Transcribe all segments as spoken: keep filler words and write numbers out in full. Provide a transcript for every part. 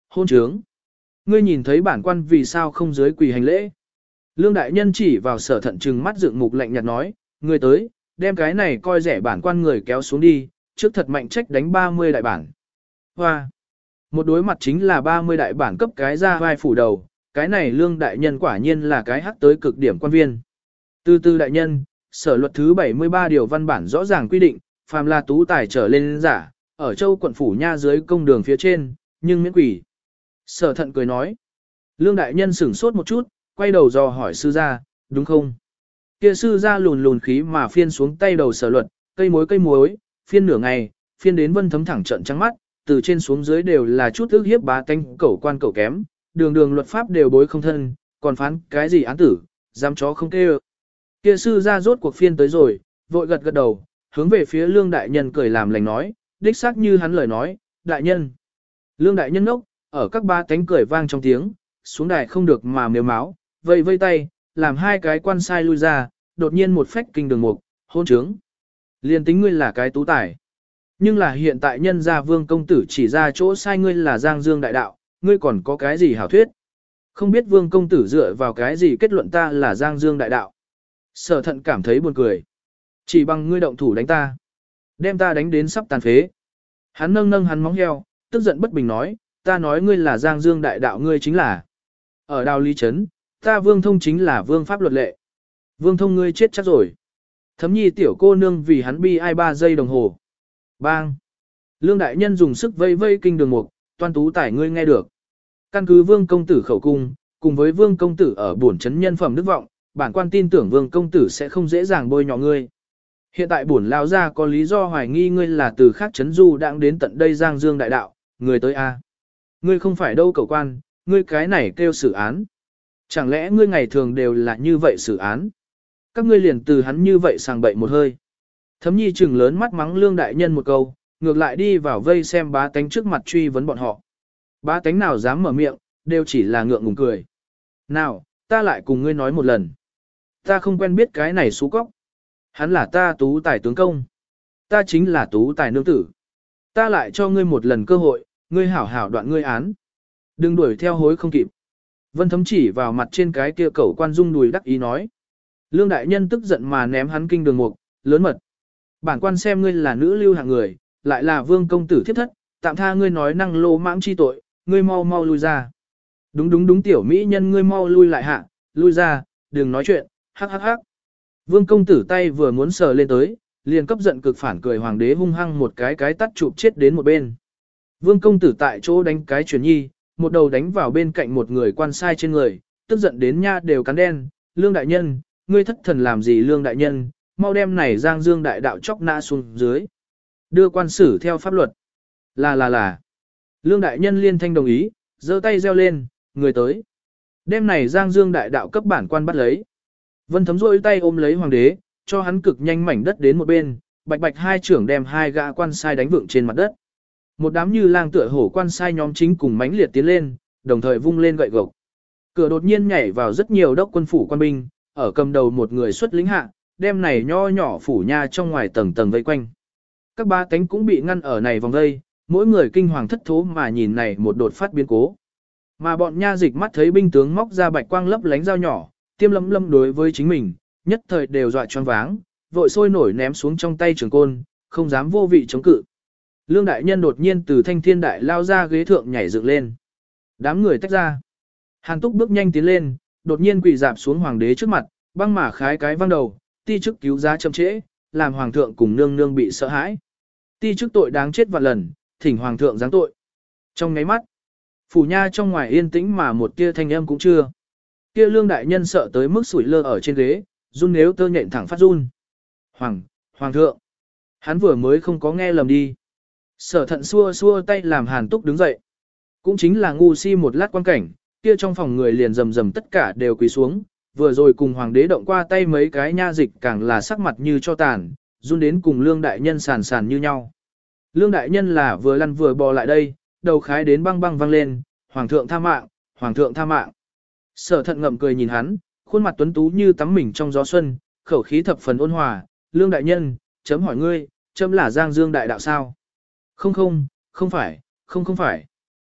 Hôn trướng. Ngươi nhìn thấy bản quan vì sao không dưới quỳ hành lễ. Lương đại nhân chỉ vào Sở Thận trừng mắt dựng mục lạnh nhạt nói, ngươi tới, đem cái này coi rẻ bản quan người kéo xuống đi, trước thật mạnh trách đánh ba mươi đại bản. Hoa. Một đối mặt chính là ba mươi đại bản cấp cái ra vai phủ đầu, cái này lương đại nhân quả nhiên là cái hắc tới cực điểm quan viên. Từ từ đại nhân, sở luật thứ bảy mươi ba điều văn bản rõ ràng quy định, phàm là tú tài trở lên giả, ở châu quận phủ nha dưới công đường phía trên, nhưng miễn quỷ. Sở Thận cười nói. Lương đại nhân sửng sốt một chút, quay đầu dò hỏi sư gia, đúng không? Kia sư gia lùn lùn khí mà phiên xuống tay đầu sở luật, cây muối cây muối, phiên nửa ngày, phiên đến Vân Thấm thẳng trận trắng mắt, từ trên xuống dưới đều là chút ức hiếp bá tánh cẩu quan cẩu kém, đường đường luật pháp đều bối không thân, còn phán cái gì án tử, dám chó không kêu. Kia sư gia rốt cuộc phiên tới rồi, vội gật gật đầu, hướng về phía lương đại nhân cười làm lành nói, đích xác như hắn lời nói, đại nhân. Lương đại nhân ngốc, ở các ba tánh cười vang trong tiếng, xuống đài không được mà mếu máu, vây vây tay, làm hai cái quan sai lui ra, đột nhiên một phách kinh đường mục, hôn trướng. Liên tính ngươi là cái tú tài. Nhưng là hiện tại nhân gia vương công tử chỉ ra chỗ sai ngươi là Giang Dương đại đạo, ngươi còn có cái gì hảo thuyết. Không biết vương công tử dựa vào cái gì kết luận ta là Giang Dương đại đạo. Sở Thận cảm thấy buồn cười. Chỉ bằng ngươi động thủ đánh ta. Đem ta đánh đến sắp tàn phế. Hắn nâng nâng hắn móng heo, tức giận bất bình nói, ta nói ngươi là Giang Dương đại đạo ngươi chính là. Ở đào lý trấn, ta vương thông chính là vương pháp luật lệ. Vương thông ngươi chết chắc rồi. Thấm nhi tiểu cô nương vì hắn bi ai ba giây đồng hồ. Bang! Lương đại nhân dùng sức vây vây kinh đường mục, toan tú tải ngươi nghe được. Căn cứ vương công tử khẩu cung, cùng với vương công tử ở bổn chấn nhân phẩm đức vọng, bản quan tin tưởng vương công tử sẽ không dễ dàng bôi nhọ ngươi. Hiện tại bổn lao ra có lý do hoài nghi ngươi là từ khác chấn du đang đến tận đây Giang Dương đại đạo, người tới a. Ngươi không phải đâu cậu quan, ngươi cái này kêu xử án. Chẳng lẽ ngươi ngày thường đều là như vậy xử án? Các ngươi liền từ hắn như vậy sàng bậy một hơi. Thấm nhi trừng lớn mắt mắng lương đại nhân một câu, ngược lại đi vào vây xem bá tánh trước mặt truy vấn bọn họ. Bá tánh nào dám mở miệng, đều chỉ là ngượng ngùng cười. Nào, ta lại cùng ngươi nói một lần. Ta không quen biết cái này xú cóc. Hắn là ta tú tài tướng công. Ta chính là tú tài nương tử. Ta lại cho ngươi một lần cơ hội, ngươi hảo hảo đoạn ngươi án. Đừng đuổi theo hối không kịp. Vân Thấm chỉ vào mặt trên cái kia cẩu quan dung đùi đắc ý nói. Lương đại nhân tức giận mà ném hắn kinh đường mục, lớn mật. Bản quan xem ngươi là nữ lưu hạng người, lại là vương công tử thiết thất, tạm tha ngươi nói năng lô mãng chi tội, ngươi mau mau lui ra. Đúng đúng đúng tiểu mỹ nhân ngươi mau lui lại hạ, lui ra, đừng nói chuyện, hắc hắc hắc. Vương công tử tay vừa muốn sờ lên tới, liền cấp giận cực phản cười hoàng đế hung hăng một cái cái tắt chụp chết đến một bên. Vương công tử tại chỗ đánh cái chuyển nhi, một đầu đánh vào bên cạnh một người quan sai trên người, tức giận đến nha đều cắn đen, lương đại nhân, ngươi thất thần làm gì lương đại nhân, mau đem này Giang Dương đại đạo chóc nã xuống dưới. Đưa quan xử theo pháp luật. Là là là. Lương đại nhân liên thanh đồng ý, giơ tay reo lên, người tới. Đem này Giang Dương đại đạo cấp bản quan bắt lấy. Vân Thấm rôi tay ôm lấy hoàng đế, cho hắn cực nhanh mảnh đất đến một bên, bạch bạch hai trưởng đem hai gã quan sai đánh vượng trên mặt đất. Một đám như lang tựa hổ quan sai nhóm chính cùng mãnh liệt tiến lên, đồng thời vung lên gậy gộc. Cửa đột nhiên nhảy vào rất nhiều đốc quân phủ quan binh, ở cầm đầu một người xuất lính hạ, đem này nho nhỏ phủ nha trong ngoài tầng tầng vây quanh. Các ba tánh cũng bị ngăn ở này vòng vây, mỗi người kinh hoàng thất thố mà nhìn này một đột phát biến cố. Mà bọn nha dịch mắt thấy binh tướng móc ra bạch quang lấp lánh dao nhỏ, tiêm lâm lâm đối với chính mình, nhất thời đều dọa choáng váng, vội sôi nổi ném xuống trong tay trường côn, không dám vô vị chống cự. Lương đại nhân đột nhiên từ thanh thiên đại lao ra ghế thượng nhảy dựng lên. Đám người tách ra. Hàn Túc bước nhanh tiến lên, đột nhiên quỳ dạp xuống hoàng đế trước mặt, băng mà khái cái văng đầu, ti chức cứu giá chậm trễ, làm hoàng thượng cùng nương nương bị sợ hãi. Ti chức tội đáng chết vạn lần, thỉnh hoàng thượng giáng tội. Trong ngáy mắt, phủ nha trong ngoài yên tĩnh mà một tia thanh âm cũng chưa. Kia lương đại nhân sợ tới mức sủi lơ ở trên ghế, run nếu tơ nhện thẳng phát run. Hoàng, hoàng thượng. Hắn vừa mới không có nghe lầm đi. Sở Thận xua xua tay làm Hàn Túc đứng dậy. Cũng chính là ngu si một lát quan cảnh, kia trong phòng người liền rầm rầm tất cả đều quỳ xuống, vừa rồi cùng hoàng đế động qua tay mấy cái nha dịch càng là sắc mặt như cho tàn, run đến cùng lương đại nhân sàn sàn như nhau. Lương đại nhân là vừa lăn vừa bò lại đây, đầu khái đến băng băng văng lên, hoàng thượng tha mạng, hoàng thượng tha mạng. Sở Thận ngậm cười nhìn hắn, khuôn mặt tuấn tú như tắm mình trong gió xuân, khẩu khí thập phần ôn hòa, lương đại nhân, chấm hỏi ngươi, chấm là Giang Dương đại đạo sao? Không không, không phải, không không phải.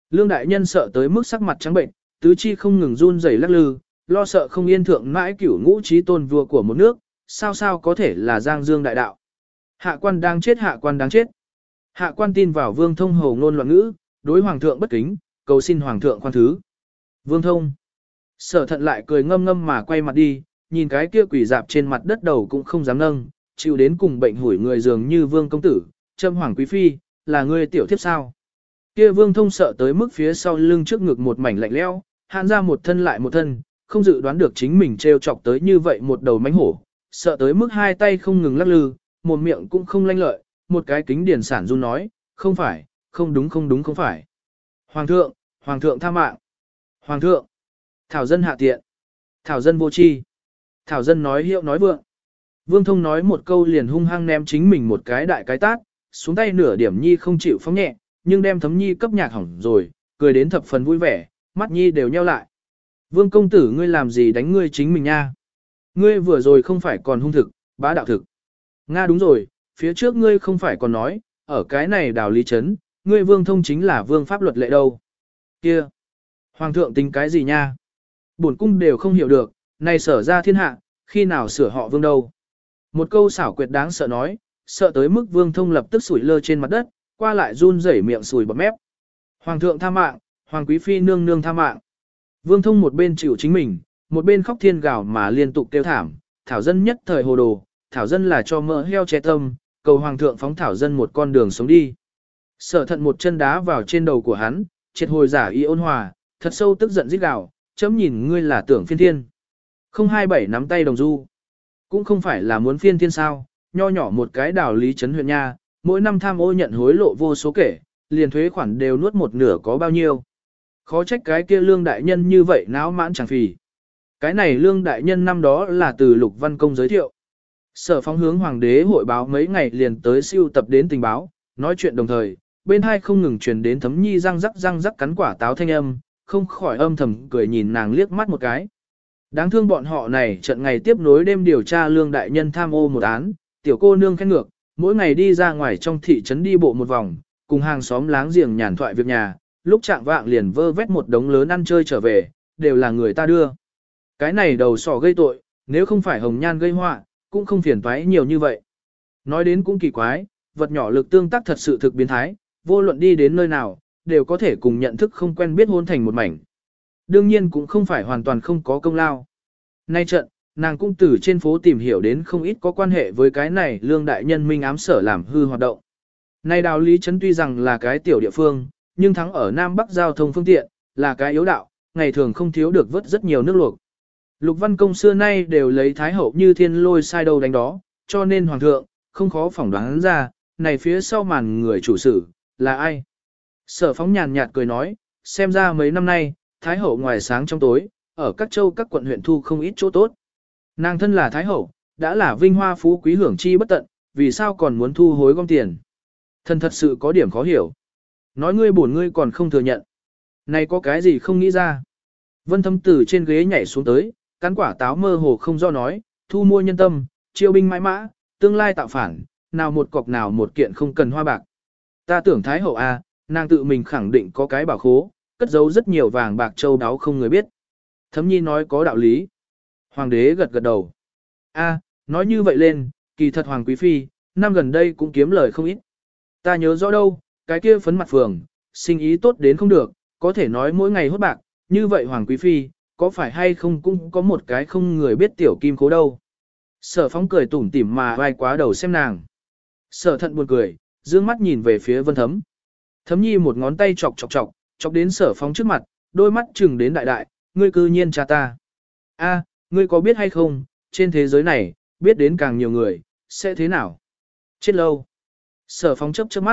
Lương đại nhân sợ tới mức sắc mặt trắng bệnh, tứ chi không ngừng run rẩy lắc lư, lo sợ không yên thượng mãi cửu ngũ trí tôn vua của một nước, sao sao có thể là Giang Dương đại đạo. Hạ quan đang chết, hạ quan đáng chết. Hạ quan tin vào Vương Thông hồ ngôn loạn ngữ, đối hoàng thượng bất kính, cầu xin hoàng thượng khoan thứ. Vương Thông. Sở Thận lại cười ngâm ngâm mà quay mặt đi, nhìn cái kia quỷ dạp trên mặt đất đầu cũng không dám nâng, chịu đến cùng bệnh hủi người dường như Vương công tử, Trâm hoàng quý phi, là ngươi tiểu thiếp sao? Kia Vương Thông sợ tới mức phía sau lưng trước ngực một mảnh lạnh lẽo, hạn ra một thân lại một thân, không dự đoán được chính mình trêu chọc tới như vậy một đầu mánh hổ, sợ tới mức hai tay không ngừng lắc lư, một miệng cũng không lanh lợi, một cái kính điển sản run nói, không phải, không đúng không đúng không phải. Hoàng thượng, hoàng thượng tha mạng. Hoàng thượng, thảo dân hạ tiện. Thảo dân vô tri. Thảo dân nói hiệu nói vượng. Vương Thông nói một câu liền hung hăng ném chính mình một cái đại cái tát, xuống tay nửa điểm nhi không chịu phóng nhẹ, nhưng đem Thấm Nhi cấp nhạc hỏng rồi, cười đến thập phần vui vẻ, mắt nhi đều nheo lại. Vương công tử ngươi làm gì đánh ngươi chính mình nha? Ngươi vừa rồi không phải còn hung thực, bá đạo thực. Nga đúng rồi, phía trước ngươi không phải còn nói, ở cái này đào lý trấn, ngươi Vương Thông chính là vương pháp luật lệ đâu. Kia, hoàng thượng tính cái gì nha? Bổn cung đều không hiểu được, này sở ra thiên hạ, khi nào sửa họ Vương đâu? Một câu xảo quyệt đáng sợ nói, sợ tới mức Vương Thông lập tức sủi lơ trên mặt đất, qua lại run rẩy miệng sùi bọt mép. Hoàng thượng tha mạng, hoàng quý phi nương nương tha mạng. Vương Thông một bên chịu chính mình, một bên khóc thiên gào mà liên tục kêu thảm, thảo dân nhất thời hồ đồ, thảo dân là cho mỡ heo che tâm, cầu hoàng thượng phóng thảo dân một con đường sống đi. Sở Thận một chân đá vào trên đầu của hắn, triệt hồi giả y ôn hòa, thật sâu tức giận rít gào, chấm nhìn ngươi là tưởng phiên thiên. Không hai bảy nắm tay đồng du, cũng không phải là muốn phiên thiên sao, nho nhỏ một cái đảo lý trấn huyện nha, mỗi năm tham ô nhận hối lộ vô số kể, liền thuế khoản đều nuốt một nửa có bao nhiêu. Khó trách cái kia lương đại nhân như vậy náo mãn chẳng phì. Cái này lương đại nhân năm đó là từ Lục Văn Công giới thiệu. Sở Phóng hướng hoàng đế hội báo mấy ngày liền tới siêu tập đến tình báo, nói chuyện đồng thời, bên hai không ngừng truyền đến Thấm Nhi răng rắc răng rắc cắn quả táo thanh âm, không khỏi âm thầm cười nhìn nàng liếc mắt một cái. Đáng thương bọn họ này trận ngày tiếp nối đêm điều tra lương đại nhân tham ô một án, tiểu cô nương khen ngược, mỗi ngày đi ra ngoài trong thị trấn đi bộ một vòng, cùng hàng xóm láng giềng nhàn thoại việc nhà, lúc trạng vạng liền vơ vét một đống lớn ăn chơi trở về, đều là người ta đưa. Cái này đầu sỏ gây tội, nếu không phải hồng nhan gây họa, cũng không phiền toái nhiều như vậy. Nói đến cũng kỳ quái, vật nhỏ lực tương tác thật sự thực biến thái, vô luận đi đến nơi nào, đều có thể cùng nhận thức không quen biết hôn thành một mảnh. Đương nhiên cũng không phải hoàn toàn không có công lao. Nay trận, nàng cũng từ trên phố tìm hiểu đến không ít có quan hệ với cái này lương đại nhân minh ám sở làm hư hoạt động. Nay đào lý trấn tuy rằng là cái tiểu địa phương, nhưng thắng ở Nam Bắc giao thông phương tiện, là cái yếu đạo, ngày thường không thiếu được vớt rất nhiều nước luộc. Lục Văn Công xưa nay đều lấy thái hậu như thiên lôi sai đầu đánh đó, cho nên hoàng thượng, không khó phỏng đoán ra, này phía sau màn người chủ sự, là ai? Sở Phóng nhàn nhạt cười nói, xem ra mấy năm nay, thái hậu ngoài sáng trong tối, ở các châu các quận huyện thu không ít chỗ tốt. Nàng thân là thái hậu, đã là vinh hoa phú quý hưởng chi bất tận, vì sao còn muốn thu hối gom tiền? Thân thật sự có điểm khó hiểu. Nói ngươi buồn ngươi còn không thừa nhận. Này có cái gì không nghĩ ra? Vân Thấm từ trên ghế nhảy xuống tới, cắn quả táo mơ hồ không do nói, thu mua nhân tâm, chiêu binh mãi mã, tương lai tạo phản, nào một cọc nào một kiện không cần hoa bạc. Ta tưởng thái hậu a, nàng tự mình khẳng định có cái bảo khố, cất giấu rất nhiều vàng bạc châu đáo không người biết. Thấm Nhi nói có đạo lý. Hoàng đế gật gật đầu. A, nói như vậy lên, kỳ thật Hoàng Quý Phi, năm gần đây cũng kiếm lời không ít. Ta nhớ rõ đâu, cái kia phấn mặt phường, sinh ý tốt đến không được, có thể nói mỗi ngày hốt bạc, như vậy Hoàng Quý Phi, có phải hay không cũng có một cái không người biết tiểu kim cố đâu. Sở Phóng cười tủm tỉm mà vai quá đầu xem nàng. Sở Thận buồn cười, dương mắt nhìn về phía Vân Thấm. Thấm Nhi một ngón tay chọc chọc chọc, chọc đến Sở Phóng trước mặt, đôi mắt chừng đến đại đại, ngươi cư nhiên cha ta. A, ngươi có biết hay không, trên thế giới này, biết đến càng nhiều người, sẽ thế nào? Chết lâu. Sở Phóng chớp chớp mắt.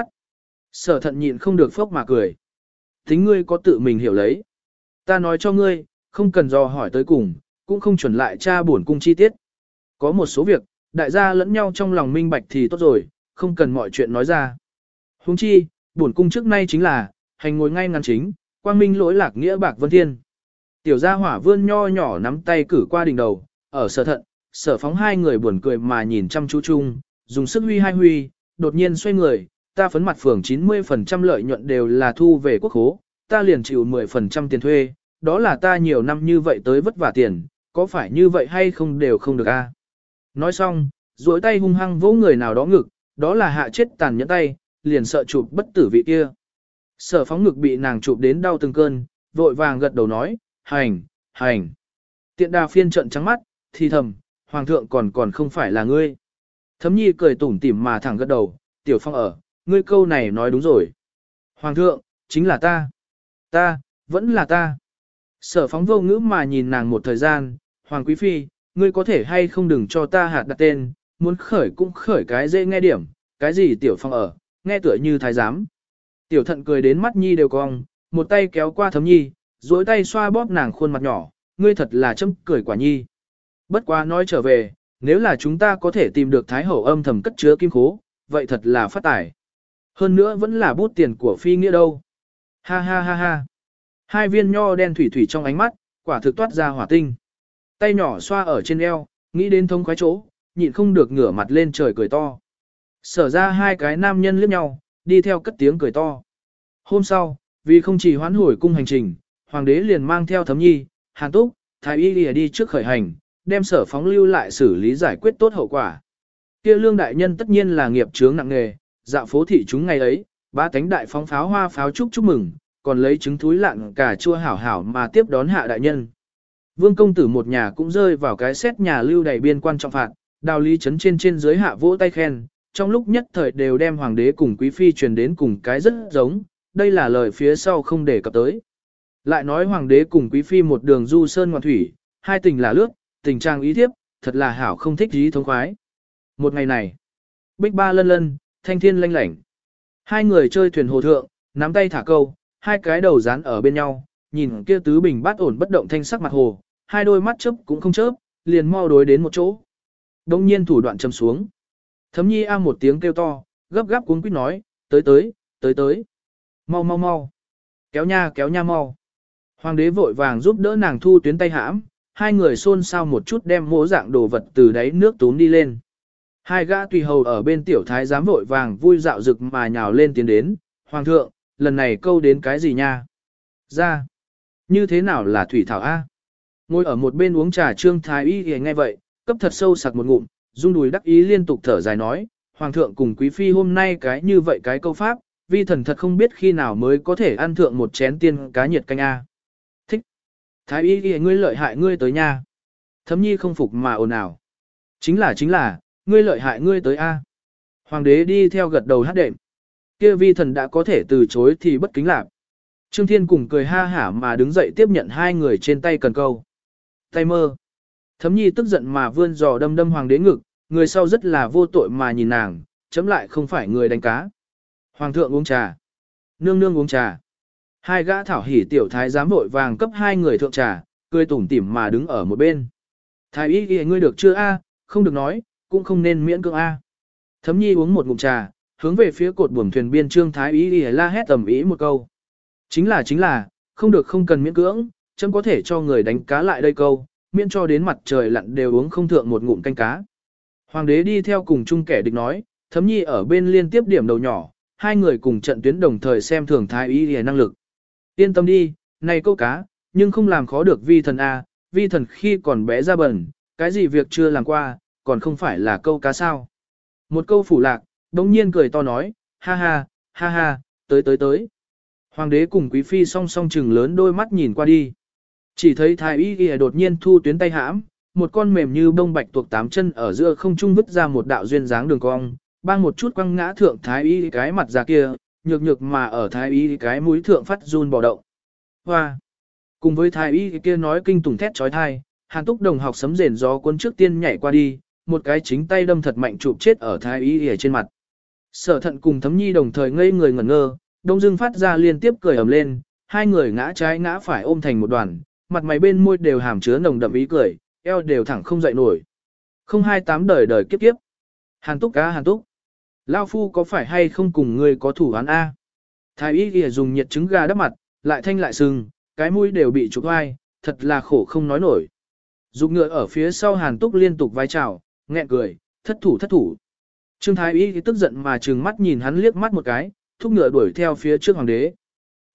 Sở Thận nhịn không được phốc mà cười. Tính ngươi có tự mình hiểu lấy. Ta nói cho ngươi, không cần dò hỏi tới cùng, cũng không chuẩn lại tra bổn cung chi tiết. Có một số việc, đại gia lẫn nhau trong lòng minh bạch thì tốt rồi, không cần mọi chuyện nói ra. Huống chi, bổn cung trước nay chính là, hành ngồi ngay ngắn chính, quang minh lỗi lạc nghĩa bạc vân thiên. Tiểu gia hỏa vươn nho nhỏ nắm tay cử qua đỉnh đầu, ở Sở Thận, Sở Phóng hai người buồn cười mà nhìn chăm chú chung, dùng sức huy hai huy, đột nhiên xoay người, ta phấn mặt phường chín mươi phần trăm lợi nhuận đều là thu về quốc khố, ta liền chịu mười phần trăm tiền thuê, đó là ta nhiều năm như vậy tới vất vả tiền, có phải như vậy hay không đều không được a. Nói xong, duỗi tay hung hăng vỗ người nào đó ngực, đó là hạ chết tàn nhẫn tay, liền sợ chụp bất tử vị kia. Sở phóng ngực bị nàng chụp đến đau từng cơn, vội vàng gật đầu nói, hành, hành. Tiện đà phiên trận trắng mắt, thì thầm, hoàng thượng còn còn không phải là ngươi. Thấm nhi cười tủm tỉm mà thẳng gật đầu, tiểu phong ở, ngươi câu này nói đúng rồi. Hoàng thượng, chính là ta. Ta, vẫn là ta. Sở phóng vô ngữ mà nhìn nàng một thời gian, hoàng quý phi, ngươi có thể hay không đừng cho ta hạt đặt tên, muốn khởi cũng khởi cái dễ nghe điểm, cái gì tiểu phong ở, nghe tựa như thái giám. Tiểu thận cười đến mắt nhi đều cong, một tay kéo qua thấm nhi, duỗi tay xoa bóp nàng khuôn mặt nhỏ, ngươi thật là châm cười quả nhi. Bất quá nói trở về, nếu là chúng ta có thể tìm được thái hậu âm thầm cất chứa kim khố, vậy thật là phát tài. Hơn nữa vẫn là bút tiền của phi nghĩa đâu. Ha ha ha ha. Hai viên nho đen thủy thủy trong ánh mắt, quả thực toát ra hỏa tinh. Tay nhỏ xoa ở trên eo, nghĩ đến thông khoái chỗ, nhịn không được ngửa mặt lên trời cười to. Sở ra hai cái nam nhân liếc nhau, đi theo cất tiếng cười to. Hôm sau, vì không chỉ hoãn hồi cung hành trình, hoàng đế liền mang theo Thấm Nhi, Hàn Túc, Thái Y lìa đi trước khởi hành, đem sở phóng lưu lại xử lý giải quyết tốt hậu quả. Kia lương đại nhân tất nhiên là nghiệp chướng nặng nghề, dạo phố thị chúng ngày ấy, ba cánh đại phóng pháo hoa pháo chúc chúc mừng, còn lấy trứng thúi lạn cả chua hảo hảo mà tiếp đón hạ đại nhân. Vương công tử một nhà cũng rơi vào cái xét nhà lưu đầy biên quan trọng phạt, đào lý chấn trên trên dưới hạ vỗ tay khen, trong lúc nhất thời đều đem hoàng đế cùng quý phi truyền đến cùng cái rất giống, đây là lời phía sau không để cập tới. Lại nói hoàng đế cùng quý phi một đường du sơn ngoạn thủy, hai tình là lướt, tình trang ý thiếp, thật là hảo không thích ý thống khoái. Một ngày này, bích ba lân lân, thanh thiên lanh lảnh. Hai người chơi thuyền hồ thượng, nắm tay thả câu, hai cái đầu dán ở bên nhau, nhìn kia tứ bình bát ổn bất động thanh sắc mặt hồ, hai đôi mắt chớp cũng không chớp, liền mau đối đến một chỗ. Đông nhiên thủ đoạn châm xuống. Thấm Nhi a một tiếng kêu to, gấp gáp cuống quýt nói, tới tới, tới tới. Mau mau mau. Kéo nha kéo nha mau. Hoàng đế vội vàng giúp đỡ nàng thu tuyến tay hãm, hai người xôn xao một chút đem mỗ dạng đồ vật từ đáy nước túm đi lên. Hai gã tùy hầu ở bên tiểu thái giám vội vàng vui dạo rực mà nhào lên tiến đến, hoàng thượng, lần này câu đến cái gì nha? Ra. Như thế nào là thủy thảo A? Ngồi ở một bên uống trà trương thái y thì nghe vậy, cấp thật sâu sặc một ngụm, rung đùi đắc ý liên tục thở dài nói, hoàng thượng cùng quý phi hôm nay cái như vậy cái câu pháp, vi thần thật không biết khi nào mới có thể ăn thượng một chén tiên cá nhiệt canh A. Thích. Thái y thì ngươi lợi hại ngươi tới nha. Thấm Nhi không phục mà ồn ào. Chính là chính là, ngươi lợi hại ngươi tới A. Hoàng đế đi theo gật đầu hát đệm. Kia vi thần đã có thể từ chối thì bất kính lạc. Trương Thiên cùng cười ha hả mà đứng dậy tiếp nhận hai người trên tay cần câu. Tay mơ. Thấm Nhi tức giận mà vươn giò đâm đâm hoàng đế ngực, người sau rất là vô tội mà nhìn nàng, chấm lại không phải người đánh cá. Hoàng thượng uống trà. Nương nương uống trà. Hai gã thảo hỉ tiểu thái giám vội vàng cấp hai người thượng trà, cười tủm tỉm mà đứng ở một bên. Thái y ghi ngươi được chưa a? Không được nói, cũng không nên miễn cưỡng a. Thấm Nhi uống một ngụm trà, hướng về phía cột buồm thuyền biên trương thái y ghi la hét tầm ý một câu. Chính là chính là, không được không cần miễn cưỡng, chấm có thể cho người đánh cá lại đây câu, miễn cho đến mặt trời lặn đều uống không thượng một ngụm canh cá. Hoàng đế đi theo cùng chung kẻ địch nói, Thấm Nhi ở bên liên tiếp điểm đầu nhỏ, hai người cùng trận tuyến đồng thời xem thường thái y ghi năng lực. Yên tâm đi, này câu cá, nhưng không làm khó được vi thần A, vi thần khi còn bé ra bẩn, cái gì việc chưa làm qua, còn không phải là câu cá sao. Một câu phủ lạc, đống nhiên cười to nói, ha ha, ha ha, tới tới tới. Hoàng đế cùng quý phi song song chừng lớn đôi mắt nhìn qua đi. Chỉ thấy thái y ghi đột nhiên thu tuyến tay hãm, một con mềm như bông bạch tuộc tám chân ở giữa không trung vứt ra một đạo duyên dáng đường cong, bang một chút quăng ngã thượng thái y cái mặt ra kia, nhược nhược mà ở thái y cái mũi thượng phát run bò động. Hoa! Cùng với thái y kia nói kinh tủng thét trói thai, Hàn Túc đồng học sấm rền gió cuốn trước tiên nhảy qua đi, một cái chính tay đâm thật mạnh chụp chết ở thái y ở trên mặt. Sở Thận cùng Thấm Nhi đồng thời ngây người ngẩn ngơ, đông dưng phát ra liên tiếp cười ầm lên, hai người ngã trái ngã phải ôm thành một đoàn, mặt mày bên môi đều hàm chứa nồng đậm ý cười, eo đều thẳng không dậy nổi. Không hai tám đời đời kiếp kiếp. Hàn Túc cá Hàn Túc. Lao phu có phải hay không cùng ngươi có thủ án A? Thái y ghi dùng nhiệt trứng gà đắp mặt, lại thanh lại sưng, cái mũi đều bị trục hoai, thật là khổ không nói nổi. Dục ngựa ở phía sau Hàn Túc liên tục vai chào, nghẹn cười, thất thủ thất thủ. Trương Thái y tức giận mà trừng mắt nhìn hắn liếc mắt một cái, thúc ngựa đuổi theo phía trước hoàng đế.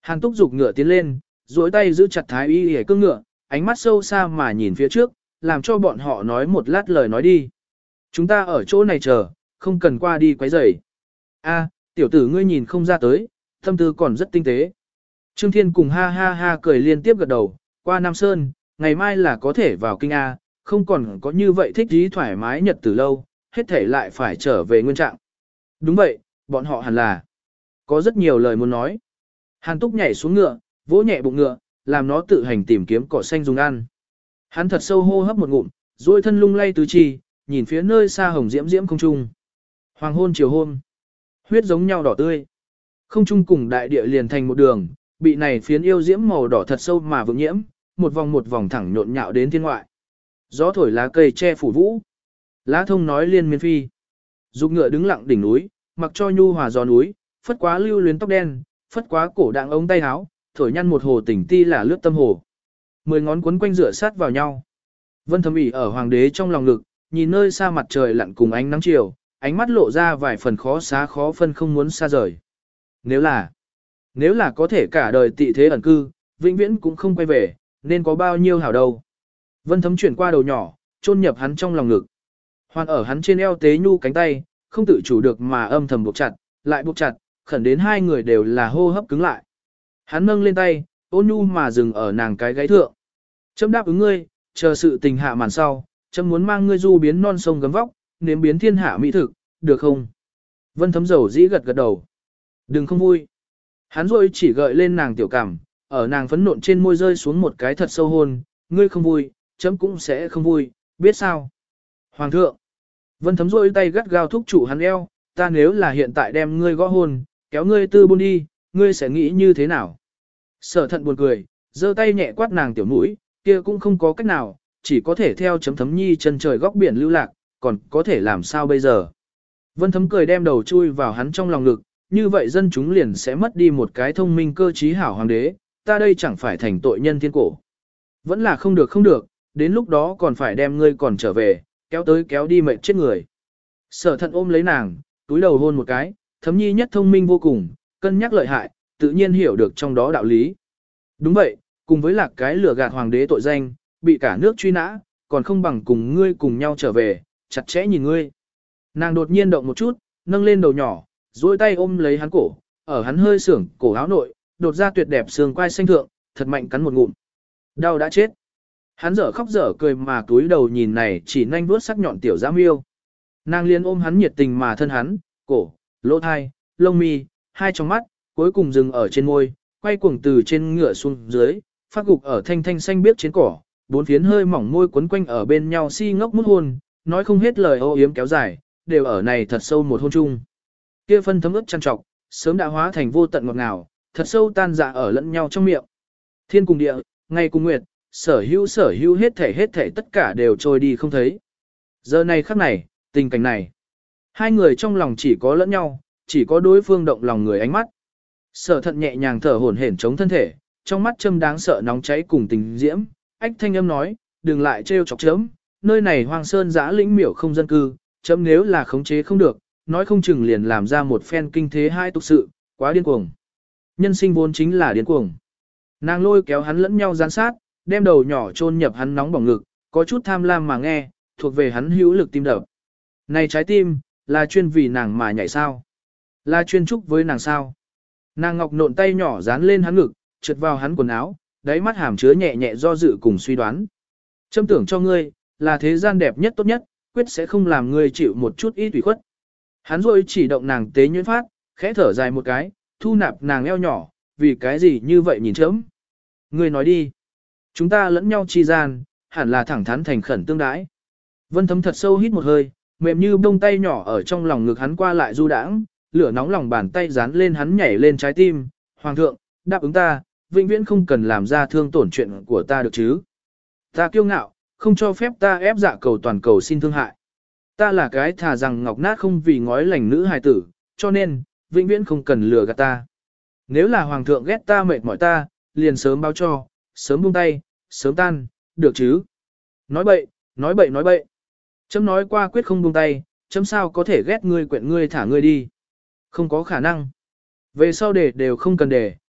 Hàn Túc giục ngựa tiến lên, duỗi tay giữ chặt Thái Y Y cương ngựa, ánh mắt sâu xa mà nhìn phía trước, làm cho bọn họ nói một lát lời nói đi. Chúng ta ở chỗ này chờ, không cần qua đi quấy rầy. A, tiểu tử ngươi nhìn không ra tới, tâm tư còn rất tinh tế. Trương Thiên cùng ha ha ha cười liên tiếp gật đầu, qua Nam Sơn, ngày mai là có thể vào kinh A, không còn có như vậy thích ý thoải mái nhật từ lâu, hết thể lại phải trở về nguyên trạng. Đúng vậy, bọn họ hẳn là có rất nhiều lời muốn nói. Hàn Túc nhảy xuống ngựa, vỗ nhẹ bụng ngựa, làm nó tự hành tìm kiếm cỏ xanh dùng ăn. Hắn thật sâu hô hấp một ngụm, duỗi thân lung lay tứ chi, nhìn phía nơi xa hồng diễm diễm không trung. Hoàng hôn chiều hôm, huyết giống nhau đỏ tươi. Không trung cùng đại địa liền thành một đường, bị này phiến yêu diễm màu đỏ thật sâu mà vượng nhiễm, một vòng một vòng thẳng nhộn nhạo đến thiên ngoại. Gió thổi lá cây che phủ vũ, lá thông nói liên miên phi. Dục ngựa đứng lặng đỉnh núi, mặc cho nhu hòa gió núi, phất quá lưu luyến tóc đen, phất quá cổ đạng ống tay áo, thổi nhăn một hồ tỉnh ti là lướt tâm hồ. Mười ngón quấn quanh rửa sát vào nhau. Vân Thấm ỉ ở hoàng đế trong lòng ngực, nhìn nơi xa mặt trời lặn cùng ánh nắng chiều, ánh mắt lộ ra vài phần khó xá khó phân không muốn xa rời. Nếu là, nếu là có thể cả đời tị thế ẩn cư, vĩnh viễn cũng không quay về, nên có bao nhiêu hảo đâu. Vân Thấm chuyển qua đầu nhỏ, chôn nhập hắn trong lòng ngực. Hoàn ở hắn trên eo tế nhu cánh tay, không tự chủ được mà âm thầm buộc chặt, lại buộc chặt, khẩn đến hai người đều là hô hấp cứng lại. Hắn nâng lên tay, ôn nhu mà dừng ở nàng cái gáy thượng. Chấm đáp ứng ngươi, chờ sự tình hạ màn sau, chấm muốn mang ngươi du biến non sông gấm vóc, nếm biến thiên hạ mỹ thực, được không? Vân Thấm dầu dĩ gật gật đầu. Đừng không vui. Hắn rồi chỉ gợi lên nàng tiểu cảm, ở nàng phấn nộn trên môi rơi xuống một cái thật sâu hôn, ngươi không vui, chấm cũng sẽ không vui, biết sao? Hoàng thượng. Vân Thấm rôi tay gắt gao thúc trụ hắn eo, ta nếu là hiện tại đem ngươi gõ hôn, kéo ngươi tư buôn đi, ngươi sẽ nghĩ như thế nào? Sở Thận buồn cười, giơ tay nhẹ quát nàng tiểu mũi, kia cũng không có cách nào, chỉ có thể theo chấm Thấm nhi chân trời góc biển lưu lạc, còn có thể làm sao bây giờ? Vân Thấm cười đem đầu chui vào hắn trong lòng ngực, như vậy dân chúng liền sẽ mất đi một cái thông minh cơ trí hảo hoàng đế, ta đây chẳng phải thành tội nhân thiên cổ. Vẫn là không được không được, đến lúc đó còn phải đem ngươi còn trở về, kéo tới kéo đi mệt chết người. Sở Thận ôm lấy nàng, túi đầu hôn một cái, Thấm nhi nhất thông minh vô cùng, cân nhắc lợi hại, tự nhiên hiểu được trong đó đạo lý. Đúng vậy, cùng với lạc cái lừa gạt hoàng đế tội danh, bị cả nước truy nã, còn không bằng cùng ngươi cùng nhau trở về, chặt chẽ nhìn ngươi. Nàng đột nhiên động một chút, nâng lên đầu nhỏ, duỗi tay ôm lấy hắn cổ, ở hắn hơi sưởng cổ áo nội, đột ra tuyệt đẹp xương quai xanh thượng, thật mạnh cắn một ngụm. Đau đã chết. Hắn dở khóc dở cười mà túi đầu nhìn này chỉ nhanh vuốt sắc nhọn tiểu giã miêu. Nàng liền ôm hắn nhiệt tình mà thân hắn, cổ, lỗ thai, lông mi, hai trong mắt, cuối cùng dừng ở trên môi, quay cuồng từ trên ngựa xuống dưới, phát gục ở thanh thanh xanh biếc trên cỏ, bốn phiến hơi mỏng môi quấn quanh ở bên nhau si ngốc mút hôn, nói không hết lời ô yếm kéo dài, đều ở này thật sâu một hôn chung. Kia phân thấm ướt chăn trọc, sớm đã hóa thành vô tận ngọt ngào, thật sâu tan dạ ở lẫn nhau trong miệng. Thiên cùng địa, ngày cùng nguyệt, sở hữu sở hữu hết thể hết thể tất cả đều trôi đi không thấy. Giờ này khắc này, tình cảnh này, hai người trong lòng chỉ có lẫn nhau, chỉ có đối phương động lòng người ánh mắt. Sở Thận nhẹ nhàng thở hổn hển chống thân thể, trong mắt châm đáng sợ nóng cháy cùng tình diễm, ách thanh âm nói, đừng lại trêu chọc chấm, nơi này hoang sơn giã lĩnh miểu không dân cư, chấm nếu là khống chế không được, nói không chừng liền làm ra một phen kinh thế hai tục sự, quá điên cuồng. Nhân sinh vốn chính là điên cuồng. Nàng lôi kéo hắn lẫn nhau gián sát, đem đầu nhỏ chôn nhập hắn nóng bỏng ngực, có chút tham lam mà nghe, thuộc về hắn hữu lực tim đập. Này trái tim, là chuyên vì nàng mà nhảy sao? Là chuyên chúc với nàng sao? Nàng ngọc nộn tay nhỏ dán lên hắn ngực, trượt vào hắn quần áo, đáy mắt hàm chứa nhẹ nhẹ do dự cùng suy đoán. Châm tưởng cho ngươi, là thế gian đẹp nhất tốt nhất, quyết sẽ không làm ngươi chịu một chút ít ủy khuất. Hắn rồi chỉ động nàng tế nhuyễn phát, khẽ thở dài một cái, thu nạp nàng eo nhỏ, vì cái gì như vậy nhìn chớm. Ngươi nói đi. Chúng ta lẫn nhau chi gian, hẳn là thẳng thắn thành khẩn tương đãi. Vân Thấm thật sâu hít một hơi, mềm như bông tay nhỏ ở trong lòng ngực hắn qua lại du đãng, lửa nóng lòng bàn tay dán lên hắn nhảy lên trái tim. Hoàng thượng, đáp ứng ta, vĩnh viễn không cần làm ra thương tổn chuyện của ta được chứ. Ta kiêu ngạo, không cho phép ta ép dạ cầu toàn cầu xin thương hại. Ta là cái thà rằng ngọc nát không vì ngói lành nữ hài tử, cho nên, vĩnh viễn không cần lừa gạt ta. Nếu là hoàng thượng ghét ta mệt mỏi ta, liền sớm báo cho, sớm buông tay, sớm tan, được chứ. Nói bậy, nói bậy nói bậy. Chấm nói qua quyết không buông tay, chấm sao có thể ghét ngươi quyện ngươi thả ngươi đi. Không có khả năng. Về sau để đều không cần để,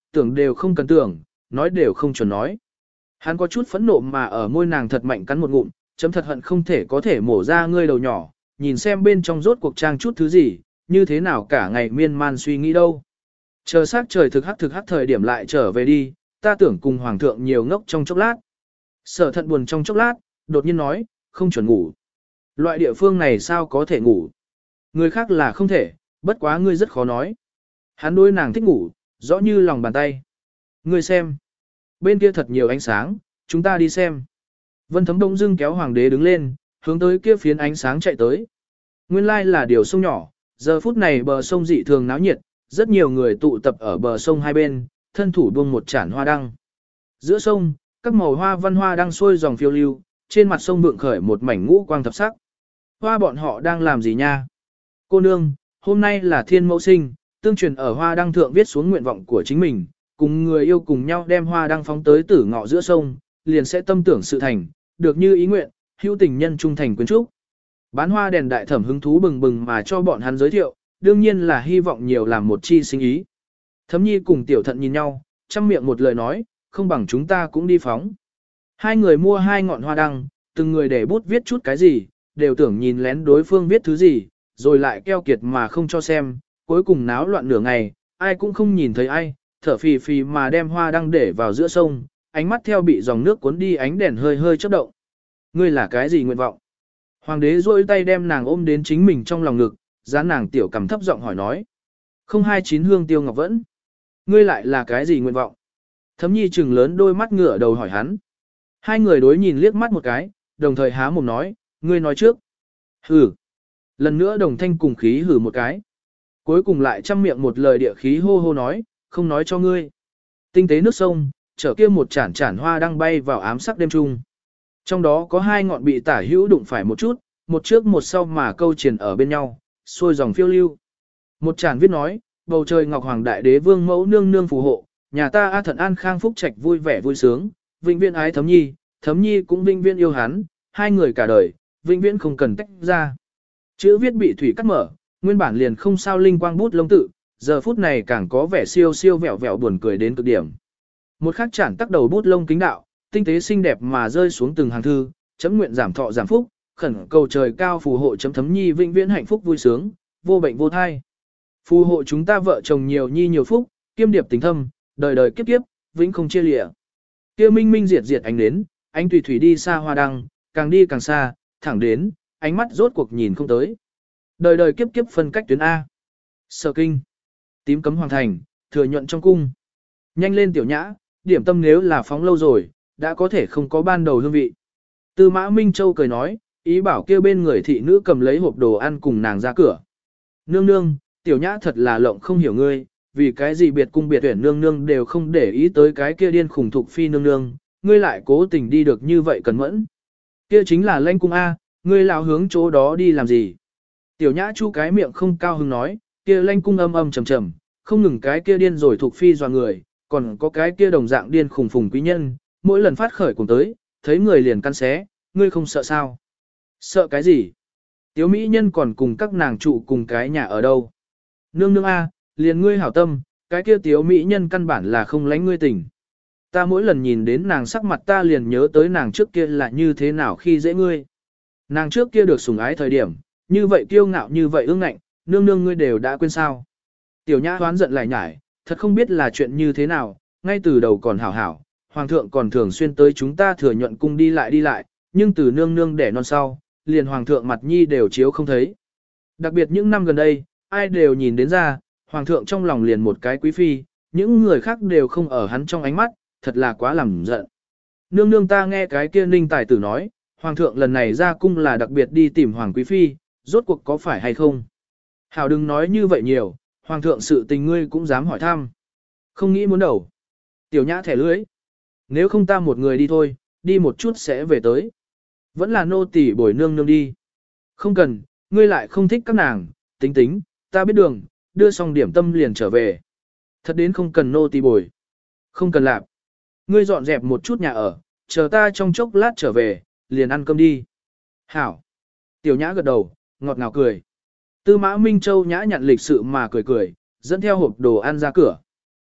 tưởng đều không cần tưởng, nói đều không chuẩn nói. Hắn có chút phẫn nộ mà ở môi nàng thật mạnh cắn một ngụm, chấm thật hận không thể có thể mổ ra ngươi đầu nhỏ, nhìn xem bên trong rốt cuộc trang chút thứ gì, như thế nào cả ngày miên man suy nghĩ đâu. Chờ sát trời thực hắc thực hắc thời điểm lại trở về đi, ta tưởng cùng hoàng thượng nhiều ngốc trong chốc lát. Sở thận buồn trong chốc lát, đột nhiên nói, không chuẩn ngủ. Loại địa phương này sao có thể ngủ? Người khác là không thể, bất quá ngươi rất khó nói. Hắn đối nàng thích ngủ, rõ như lòng bàn tay. Ngươi xem. Bên kia thật nhiều ánh sáng, chúng ta đi xem. Vân Thấm đông dưng kéo hoàng đế đứng lên, hướng tới kia phiến ánh sáng chạy tới. Nguyên lai là điều sông nhỏ, giờ phút này bờ sông dị thường náo nhiệt, rất nhiều người tụ tập ở bờ sông hai bên, thân thủ buông một chản hoa đăng. Giữa sông, các màu hoa văn hoa đang sôi dòng phiêu lưu, trên mặt sông vượng khởi một mảnh ngũ quang thập sắc. Hoa bọn họ đang làm gì nha? Cô nương, hôm nay là thiên mẫu sinh, tương truyền ở hoa đăng thượng viết xuống nguyện vọng của chính mình, cùng người yêu cùng nhau đem hoa đăng phóng tới tử ngọ giữa sông, liền sẽ tâm tưởng sự thành, được như ý nguyện, hữu tình nhân trung thành quyến trúc. Bán hoa đèn đại thẩm hứng thú bừng bừng mà cho bọn hắn giới thiệu, đương nhiên là hy vọng nhiều làm một chi sinh ý. Thấm nhi cùng tiểu thận nhìn nhau, chăm miệng một lời nói, không bằng chúng ta cũng đi phóng. Hai người mua hai ngọn hoa đăng, từng người để bút viết chút cái gì, đều tưởng nhìn lén đối phương viết thứ gì, rồi lại keo kiệt mà không cho xem, cuối cùng náo loạn nửa ngày, ai cũng không nhìn thấy ai, thở phì phì mà đem hoa đăng để vào giữa sông, ánh mắt theo bị dòng nước cuốn đi ánh đèn hơi hơi chớp động. Ngươi là cái gì nguyện vọng? Hoàng đế duỗi tay đem nàng ôm đến chính mình trong lòng ngực, dán nàng tiểu cầm thấp giọng hỏi nói. Không hai chín hương tiêu ngọc vẫn. Ngươi lại là cái gì nguyện vọng? Thấm nhi trừng lớn đôi mắt ngửa đầu hỏi hắn. Hai người đối nhìn liếc mắt một cái, đồng thời há mồm nói, ngươi nói trước. Hử. Lần nữa đồng thanh cùng khí hử một cái. Cuối cùng lại chăm miệng một lời địa khí hô hô nói, không nói cho ngươi. Tinh tế nước sông, chở kia một chản chản hoa đang bay vào ám sắc đêm trung. Trong đó có hai ngọn bị tả hữu đụng phải một chút, một trước một sau mà câu triền ở bên nhau, xuôi dòng phiêu lưu. Một chản viết nói, bầu trời ngọc hoàng đại đế vương mẫu nương nương phù hộ, nhà ta A Thận An Khang Phúc Trạch vui vẻ vui sướng, vĩnh viễn ái Thấm Nhi, Thấm Nhi cũng vĩnh viễn yêu hắn, hai người cả đời, vĩnh viễn không cần tách ra. Chữ viết bị thủy cắt mở, nguyên bản liền không sao linh quang bút lông tự, giờ phút này càng có vẻ siêu siêu vẹo vẹo buồn cười đến cực điểm. Một khắc chản tắc đầu bút lông kính đạo, tinh tế xinh đẹp mà rơi xuống từng hàng thư, chấm nguyện giảm thọ giảm phúc, khẩn cầu trời cao phù hộ chấm Thấm Nhi vĩnh viễn hạnh phúc vui sướng, vô bệnh vô thai. Phù hộ chúng ta vợ chồng nhiều nhi nhiều phúc, kiêm điệp tình thâm, đời đời kiếp kiếp, vĩnh không chia lìa. Kia minh minh diệt diệt ánh đến, ánh tùy thủy đi xa hoa đăng, càng đi càng xa, thẳng đến, ánh mắt rốt cuộc nhìn không tới. Đời đời kiếp kiếp phân cách tuyến A. Sở kinh. Tím cấm hoàng thành, thừa nhuận trong cung. Nhanh lên tiểu nhã, điểm tâm nếu là phóng lâu rồi, đã có thể không có ban đầu hương vị. Tư mã Minh Châu cười nói, ý bảo kêu bên người thị nữ cầm lấy hộp đồ ăn cùng nàng ra cửa. Nương nương, tiểu nhã thật là lộng không hiểu ngươi, vì cái gì biệt cung biệt tuyển nương nương đều không để ý tới cái kia điên khủng thục phi nương nương, ngươi lại cố tình đi được như vậy cẩn mẫn. Kia chính là lãnh cung A, ngươi lão hướng chỗ đó đi làm gì? Tiểu nhã chu cái miệng không cao hứng nói, kia lãnh cung âm âm trầm trầm, không ngừng cái kia điên rồi thục phi dọa người, còn có cái kia đồng dạng điên khủng phùng quý nhân, mỗi lần phát khởi cùng tới, thấy người liền căn xé, ngươi không sợ sao? Sợ cái gì? Tiếu mỹ nhân còn cùng các nàng trụ cùng cái nhà ở đâu? Nương nương A, liền ngươi hảo tâm, cái kia tiếu mỹ nhân căn bản là không lánh ngươi tình. Ta mỗi lần nhìn đến nàng sắc mặt ta liền nhớ tới nàng trước kia là như thế nào khi dễ ngươi. Nàng trước kia được sủng ái thời điểm, như vậy kiêu ngạo như vậy ương ngạnh, nương nương ngươi đều đã quên sao. Tiểu nhã hoán giận lại nhải, thật không biết là chuyện như thế nào, ngay từ đầu còn hảo hảo, hoàng thượng còn thường xuyên tới chúng ta thừa nhuận cung đi lại đi lại, nhưng từ nương nương đẻ non sau, liền hoàng thượng mặt nhi đều chiếu không thấy. Đặc biệt những năm gần đây, ai đều nhìn đến ra, hoàng thượng trong lòng liền một cái quý phi, những người khác đều không ở hắn trong ánh mắt, thật là quá làm giận. Nương nương ta nghe cái kia ninh tài tử nói, hoàng thượng lần này ra cung là đặc biệt đi tìm hoàng quý phi, rốt cuộc có phải hay không? Hảo đừng nói như vậy nhiều, hoàng thượng sự tình ngươi cũng dám hỏi thăm. Không nghĩ muốn đầu. Tiểu nhã thẻ lưới. Nếu không ta một người đi thôi, đi một chút sẽ về tới. Vẫn là nô tỳ bồi nương nương đi. Không cần, ngươi lại không thích các nàng, tính tính, ta biết đường, đưa xong điểm tâm liền trở về. Thật đến không cần nô tỳ bồi. Không cần làm. Ngươi dọn dẹp một chút nhà ở, chờ ta trong chốc lát trở về, liền ăn cơm đi. Hảo. Tiểu nhã gật đầu, ngọt ngào cười. Tư mã Minh Châu nhã nhận lịch sự mà cười cười, dẫn theo hộp đồ ăn ra cửa.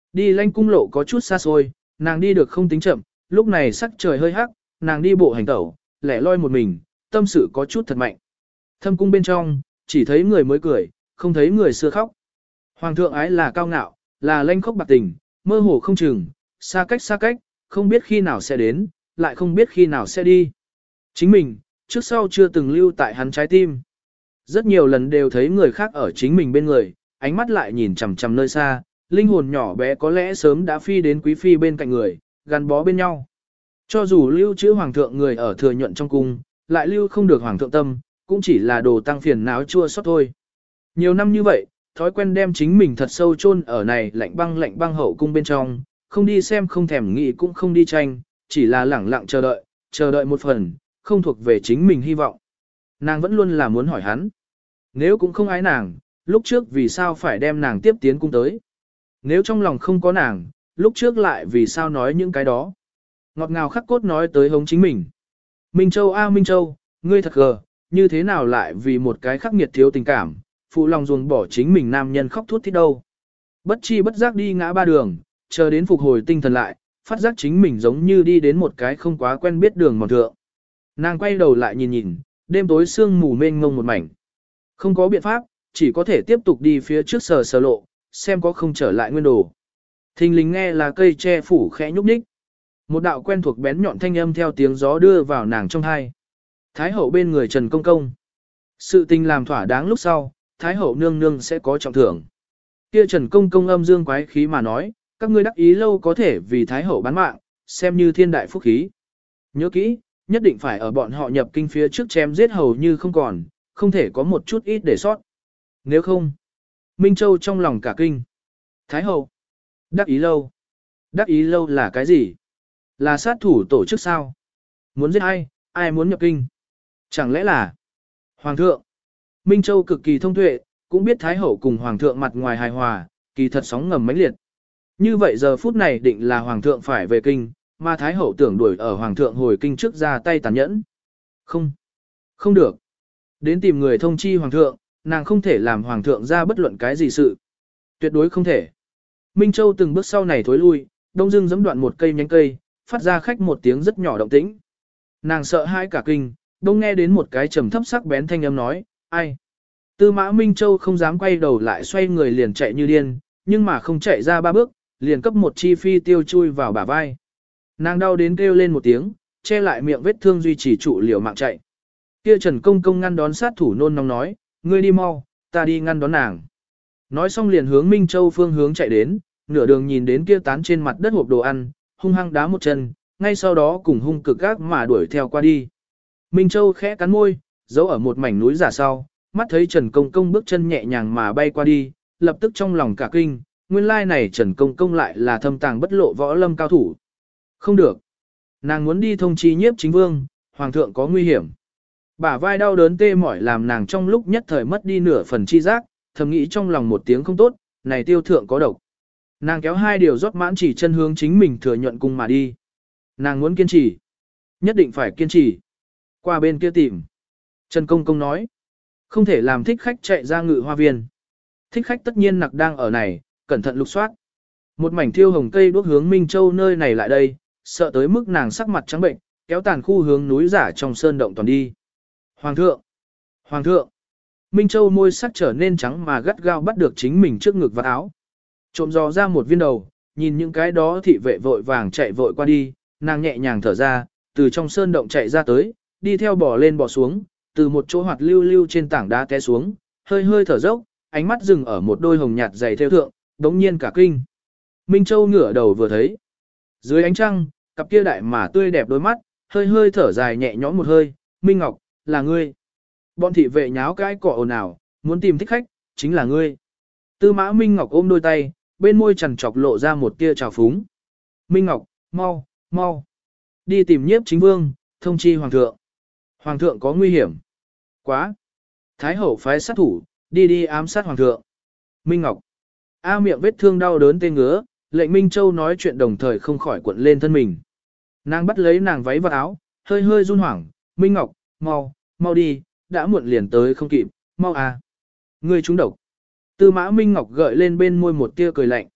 Đi Lanh cung lộ có chút xa xôi, nàng đi được không tính chậm, lúc này sắc trời hơi hắc, nàng đi bộ hành tẩu, lẻ loi một mình, tâm sự có chút thật mạnh. Thâm cung bên trong, chỉ thấy người mới cười, không thấy người xưa khóc. Hoàng thượng ái là cao ngạo, là lanh khốc bạc tình, mơ hồ không chừng, xa cách xa cách, không biết khi nào sẽ đến, lại không biết khi nào sẽ đi. Chính mình, trước sau chưa từng lưu tại hắn trái tim. Rất nhiều lần đều thấy người khác ở chính mình bên người, ánh mắt lại nhìn chằm chằm nơi xa, linh hồn nhỏ bé có lẽ sớm đã phi đến quý phi bên cạnh người, gắn bó bên nhau. Cho dù lưu trữ hoàng thượng người ở thừa nhuận trong cung, lại lưu không được hoàng thượng tâm, cũng chỉ là đồ tăng phiền não chua xót thôi. Nhiều năm như vậy, thói quen đem chính mình thật sâu chôn ở này lạnh băng lạnh băng hậu cung bên trong, không đi xem không thèm nghĩ cũng không đi tranh, chỉ là lẳng lặng chờ đợi, chờ đợi một phần, không thuộc về chính mình hy vọng. Nàng vẫn luôn là muốn hỏi hắn. Nếu cũng không ái nàng, lúc trước vì sao phải đem nàng tiếp tiến cung tới? Nếu trong lòng không có nàng, lúc trước lại vì sao nói những cái đó? Ngọt ngào khắc cốt nói tới hống chính mình. Minh Châu a Minh Châu, ngươi thật gờ, như thế nào lại vì một cái khắc nghiệt thiếu tình cảm, phụ lòng ruồng bỏ chính mình nam nhân khóc thút thít đâu. Bất chi bất giác đi ngã ba đường, chờ đến phục hồi tinh thần lại, phát giác chính mình giống như đi đến một cái không quá quen biết đường mòn thượng. Nàng quay đầu lại nhìn nhìn, đêm tối sương mù mênh mông một mảnh. Không có biện pháp, chỉ có thể tiếp tục đi phía trước sờ sờ lộ, xem có không trở lại nguyên đồ. Thình lình nghe là cây tre phủ khẽ nhúc nhích. Một đạo quen thuộc bén nhọn thanh âm theo tiếng gió đưa vào nàng trong hai. Thái hậu bên người Trần Công Công. Sự tình làm thỏa đáng lúc sau, Thái hậu nương nương sẽ có trọng thưởng. Kia Trần Công Công âm dương quái khí mà nói, các ngươi đắc ý lâu có thể vì Thái hậu bán mạng, xem như thiên đại phúc khí. Nhớ kỹ, nhất định phải ở bọn họ nhập kinh phía trước chém giết hầu như không còn, không thể có một chút ít để sót. Nếu không, Minh Châu trong lòng cả kinh. Thái hậu, đắc ý lâu. Đắc ý lâu là cái gì? Là sát thủ tổ chức sao? Muốn giết ai? Ai muốn nhập kinh? Chẳng lẽ là Hoàng thượng? Minh Châu cực kỳ thông tuệ, cũng biết Thái hậu cùng Hoàng thượng mặt ngoài hài hòa, kỳ thật sóng ngầm mãnh liệt. Như vậy giờ phút này định là Hoàng thượng phải về kinh, mà Thái hậu tưởng đuổi ở Hoàng thượng hồi kinh trước ra tay tàn nhẫn. Không, không được. Đến tìm người thông chi Hoàng thượng, nàng không thể làm Hoàng thượng ra bất luận cái gì sự. Tuyệt đối không thể. Minh Châu từng bước sau này thối lui, đông dưng giẫm đoạn một cây nhánh cây, phát ra khách một tiếng rất nhỏ động tĩnh. Nàng sợ hãi cả kinh, đông nghe đến một cái trầm thấp sắc bén thanh âm nói, ai? Tư mã Minh Châu không dám quay đầu lại xoay người liền chạy như điên, nhưng mà không chạy ra ba bước, liền cấp một chi phi tiêu chui vào bả vai. Nàng đau đến kêu lên một tiếng, che lại miệng vết thương duy trì trụ liều mạng chạy. Kia Trần Công Công ngăn đón sát thủ nôn nóng nói, ngươi đi mau, ta đi ngăn đón nàng. Nói xong liền hướng Minh Châu phương hướng chạy đến, nửa đường nhìn đến kia tán trên mặt đất hộp đồ ăn, hung hăng đá một chân, ngay sau đó cùng hung cực gác mà đuổi theo qua đi. Minh Châu khẽ cắn môi, giấu ở một mảnh núi giả sau, mắt thấy Trần Công Công bước chân nhẹ nhàng mà bay qua đi, lập tức trong lòng cả kinh, nguyên lai này Trần Công Công lại là thâm tàng bất lộ võ lâm cao thủ. Không được. Nàng muốn đi thông chi nhiếp chính vương, Hoàng thượng có nguy hiểm. Bả vai đau đớn tê mỏi làm nàng trong lúc nhất thời mất đi nửa phần chi giác, thầm nghĩ trong lòng một tiếng không tốt, này tiêu thượng có độc. Nàng kéo hai điều rót mãn chỉ chân hướng chính mình thừa nhuận cung mà đi. Nàng muốn kiên trì. Nhất định phải kiên trì. Qua bên kia tìm. Trần Công Công nói. Không thể làm thích khách chạy ra ngự hoa viên. Thích khách tất nhiên nặc đang ở này, cẩn thận lục soát. Một mảnh thiêu hồng cây đuốc hướng Minh Châu nơi này lại đây, sợ tới mức nàng sắc mặt trắng bệnh, kéo tàn khu hướng núi giả trong sơn động toàn đi. Hoàng thượng! Hoàng thượng! Minh Châu môi sắc trở nên trắng mà gắt gao bắt được chính mình trước ngực và áo. Trộm dò ra một viên đầu, nhìn những cái đó thị vệ vội vàng chạy vội qua đi, nàng nhẹ nhàng thở ra, từ trong sơn động chạy ra tới, đi theo bò lên bò xuống, từ một chỗ hoạt lưu lưu trên tảng đá té xuống, hơi hơi thở dốc, ánh mắt dừng ở một đôi hồng nhạt dày theo thượng, đống nhiên cả kinh. Minh Châu ngửa đầu vừa thấy. Dưới ánh trăng, cặp kia đại mà tươi đẹp đôi mắt, hơi hơi thở dài nhẹ nhõm một hơi, Minh Ngọc, là ngươi. Bọn thị vệ nháo cái cọ ồn ào, muốn tìm thích khách, chính là ngươi. Tư mã Minh Ngọc ôm đôi tay, bên môi chằn chọc lộ ra một tia trào phúng. Minh Ngọc, mau, mau. Đi tìm nhiếp chính vương, thông chi hoàng thượng. Hoàng thượng có nguy hiểm. Quá. Thái hậu phái sát thủ, đi đi ám sát hoàng thượng. Minh Ngọc. A miệng vết thương đau đớn tê ngứa, lệnh Minh Châu nói chuyện đồng thời không khỏi cuộn lên thân mình. Nàng bắt lấy nàng váy và áo, hơi hơi run hoảng. Minh Ngọc, mau, mau đi, đã muộn liền tới không kịp, mau à. Ngươi trúng độc. Tư mã Minh Ngọc gợi lên bên môi một tia cười lạnh.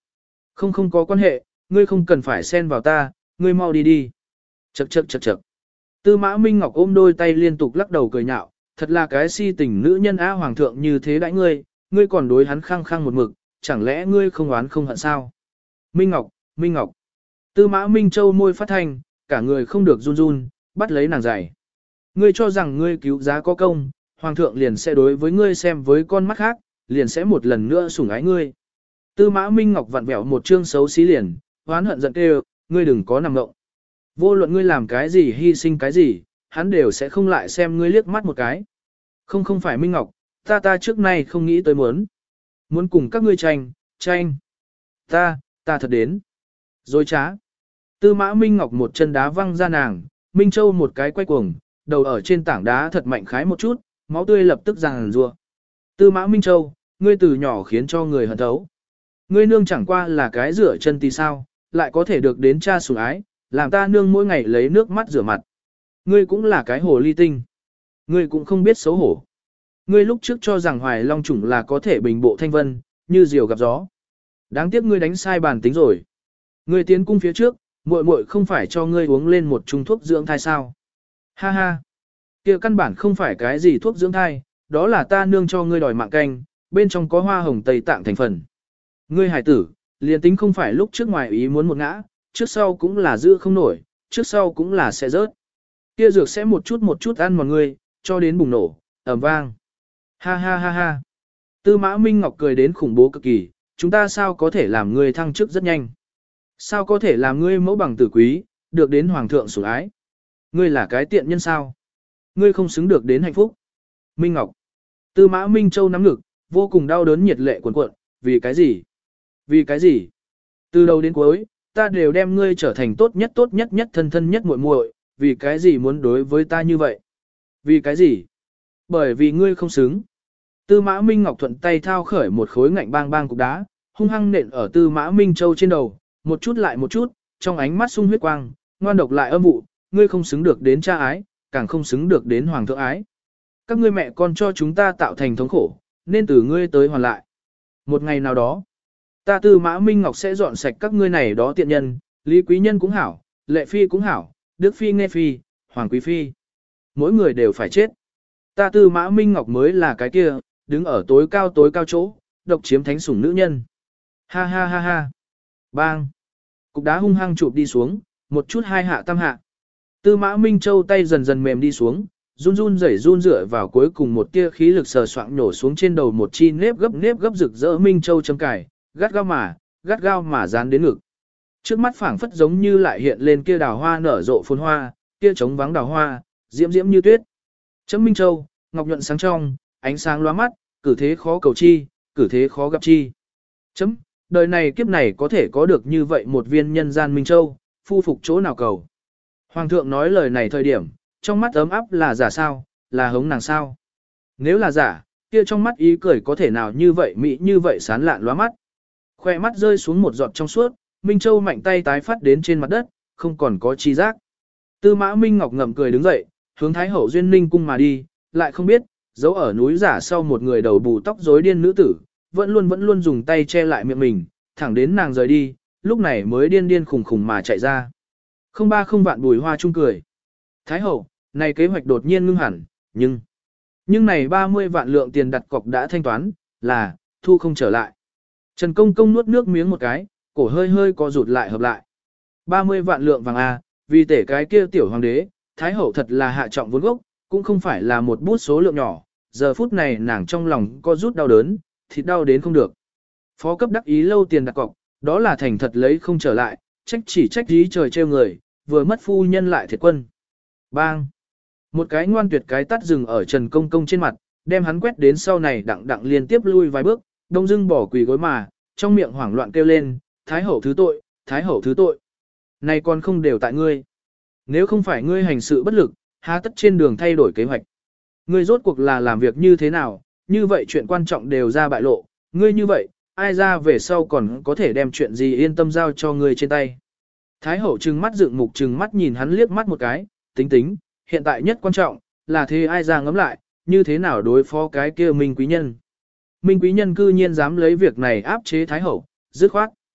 Không không có quan hệ, ngươi không cần phải xen vào ta, ngươi mau đi đi. Chậc chậc chậc chậc. Tư Mã Minh Ngọc ôm đôi tay liên tục lắc đầu cười nhạo, thật là cái si tình nữ nhân á, hoàng thượng như thế đãi ngươi, ngươi còn đối hắn khăng khăng một mực, chẳng lẽ ngươi không oán không hận sao? Minh Ngọc, Minh Ngọc. Tư Mã Minh Châu môi phát thanh, cả người không được run run, bắt lấy nàng giày. Ngươi cho rằng ngươi cứu giá có công, hoàng thượng liền sẽ đối với ngươi xem với con mắt khác, liền sẽ một lần nữa sủng ái ngươi. Tư Mã Minh Ngọc vặn vẹo một chương xấu xí liền, hoán hận giận kêu, ngươi đừng có nằm ngộng. Vô luận ngươi làm cái gì hy sinh cái gì, hắn đều sẽ không lại xem ngươi liếc mắt một cái. Không không phải Minh Ngọc, ta ta trước nay không nghĩ tới muốn. Muốn cùng các ngươi tranh, tranh. Ta, ta thật đến. Dối trá. Tư Mã Minh Ngọc một chân đá văng ra nàng, Minh Châu một cái quay cuồng, đầu ở trên tảng đá thật mạnh khái một chút, máu tươi lập tức ràng rùa. Tư Mã Minh Châu, ngươi từ nhỏ khiến cho người hận thấu. Ngươi nương chẳng qua là cái rửa chân tí sao, lại có thể được đến cha sủng ái, làm ta nương mỗi ngày lấy nước mắt rửa mặt. Ngươi cũng là cái hồ ly tinh. Ngươi cũng không biết xấu hổ. Ngươi lúc trước cho rằng Hoài Long chủng là có thể bình bộ thanh vân, như diều gặp gió. Đáng tiếc ngươi đánh sai bàn tính rồi. Ngươi tiến cung phía trước, muội muội không phải cho ngươi uống lên một chung thuốc dưỡng thai sao? Ha ha. Kia căn bản không phải cái gì thuốc dưỡng thai, đó là ta nương cho ngươi đòi mạng canh, bên trong có hoa hồng Tây Tạng thành phần. Ngươi hài tử, liền tính không phải lúc trước ngoài ý muốn một ngã, trước sau cũng là giữ không nổi, trước sau cũng là sẽ rớt. Kia dược sẽ một chút một chút ăn một ngươi, cho đến bùng nổ, ầm vang. Ha ha ha ha. Tư Mã Minh Ngọc cười đến khủng bố cực kỳ, chúng ta sao có thể làm ngươi thăng chức rất nhanh? Sao có thể làm ngươi mẫu bằng tử quý, được đến hoàng thượng sủng ái? Ngươi là cái tiện nhân sao? Ngươi không xứng được đến hạnh phúc. Minh Ngọc. Tư Mã Minh Châu nắm ngực, vô cùng đau đớn nhiệt lệ cuồn cuộn, vì cái gì? Vì cái gì? Từ đầu đến cuối, ta đều đem ngươi trở thành tốt nhất tốt nhất nhất thân thân nhất muội muội, vì cái gì muốn đối với ta như vậy? Vì cái gì? Bởi vì ngươi không xứng. Tư Mã Minh Ngọc thuận tay thao khởi một khối ngạnh bang bang cục đá, hung hăng nện ở Tư Mã Minh Châu trên đầu, một chút lại một chút, trong ánh mắt sung huyết quang, ngoan độc lại âm vụ, ngươi không xứng được đến cha ái, càng không xứng được đến hoàng thượng ái. Các ngươi mẹ con cho chúng ta tạo thành thống khổ, nên từ ngươi tới hoàn lại. Một ngày nào đó, ta Tư Mã Minh Ngọc sẽ dọn sạch các ngươi này đó tiện nhân, Lý Quý Nhân cũng hảo, Lệ Phi cũng hảo, Đức Phi Nghe Phi, Hoàng Quý Phi. Mỗi người đều phải chết. Ta Tư Mã Minh Ngọc mới là cái kia, đứng ở tối cao tối cao chỗ, độc chiếm thánh sủng nữ nhân. Ha ha ha ha. Bang. Cục đá hung hăng chụp đi xuống, một chút hai hạ tam hạ. Tư Mã Minh Châu tay dần dần mềm đi xuống, run run rẩy run rửa vào cuối cùng một tia khí lực sờ soạng nhổ xuống trên đầu một chi nếp gấp nếp gấp rực rỡ Minh Châu châm cải, gắt gao mà, gắt gao mà dán đến ngực. Trước mắt phảng phất giống như lại hiện lên kia đào hoa nở rộ phồn hoa, kia trống vắng đào hoa, diễm diễm như tuyết. Chấm Minh Châu, ngọc nhuận sáng trong, ánh sáng lóa mắt, cử thế khó cầu chi, cử thế khó gặp chi. Chấm, đời này kiếp này có thể có được như vậy một viên nhân gian Minh Châu, phu phục chỗ nào cầu. Hoàng thượng nói lời này thời điểm, trong mắt ấm áp là giả sao, là hống nàng sao. Nếu là giả, kia trong mắt ý cười có thể nào như vậy mỹ như vậy sán lạn lóa mắt. Khoe mắt rơi xuống một giọt trong suốt, Minh Châu mạnh tay tái phát đến trên mặt đất, không còn có chi giác. Tư Mã Minh Ngọc ngậm cười đứng dậy, hướng Thái Hậu Duyên Ninh cung mà đi, lại không biết, giấu ở núi giả sau một người đầu bù tóc rối điên nữ tử, vẫn luôn vẫn luôn dùng tay che lại miệng mình, thẳng đến nàng rời đi, lúc này mới điên điên khùng khùng mà chạy ra. Không ba không vạn bùi hoa chung cười. Thái Hậu, này kế hoạch đột nhiên ngưng hẳn, nhưng... Nhưng này ba mươi vạn lượng tiền đặt cọc đã thanh toán, là, thu không trở lại. Trần Công Công nuốt nước miếng một cái, cổ hơi hơi co rụt lại hợp lại. ba mươi vạn lượng vàng A, vì tể cái kia tiểu hoàng đế, Thái Hậu thật là hạ trọng vốn gốc, cũng không phải là một bút số lượng nhỏ, giờ phút này nàng trong lòng có rút đau đớn, thịt đau đến không được. Phó cấp đắc ý lâu tiền đặt cọc, đó là thành thật lấy không trở lại, trách chỉ trách ý trời trêu người, vừa mất phu nhân lại thiệt quân. Bang! Một cái ngoan tuyệt cái tắt dừng ở Trần Công Công trên mặt, đem hắn quét đến sau này đặng đặng liên tiếp lui vài bước, đông dưng bỏ quỳ gối mà, trong miệng hoảng loạn kêu lên, Thái Hậu thứ tội, Thái Hậu thứ tội. Này còn không đều tại ngươi. Nếu không phải ngươi hành sự bất lực, há tất trên đường thay đổi kế hoạch. Ngươi rốt cuộc là làm việc như thế nào, như vậy chuyện quan trọng đều ra bại lộ, ngươi như vậy, ai ra về sau còn có thể đem chuyện gì yên tâm giao cho ngươi trên tay. Thái Hậu trừng mắt dựng mục trừng mắt nhìn hắn liếc mắt một cái, tính tính, hiện tại nhất quan trọng, là thế ai ra ngẫm lại, như thế nào đối phó cái kia Minh Quý Nhân. Minh Quý Nhân cư nhiên dám lấy việc này áp chế Thái Hậu, dứt khoát.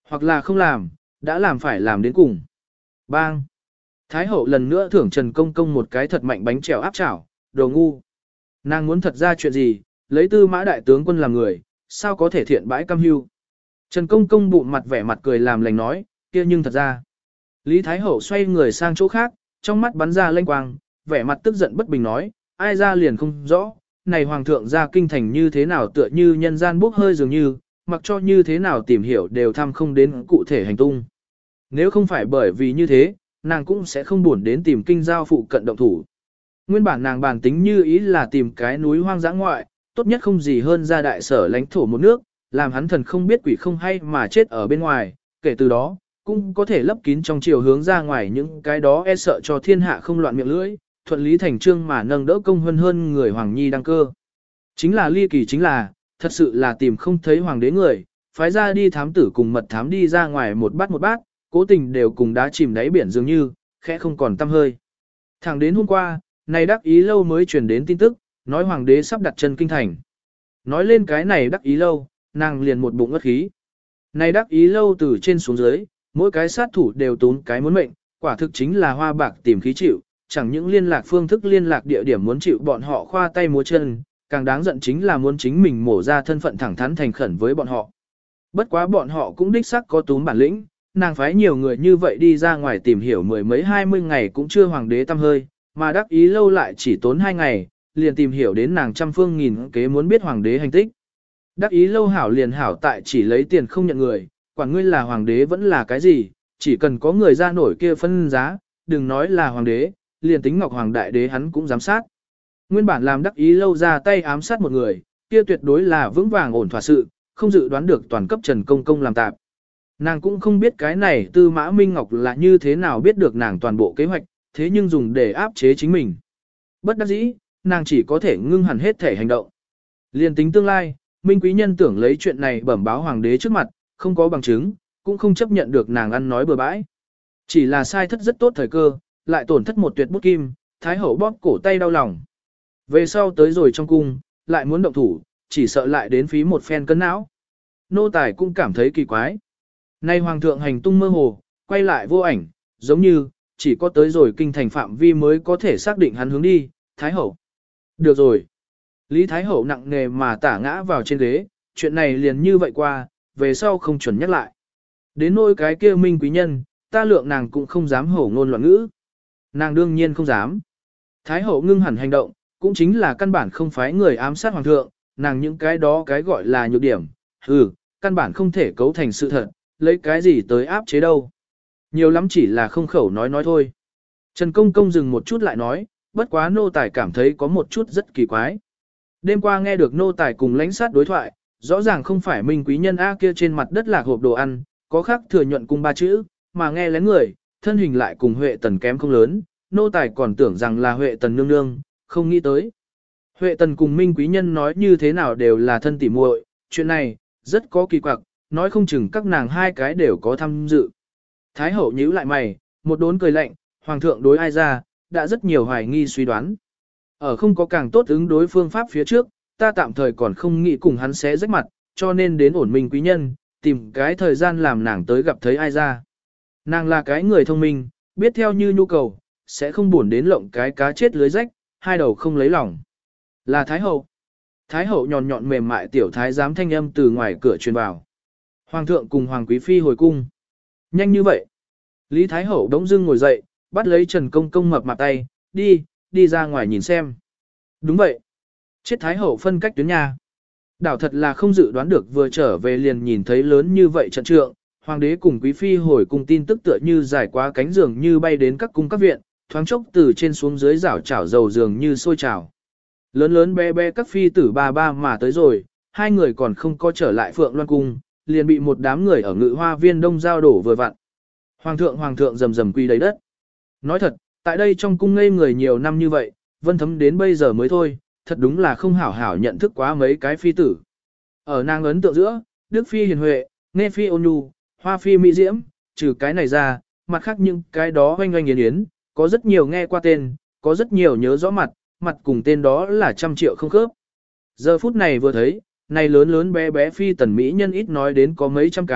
Hoặc là không làm, đã làm phải làm đến cùng. Bang! Thái hậu lần nữa thưởng Trần Công Công một cái thật mạnh bánh trèo áp chảo, đồ ngu. Nàng muốn thật ra chuyện gì, lấy Tư Mã đại tướng quân làm người, sao có thể thiện bãi cam hưu. Trần Công Công bụng mặt vẻ mặt cười làm lành nói, kia nhưng thật ra. Lý Thái hậu xoay người sang chỗ khác, trong mắt bắn ra lanh quang, vẻ mặt tức giận bất bình nói, ai ra liền không rõ, này hoàng thượng ra kinh thành như thế nào tựa như nhân gian bốc hơi dường như, mặc cho như thế nào tìm hiểu đều thăm không đến cụ thể hành tung. Nếu không phải bởi vì như thế, nàng cũng sẽ không buồn đến tìm kinh giao phụ cận động thủ. Nguyên bản nàng bản tính như ý là tìm cái núi hoang dã ngoại, tốt nhất không gì hơn ra đại sở lãnh thổ một nước, làm hắn thần không biết quỷ không hay mà chết ở bên ngoài, kể từ đó, cũng có thể lấp kín trong chiều hướng ra ngoài những cái đó e sợ cho thiên hạ không loạn miệng lưỡi, thuận lý thành trương mà nâng đỡ công hơn hơn người hoàng nhi đăng cơ. Chính là ly kỳ chính là, thật sự là tìm không thấy hoàng đế người, phái ra đi thám tử cùng mật thám đi ra ngoài một bát một bát, cố tình đều cùng đá chìm đáy biển dường như, khẽ không còn tăm hơi. Thẳng đến hôm qua, này đắc ý lâu mới truyền đến tin tức, nói hoàng đế sắp đặt chân kinh thành. Nói lên cái này đắc ý lâu, nàng liền một bụng ngất khí. Này đắc ý lâu từ trên xuống dưới, mỗi cái sát thủ đều tốn cái muốn mệnh, quả thực chính là hoa bạc tìm khí chịu, chẳng những liên lạc phương thức liên lạc địa điểm muốn chịu bọn họ khoa tay múa chân, càng đáng giận chính là muốn chính mình mổ ra thân phận thẳng thắn thành khẩn với bọn họ. Bất quá bọn họ cũng đích xác có túm bản lĩnh, nàng phái nhiều người như vậy đi ra ngoài tìm hiểu mười mấy hai mươi ngày cũng chưa hoàng đế tâm hơi, mà đắc ý lâu lại chỉ tốn hai ngày, liền tìm hiểu đến nàng trăm phương nghìn kế muốn biết hoàng đế hành tích. Đắc ý lâu hảo liền hảo tại chỉ lấy tiền không nhận người, quản ngươi là hoàng đế vẫn là cái gì, chỉ cần có người ra nổi kia phân giá, đừng nói là hoàng đế, liền tính ngọc hoàng đại đế hắn cũng giám sát. Nguyên bản làm đắc ý lâu ra tay ám sát một người, kia tuyệt đối là vững vàng ổn thỏa sự, không dự đoán được toàn cấp Trần Công Công làm tạp. Nàng cũng không biết cái này Tư Mã Minh Ngọc là như thế nào biết được nàng toàn bộ kế hoạch, thế nhưng dùng để áp chế chính mình. Bất đắc dĩ, nàng chỉ có thể ngưng hẳn hết thể hành động. Liên tính tương lai, Minh Quý Nhân tưởng lấy chuyện này bẩm báo hoàng đế trước mặt, không có bằng chứng, cũng không chấp nhận được nàng ăn nói bừa bãi. Chỉ là sai thất rất tốt thời cơ, lại tổn thất một tuyệt bút kim, Thái hậu bóp cổ tay đau lòng. Về sau tới rồi trong cung, lại muốn động thủ, chỉ sợ lại đến phí một phen cân não. Nô tài cũng cảm thấy kỳ quái. Nay hoàng thượng hành tung mơ hồ, quay lại vô ảnh, giống như, chỉ có tới rồi kinh thành phạm vi mới có thể xác định hắn hướng đi, Thái hậu. Được rồi. Lý Thái hậu nặng nề mà tả ngã vào trên ghế, chuyện này liền như vậy qua, về sau không chuẩn nhắc lại. Đến nỗi cái kia Minh Quý Nhân, ta lượng nàng cũng không dám hổ ngôn loạn ngữ. Nàng đương nhiên không dám. Thái hậu ngưng hẳn hành động, cũng chính là căn bản không phái người ám sát hoàng thượng, nàng những cái đó cái gọi là nhược điểm, ừ, căn bản không thể cấu thành sự thật, lấy cái gì tới áp chế đâu. Nhiều lắm chỉ là không khẩu nói nói thôi. Trần Công Công dừng một chút lại nói, bất quá nô tài cảm thấy có một chút rất kỳ quái. Đêm qua nghe được nô tài cùng lãnh sát đối thoại, rõ ràng không phải Minh Quý Nhân A kia trên mặt đất lạc hộp đồ ăn, có khác thừa nhuận cung ba chữ, mà nghe lén người, thân hình lại cùng Huệ Tần kém không lớn, nô tài còn tưởng rằng là Huệ Tần nương nương, không nghĩ tới. Huệ Tần cùng Minh Quý Nhân nói như thế nào đều là thân tỉ muội, chuyện này, rất có kỳ quặc, nói không chừng các nàng hai cái đều có tham dự. Thái hậu nhíu lại mày, một đốn cười lạnh, hoàng thượng đối ai ra, đã rất nhiều hoài nghi suy đoán. Ở không có càng tốt ứng đối phương pháp phía trước, ta tạm thời còn không nghĩ cùng hắn xé rách mặt, cho nên đến ổn Minh Quý Nhân, tìm cái thời gian làm nàng tới gặp thấy ai ra. Nàng là cái người thông minh, biết theo như nhu cầu, sẽ không buồn đến lộng cái cá chết lưới rách, hai đầu không lấy lòng. Là Thái hậu. Thái hậu nhọn nhọn mềm mại tiểu thái giám thanh âm từ ngoài cửa truyền vào. Hoàng thượng cùng Hoàng Quý Phi hồi cung. Nhanh như vậy. Lý Thái hậu đống dưng ngồi dậy, bắt lấy Trần Công Công mập mặt tay, đi, đi ra ngoài nhìn xem. Đúng vậy. Chết Thái hậu phân cách tuyến nhà. Đảo thật là không dự đoán được vừa trở về liền nhìn thấy lớn như vậy trận trượng, Hoàng đế cùng Quý Phi hồi cung tin tức tựa như dài quá cánh giường như bay đến các cung các viện, thoáng chốc từ trên xuống dưới rảo chảo dầu giường như sôi trào. Lớn lớn bé bé các phi tử ba ba mà tới rồi, hai người còn không có trở lại Phượng Loan Cung, liền bị một đám người ở Ngự Hoa Viên đông giao đổ vừa vặn. Hoàng thượng hoàng thượng rầm rầm quy đầy đất. Nói thật, tại đây trong cung ngây người nhiều năm như vậy, Vân Thấm đến bây giờ mới thôi, thật đúng là không hảo hảo nhận thức quá mấy cái phi tử. Ở nàng ấn tượng giữa, Đức Phi hiền huệ, Nghe Phi ôn nhu, Hoa Phi mỹ diễm, trừ cái này ra, mặt khác những cái đó oanh oanh yến yến, có rất nhiều nghe qua tên, có rất nhiều nhớ rõ mặt, mặt cùng tên đó là trăm triệu không khớp. Giờ phút này vừa thấy, này lớn lớn bé bé phi tần mỹ nhân ít nói đến có mấy trăm cái,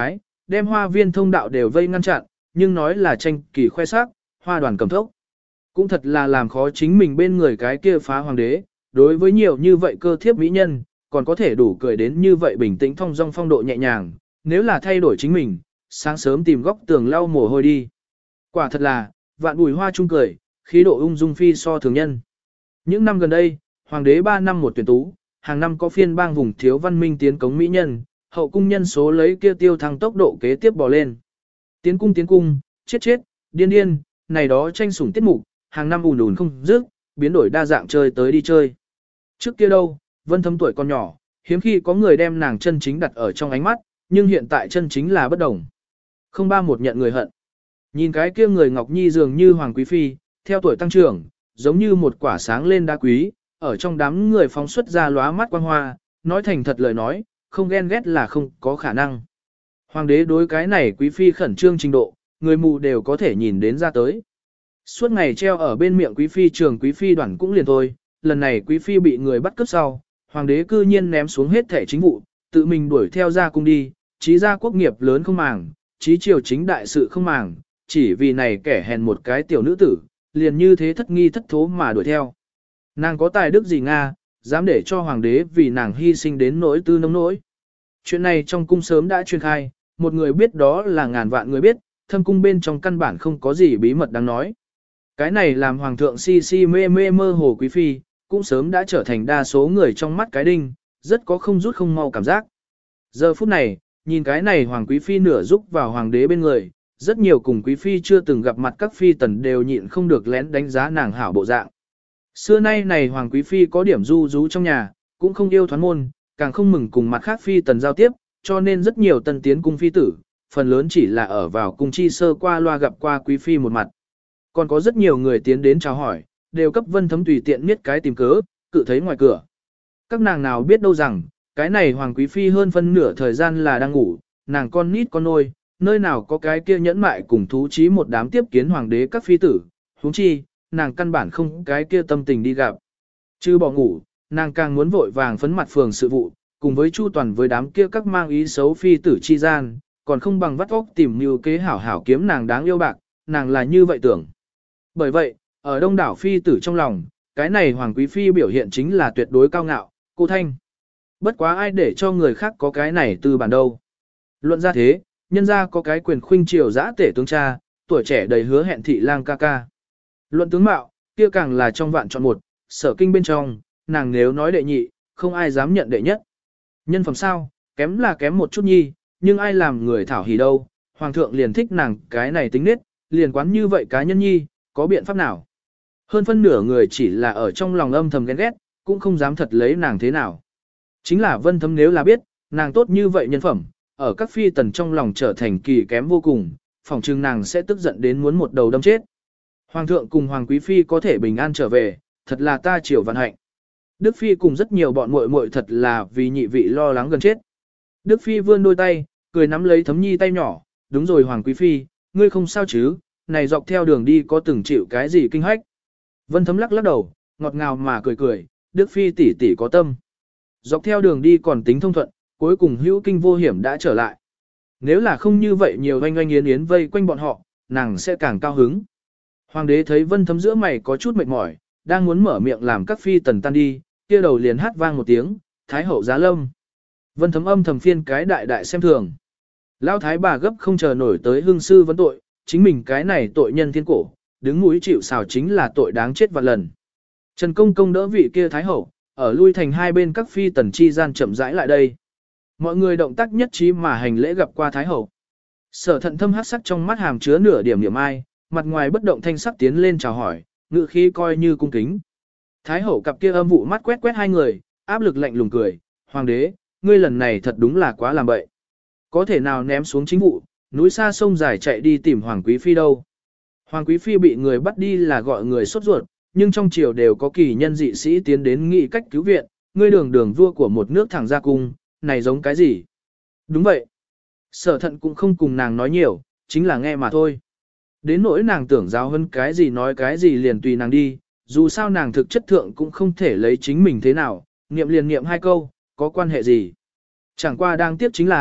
đem hoa viên thông đạo đều vây ngăn chặn, nhưng nói là tranh kỳ khoe sắc, hoa đoàn cầm thốc. Cũng thật là làm khó chính mình bên người cái kia phá hoàng đế, đối với nhiều như vậy cơ thiếp mỹ nhân, còn có thể đủ cười đến như vậy bình tĩnh thong dong phong độ nhẹ nhàng, nếu là thay đổi chính mình, sáng sớm tìm góc tường lau mồ hôi đi. Quả thật là, vạn bùi hoa chung cười, khí độ ung dung phi so thường nhân. Những năm gần đây, hoàng đế ba năm một tuyển tú, hàng năm có phiên bang vùng thiếu văn minh tiến cống mỹ nhân, hậu cung nhân số lấy kia tiêu thăng tốc độ kế tiếp bò lên. Tiến cung tiến cung, chết chết, điên điên, này đó tranh sủng tiết mục, hàng năm ùn ùn không dứt, biến đổi đa dạng chơi tới đi chơi. Trước kia đâu, Vân Thấm tuổi còn nhỏ, hiếm khi có người đem nàng chân chính đặt ở trong ánh mắt, nhưng hiện tại chân chính là bất đồng. Không ba một nhận người hận. Nhìn cái kia người Ngọc Nhi dường như Hoàng Quý Phi, theo tuổi tăng trưởng, giống như một quả sáng lên đá quý, ở trong đám người phóng xuất ra lóa mắt quang hoa, nói thành thật lời nói, không ghen ghét là không có khả năng. Hoàng đế đối cái này Quý Phi khẩn trương trình độ, người mù đều có thể nhìn đến ra tới. Suốt ngày treo ở bên miệng Quý Phi trường Quý Phi đoản cũng liền thôi, lần này Quý Phi bị người bắt cướp sau, Hoàng đế cư nhiên ném xuống hết thẻ chính vụ, tự mình đuổi theo ra cung đi, trí gia quốc nghiệp lớn không màng, trí triều chính đại sự không màng, chỉ vì này kẻ hèn một cái tiểu nữ tử, liền như thế thất nghi thất thố mà đuổi theo. Nàng có tài đức gì Nga, dám để cho hoàng đế vì nàng hy sinh đến nỗi tư nông nỗi. Chuyện này trong cung sớm đã truyền khai, một người biết đó là ngàn vạn người biết, thâm cung bên trong căn bản không có gì bí mật đáng nói. Cái này làm hoàng thượng si si mê mê mơ hồ quý phi, cũng sớm đã trở thành đa số người trong mắt cái đinh, rất có không rút không mau cảm giác. Giờ phút này, nhìn cái này hoàng quý phi nửa rúc vào hoàng đế bên người, rất nhiều cùng quý phi chưa từng gặp mặt các phi tần đều nhịn không được lén đánh giá nàng hảo bộ dạng. Xưa nay này hoàng quý phi có điểm du rú trong nhà, cũng không yêu thoán môn, càng không mừng cùng mặt khác phi tần giao tiếp, cho nên rất nhiều tân tiến cung phi tử, phần lớn chỉ là ở vào cung chi sơ qua loa gặp qua quý phi một mặt. Còn có rất nhiều người tiến đến chào hỏi, đều cấp Vân Thấm tùy tiện miết cái tìm cớ, cự thấy ngoài cửa. Các nàng nào biết đâu rằng, cái này hoàng quý phi hơn phân nửa thời gian là đang ngủ, nàng con nít con nôi, nơi nào có cái kia nhẫn mại cùng thú chí một đám tiếp kiến hoàng đế các phi tử, huống chi, nàng căn bản không cái kia tâm tình đi gặp. Chứ bỏ ngủ, nàng càng muốn vội vàng phấn mặt phường sự vụ, cùng với chu toàn với đám kia các mang ý xấu phi tử chi gian, còn không bằng vắt óc tìm mưu kế hảo hảo kiếm nàng đáng yêu bạc, nàng là như vậy tưởng. Bởi vậy, ở đông đảo phi tử trong lòng, cái này hoàng quý phi biểu hiện chính là tuyệt đối cao ngạo, cô thanh. Bất quá ai để cho người khác có cái này từ bản đâu. Luận ra thế, nhân ra có cái quyền khuynh triều giã tể tướng cha, tuổi trẻ đầy hứa hẹn thị lang ca ca. Luận tướng mạo, kia càng là trong vạn chọn một, sở kinh bên trong, nàng nếu nói đệ nhị, không ai dám nhận đệ nhất. Nhân phẩm sao, kém là kém một chút nhi, nhưng ai làm người thảo hỉ đâu, hoàng thượng liền thích nàng cái này tính nết, liền quán như vậy cá nhân nhi, có biện pháp nào. Hơn phân nửa người chỉ là ở trong lòng âm thầm ghen ghét, cũng không dám thật lấy nàng thế nào. Chính là Vân Thấm nếu là biết, nàng tốt như vậy nhân phẩm, ở các phi tần trong lòng trở thành kỳ kém vô cùng, phỏng chừng nàng sẽ tức giận đến muốn một đầu đâm chết. Hoàng thượng cùng Hoàng Quý Phi có thể bình an trở về, thật là ta triều vạn hạnh. Đức Phi cùng rất nhiều bọn muội muội thật là vì nhị vị lo lắng gần chết. Đức Phi vươn đôi tay, cười nắm lấy Thấm Nhi tay nhỏ, đúng rồi Hoàng Quý Phi, ngươi không sao chứ, này dọc theo đường đi có từng chịu cái gì kinh hách. Vân Thấm lắc lắc đầu, ngọt ngào mà cười cười, Đức Phi tỷ tỷ có tâm. Dọc theo đường đi còn tính thông thuận, cuối cùng hữu kinh vô hiểm đã trở lại. Nếu là không như vậy nhiều oanh oanh yến yến vây quanh bọn họ, nàng sẽ càng cao hứng. Hoàng đế thấy Vân Thấm giữa mày có chút mệt mỏi, đang muốn mở miệng làm các phi tần tan đi, kia đầu liền hát vang một tiếng, Thái hậu giá lâm. Vân Thấm âm thầm phiên cái đại đại xem thường. Lão thái bà gấp không chờ nổi tới hương sư vấn tội, chính mình cái này tội nhân thiên cổ, đứng mũi chịu sào chính là tội đáng chết vạn lần. Trần Công Công đỡ vị kia Thái hậu, ở lui thành hai bên các phi tần chi gian chậm rãi lại đây. Mọi người động tác nhất trí mà hành lễ gặp qua Thái hậu. Sở Thận thâm hắc sắc trong mắt hàm chứa nửa điểm điểm ai, mặt ngoài bất động thanh sắc tiến lên chào hỏi, ngự khí coi như cung kính. Thái hậu cặp kia âm vụ mắt quét quét hai người, áp lực lạnh lùng cười, hoàng đế, ngươi lần này thật đúng là quá làm bậy. Có thể nào ném xuống chính vụ, núi xa sông dài chạy đi tìm hoàng quý phi đâu. Hoàng quý phi bị người bắt đi là gọi người sốt ruột, nhưng trong triều đều có kỳ nhân dị sĩ tiến đến nghị cách cứu viện, ngươi đường đường vua của một nước thẳng ra cung, này giống cái gì? Đúng vậy. Sở Thận cũng không cùng nàng nói nhiều, chính là nghe mà thôi. Đến nỗi nàng tưởng giáo hơn cái gì nói cái gì liền tùy nàng đi, dù sao nàng thực chất thượng cũng không thể lấy chính mình thế nào, niệm liền niệm hai câu, có quan hệ gì. Chẳng qua đang tiếc chính là,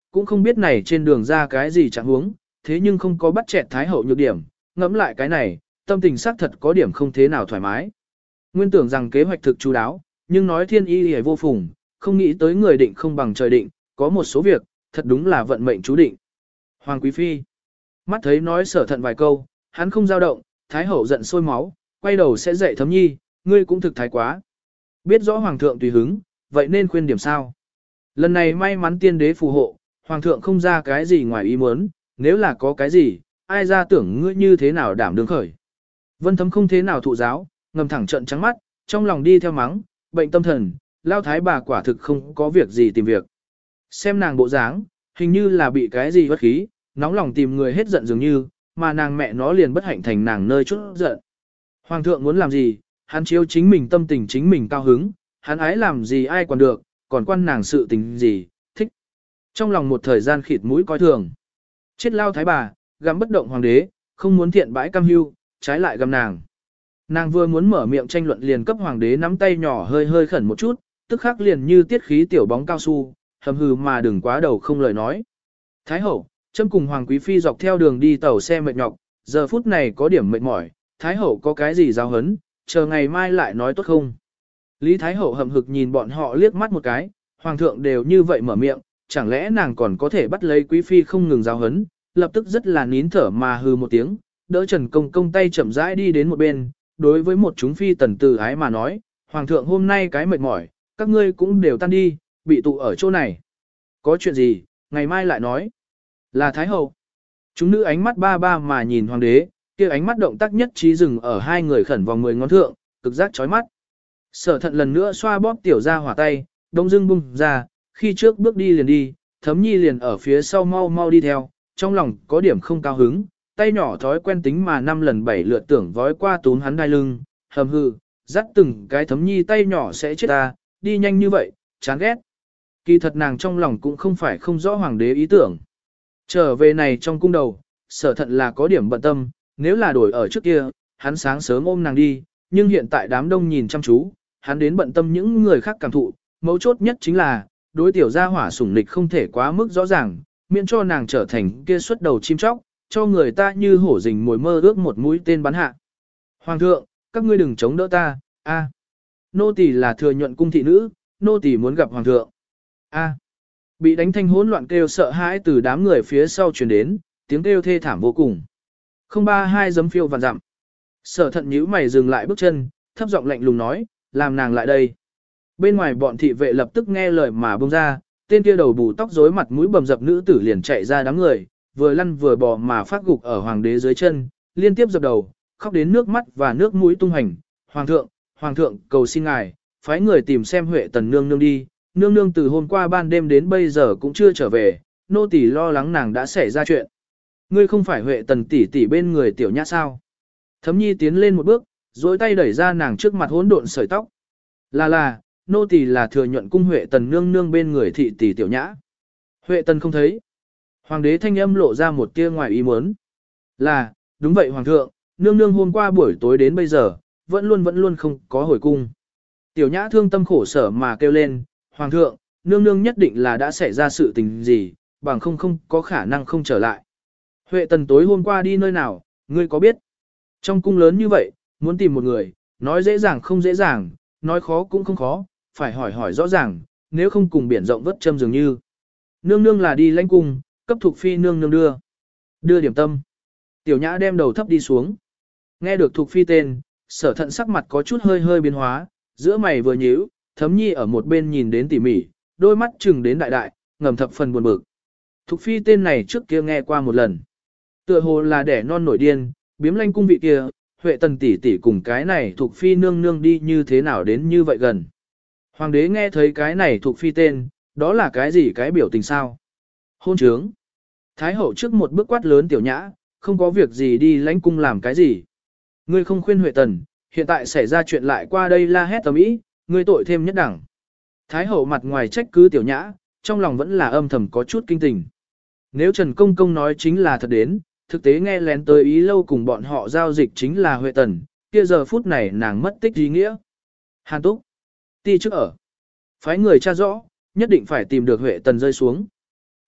cũng không biết này trên đường ra cái gì chẳng huống, thế nhưng không có bắt chẹt Thái Hậu nhược điểm, ngẫm lại cái này, tâm tình xác thật có điểm không thế nào thoải mái. Nguyên tưởng rằng kế hoạch thực chú đáo, nhưng nói thiên y hề vô phùng, không nghĩ tới người định không bằng trời định, có một số việc, thật đúng là vận mệnh chú định. Hoàng Quý Phi, mắt thấy nói Sở Thận vài câu, hắn không dao động, Thái Hậu giận sôi máu, quay đầu sẽ dạy Thấm Nhi, ngươi cũng thực thái quá. Biết rõ Hoàng thượng tùy hứng, vậy nên khuyên điểm sao. Lần này may mắn tiên đế phù hộ, Hoàng thượng không ra cái gì ngoài ý muốn, nếu là có cái gì, ai ra tưởng ngươi như thế nào đảm đương khởi. Vân Thấm không thế nào thụ giáo, ngầm thẳng trận trắng mắt, trong lòng đi theo mắng, bệnh tâm thần, lao thái bà quả thực không có việc gì tìm việc. Xem nàng bộ dáng, hình như là bị cái gì bất khí, nóng lòng tìm người hết giận dường như, mà nàng mẹ nó liền bất hạnh thành nàng nơi chút giận. Hoàng thượng muốn làm gì, hắn chiếu chính mình tâm tình chính mình cao hứng, hắn ái làm gì ai còn được, còn quan nàng sự tình gì, thích. Trong lòng một thời gian khịt mũi coi thường. Chết lao thái bà, gắm bất động hoàng đế, không muốn thiện bãi cam hưu, trái lại gầm nàng. Nàng vừa muốn mở miệng tranh luận liền cấp hoàng đế nắm tay nhỏ hơi hơi khẩn một chút, tức khắc liền như tiết khí tiểu bóng cao su, hầm hừ mà đừng quá đầu không lời nói. Thái hậu, châm cùng hoàng quý phi dọc theo đường đi tàu xe mệt nhọc, giờ phút này có điểm mệt mỏi, thái hậu có cái gì giáo hấn, chờ ngày mai lại nói tốt không. Lý thái hậu hầm hực nhìn bọn họ liếc mắt một cái, hoàng thượng đều như vậy mở miệng, chẳng lẽ nàng còn có thể bắt lấy quý phi không ngừng giáo hấn, lập tức rất là nín thở mà hừ một tiếng, đỡ Trần Công Công tay chậm rãi đi đến một bên, đối với một chúng phi tần từ ái mà nói, hoàng thượng hôm nay cái mệt mỏi, các ngươi cũng đều tan đi, bị tụ ở chỗ này. Có chuyện gì, ngày mai lại nói. Là thái hậu. Chúng nữ ánh mắt ba ba mà nhìn hoàng đế, kia ánh mắt động tác nhất trí dừng ở hai người khẩn vòng mười ngón thượng, cực giác chói mắt. Sở Thận lần nữa xoa bóp tiểu ra hỏa tay, đông dưng bung ra, khi trước bước đi liền đi, Thấm Nhi liền ở phía sau mau mau đi theo, trong lòng có điểm không cao hứng, tay nhỏ thói quen tính mà năm lần bảy lượt tưởng vói qua túm hắn đai lưng, hầm hừ, dắt từng cái Thấm Nhi tay nhỏ sẽ chết ta, đi nhanh như vậy, chán ghét. Kỳ thật nàng trong lòng cũng không phải không rõ hoàng đế ý tưởng. Trở về này trong cung đầu, Sở Thận là có điểm bận tâm, nếu là đổi ở trước kia, hắn sáng sớm ôm nàng đi, nhưng hiện tại đám đông nhìn chăm chú, hắn đến bận tâm những người khác cảm thụ, mấu chốt nhất chính là, đối tiểu gia hỏa sủng nịch không thể quá mức rõ ràng, miễn cho nàng trở thành kia xuất đầu chim chóc, cho người ta như hổ rình mồi mơ ước một mũi tên bắn hạ. Hoàng thượng, các ngươi đừng chống đỡ ta, a. Nô tỳ là thừa nhuận cung thị nữ, nô tỳ muốn gặp hoàng thượng. A. Bị đánh thanh hỗn loạn kêu sợ hãi từ đám người phía sau truyền đến, tiếng kêu thê thảm vô cùng. Không ba hai giấm phiêu vạn dặm. Sở Thận nhíu mày dừng lại bước chân, thấp giọng lạnh lùng nói, làm nàng lại đây. Bên ngoài bọn thị vệ lập tức nghe lời mà bông ra, tên kia đầu bù tóc rối mặt mũi bầm dập nữ tử liền chạy ra đám người, vừa lăn vừa bò mà phát gục ở hoàng đế dưới chân, liên tiếp dập đầu, khóc đến nước mắt và nước mũi tung hành. Hoàng thượng, hoàng thượng, cầu xin ngài, phái người tìm xem Huệ Tần nương nương đi, nương nương từ hôm qua ban đêm đến bây giờ cũng chưa trở về, nô tỳ lo lắng nàng đã xảy ra chuyện. Ngươi không phải Huệ Tần tỷ tỷ bên người tiểu nhã sao? Thấm Nhi tiến lên một bước, dối tay đẩy ra nàng trước mặt hỗn độn sợi tóc. Là là, nô tỳ là thừa nhuận cung Huệ Tần nương nương bên người thị tỷ tiểu nhã. Huệ Tần không thấy. Hoàng đế thanh âm lộ ra một tia ngoài ý muốn. Là, đúng vậy hoàng thượng, nương nương hôm qua buổi tối đến bây giờ, vẫn luôn vẫn luôn không có hồi cung. Tiểu nhã thương tâm khổ sở mà kêu lên, hoàng thượng, nương nương nhất định là đã xảy ra sự tình gì, bằng không không có khả năng không trở lại. Huệ Tần tối hôm qua đi nơi nào, ngươi có biết? Trong cung lớn như vậy, muốn tìm một người, nói dễ dàng không dễ dàng, nói khó cũng không khó, phải hỏi hỏi rõ ràng, nếu không cùng biển rộng vất châm dường như. Nương nương là đi lãnh cung, cấp thuộc phi nương nương đưa. Đưa điểm tâm. Tiểu nhã đem đầu thấp đi xuống. Nghe được thuộc phi tên, Sở Thận sắc mặt có chút hơi hơi biến hóa, giữa mày vừa nhíu, Thấm Nhi ở một bên nhìn đến tỉ mỉ, đôi mắt chừng đến đại đại, ngầm thập phần buồn bực. Thục phi tên này trước kia nghe qua một lần. Tựa hồ là đẻ non nổi điên, biếm lanh cung vị kia, Huệ Tần tỷ tỷ cùng cái này Thục phi nương nương đi như thế nào đến như vậy gần. Hoàng đế nghe thấy cái này Thục phi tên, đó là cái gì cái biểu tình sao? Hôn trướng. Thái hậu trước một bước quát lớn tiểu nhã, không có việc gì đi lãnh cung làm cái gì. Ngươi không khuyên Huệ Tần, hiện tại xảy ra chuyện lại qua đây la hét tầm ý, ngươi tội thêm nhất đẳng. Thái hậu mặt ngoài trách cứ tiểu nhã, trong lòng vẫn là âm thầm có chút kinh tình. Nếu Trần Công Công nói chính là thật đến, thực tế nghe lén tới ý lâu cùng bọn họ giao dịch chính là Huệ Tần, kia giờ phút này nàng mất tích ý nghĩa. Hàn Túc, ti trước ở. Phái người tra rõ, nhất định phải tìm được Huệ Tần rơi xuống.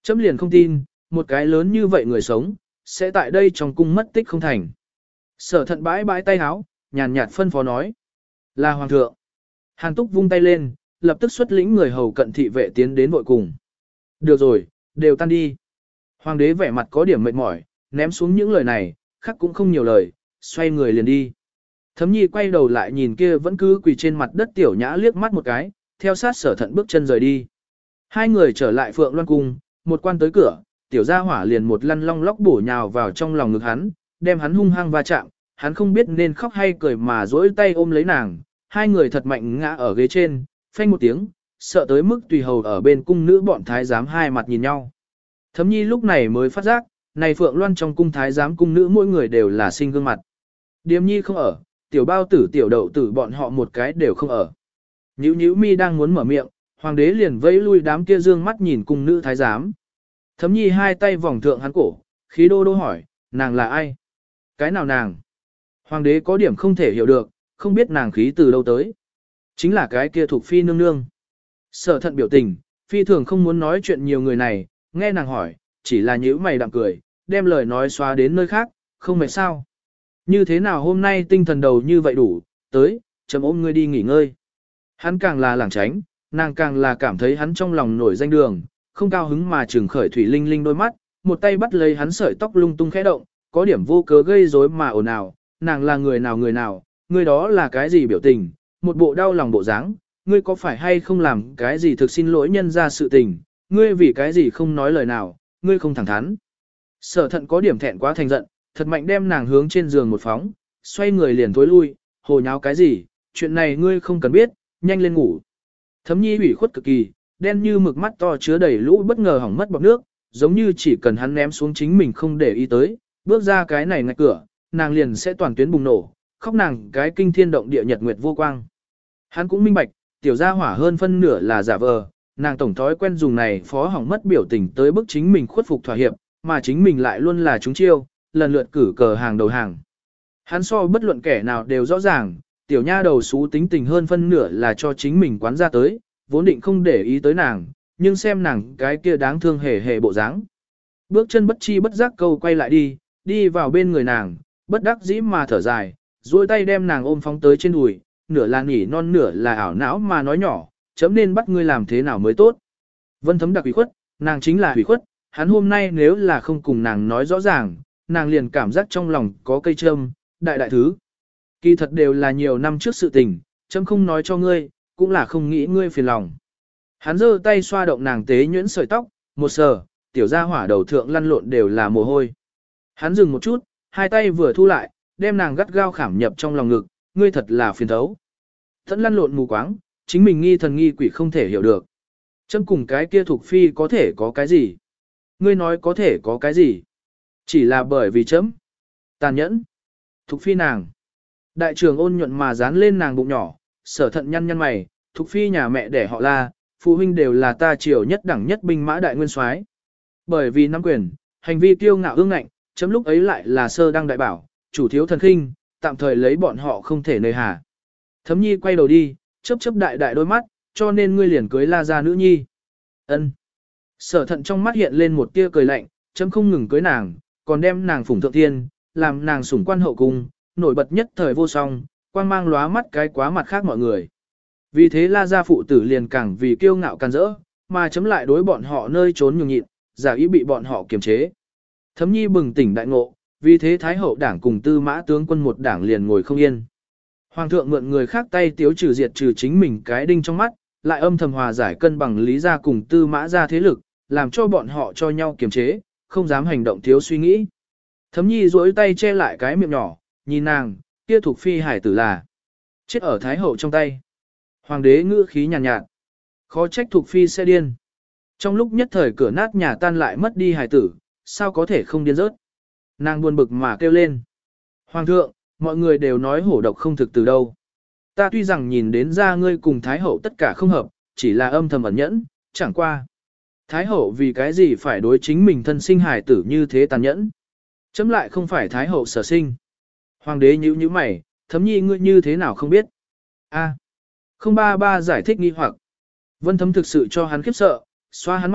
Chấm liền không tin, một cái lớn như vậy người sống, sẽ tại đây trong cung mất tích không thành. Sở thận bãi bãi tay háo, nhàn nhạt phân phó nói. Là hoàng thượng. Hàn Túc vung tay lên, lập tức xuất lĩnh người hầu cận thị vệ tiến đến vội cùng. Được rồi, đều tan đi. Hoàng đế vẻ mặt có điểm mệt mỏi, ném xuống những lời này, khắc cũng không nhiều lời, xoay người liền đi. Thấm nhi quay đầu lại nhìn kia vẫn cứ quỳ trên mặt đất tiểu nhã liếc mắt một cái, theo sát sở thận bước chân rời đi. Hai người trở lại Phượng Loan Cung, một quan tới cửa, tiểu gia hỏa liền một lăn long lóc bổ nhào vào trong lòng ngực hắn, đem hắn hung hăng va chạm, hắn không biết nên khóc hay cười mà dỗi tay ôm lấy nàng, hai người thật mạnh ngã ở ghế trên, phanh một tiếng, sợ tới mức tùy hầu ở bên cung nữ bọn thái giám hai mặt nhìn nhau. Thấm nhi lúc này mới phát giác, này Phượng Loan trong cung thái giám cung nữ mỗi người đều là sinh gương mặt. Điềm nhi không ở, tiểu bao tử tiểu đậu tử bọn họ một cái đều không ở. Nhữ nhữ mi đang muốn mở miệng, hoàng đế liền vẫy lui đám kia dương mắt nhìn cung nữ thái giám. Thấm nhi hai tay vòng thượng hắn cổ, khí đô đô hỏi, nàng là ai? Cái nào nàng? Hoàng đế có điểm không thể hiểu được, không biết nàng khí từ đâu tới. Chính là cái kia thuộc phi nương nương. Sở thận biểu tình, phi thường không muốn nói chuyện nhiều người này, nghe nàng hỏi, chỉ là nhíu mày đạm cười, đem lời nói xóa đến nơi khác, không mệt sao. Như thế nào hôm nay tinh thần đầu như vậy đủ, tới, chấm ôm ngươi đi nghỉ ngơi. Hắn càng là lảng tránh, nàng càng là cảm thấy hắn trong lòng nổi danh đường, không cao hứng mà trừng khởi thủy linh linh đôi mắt, một tay bắt lấy hắn sợi tóc lung tung khẽ động, có điểm vô cớ gây rối mà ồn ào, nàng là người nào người nào, người đó là cái gì biểu tình, một bộ đau lòng bộ dáng, ngươi có phải hay không làm cái gì thực xin lỗi nhân ra sự tình, ngươi vì cái gì không nói lời nào, ngươi không thẳng thắn. Sở thận có điểm thẹn quá thành giận, thật mạnh đem nàng hướng trên giường một phóng, xoay người liền tối lui, hồ nháo cái gì, chuyện này ngươi không cần biết, nhanh lên ngủ. Thấm nhi ủy khuất cực kỳ, đen như mực mắt to chứa đầy lũ bất ngờ hỏng mất bọt nước, giống như chỉ cần hắn ném xuống chính mình không để ý tới, bước ra cái này ngạch cửa, nàng liền sẽ toàn tuyến bùng nổ, khóc nàng cái kinh thiên động địa nhật nguyệt vô quang. Hắn cũng minh bạch, tiểu gia hỏa hơn phân nửa là giả vờ, nàng tổng thói quen dùng này phó hỏng mất biểu tình tới bức chính mình khuất phục thỏa hiệp, mà chính mình lại luôn là chúng chiêu, lần lượt cử cờ hàng đầu hàng. Hắn so bất luận kẻ nào đều rõ ràng, tiểu nha đầu xú tính tình hơn phân nửa là cho chính mình quán ra tới, vốn định không để ý tới nàng, nhưng xem nàng cái kia đáng thương hề hề bộ dáng. Bước chân bất chi bất giác câu quay lại đi, đi vào bên người nàng, bất đắc dĩ mà thở dài, duỗi tay đem nàng ôm phóng tới trên đùi, nửa là nỉ non nửa là ảo não mà nói nhỏ, chấm nên bắt ngươi làm thế nào mới tốt. Vân Thấm đặc ủy khuất, nàng chính là ủy khuất, hắn hôm nay nếu là không cùng nàng nói rõ ràng, nàng liền cảm giác trong lòng có cây châm, đại đại thứ. Kỳ thật đều là nhiều năm trước sự tình, chấm không nói cho ngươi, cũng là không nghĩ ngươi phiền lòng. Hắn giơ tay xoa động nàng tế nhuyễn sợi tóc, một sờ, tiểu gia hỏa đầu thượng lăn lộn đều là mồ hôi. Hắn dừng một chút, hai tay vừa thu lại, đem nàng gắt gao khảm nhập trong lòng ngực, ngươi thật là phiền thấu. Thẫn lăn lộn mù quáng, chính mình nghi thần nghi quỷ không thể hiểu được. Chấm cùng cái kia thuộc phi có thể có cái gì? Ngươi nói có thể có cái gì? Chỉ là bởi vì chấm. Tàn nhẫn. Thục phi nàng. Đại trưởng ôn nhuận mà dán lên nàng bụng nhỏ, sở thận nhăn nhăn mày, thục phi nhà mẹ đẻ họ la, phụ huynh đều là ta triều nhất đẳng nhất binh mã đại nguyên soái. Bởi vì nắm quyền, hành vi kiêu ngạo ương ngạnh, chấm lúc ấy lại là sơ đăng đại bảo, chủ thiếu thần khinh, tạm thời lấy bọn họ không thể nơi hà. Thấm nhi quay đầu đi, chớp chớp đại đại đôi mắt, cho nên ngươi liền cưới la gia nữ nhi. Ân. Sở thận trong mắt hiện lên một tia cười lạnh, chấm không ngừng cưới nàng, còn đem nàng phủng thượng thiên, làm nàng sủng quan hậu cung, nổi bật nhất thời vô song, quang mang lóa mắt cái quá mặt khác mọi người. Vì thế la gia phụ tử liền càng vì kiêu ngạo can rỡ, mà chấm lại đối bọn họ nơi trốn nhường nhịn, giả ý bị bọn họ kiềm chế. Thấm nhi bừng tỉnh đại ngộ, vì thế Thái hậu đảng cùng tư mã tướng quân một đảng liền ngồi không yên. Hoàng thượng mượn người khác tay tiếu trừ diệt trừ chính mình cái đinh trong mắt, lại âm thầm hòa giải cân bằng lý gia cùng tư mã gia thế lực, làm cho bọn họ cho nhau kiềm chế, không dám hành động thiếu suy nghĩ. Thấm nhi duỗi tay che lại cái miệng nhỏ, nhìn nàng, kia thuộc phi hải tử là chết ở Thái hậu trong tay. Hoàng đế ngữ khí nhàn nhạt, nhạt, khó trách thuộc phi sẽ điên. Trong lúc nhất thời cửa nát nhà tan lại mất đi hải tử, sao có thể không điên rớt. Nàng buồn bực mà kêu lên. Hoàng thượng, mọi người đều nói hổ độc không thực từ đâu. Ta tuy rằng nhìn đến ra ngươi cùng Thái hậu tất cả không hợp, chỉ là âm thầm ẩn nhẫn, chẳng qua. Thái hậu vì cái gì phải đối chính mình thân sinh hài tử như thế tàn nhẫn. Chấm lại không phải Thái hậu sở sinh. Hoàng đế nhíu nhíu mày, Thấm nhi ngươi như thế nào không biết. A, không ba ba giải thích nghi hoặc. Vân Thấm thực sự cho hắn khiếp sợ, xoa hắn mặt,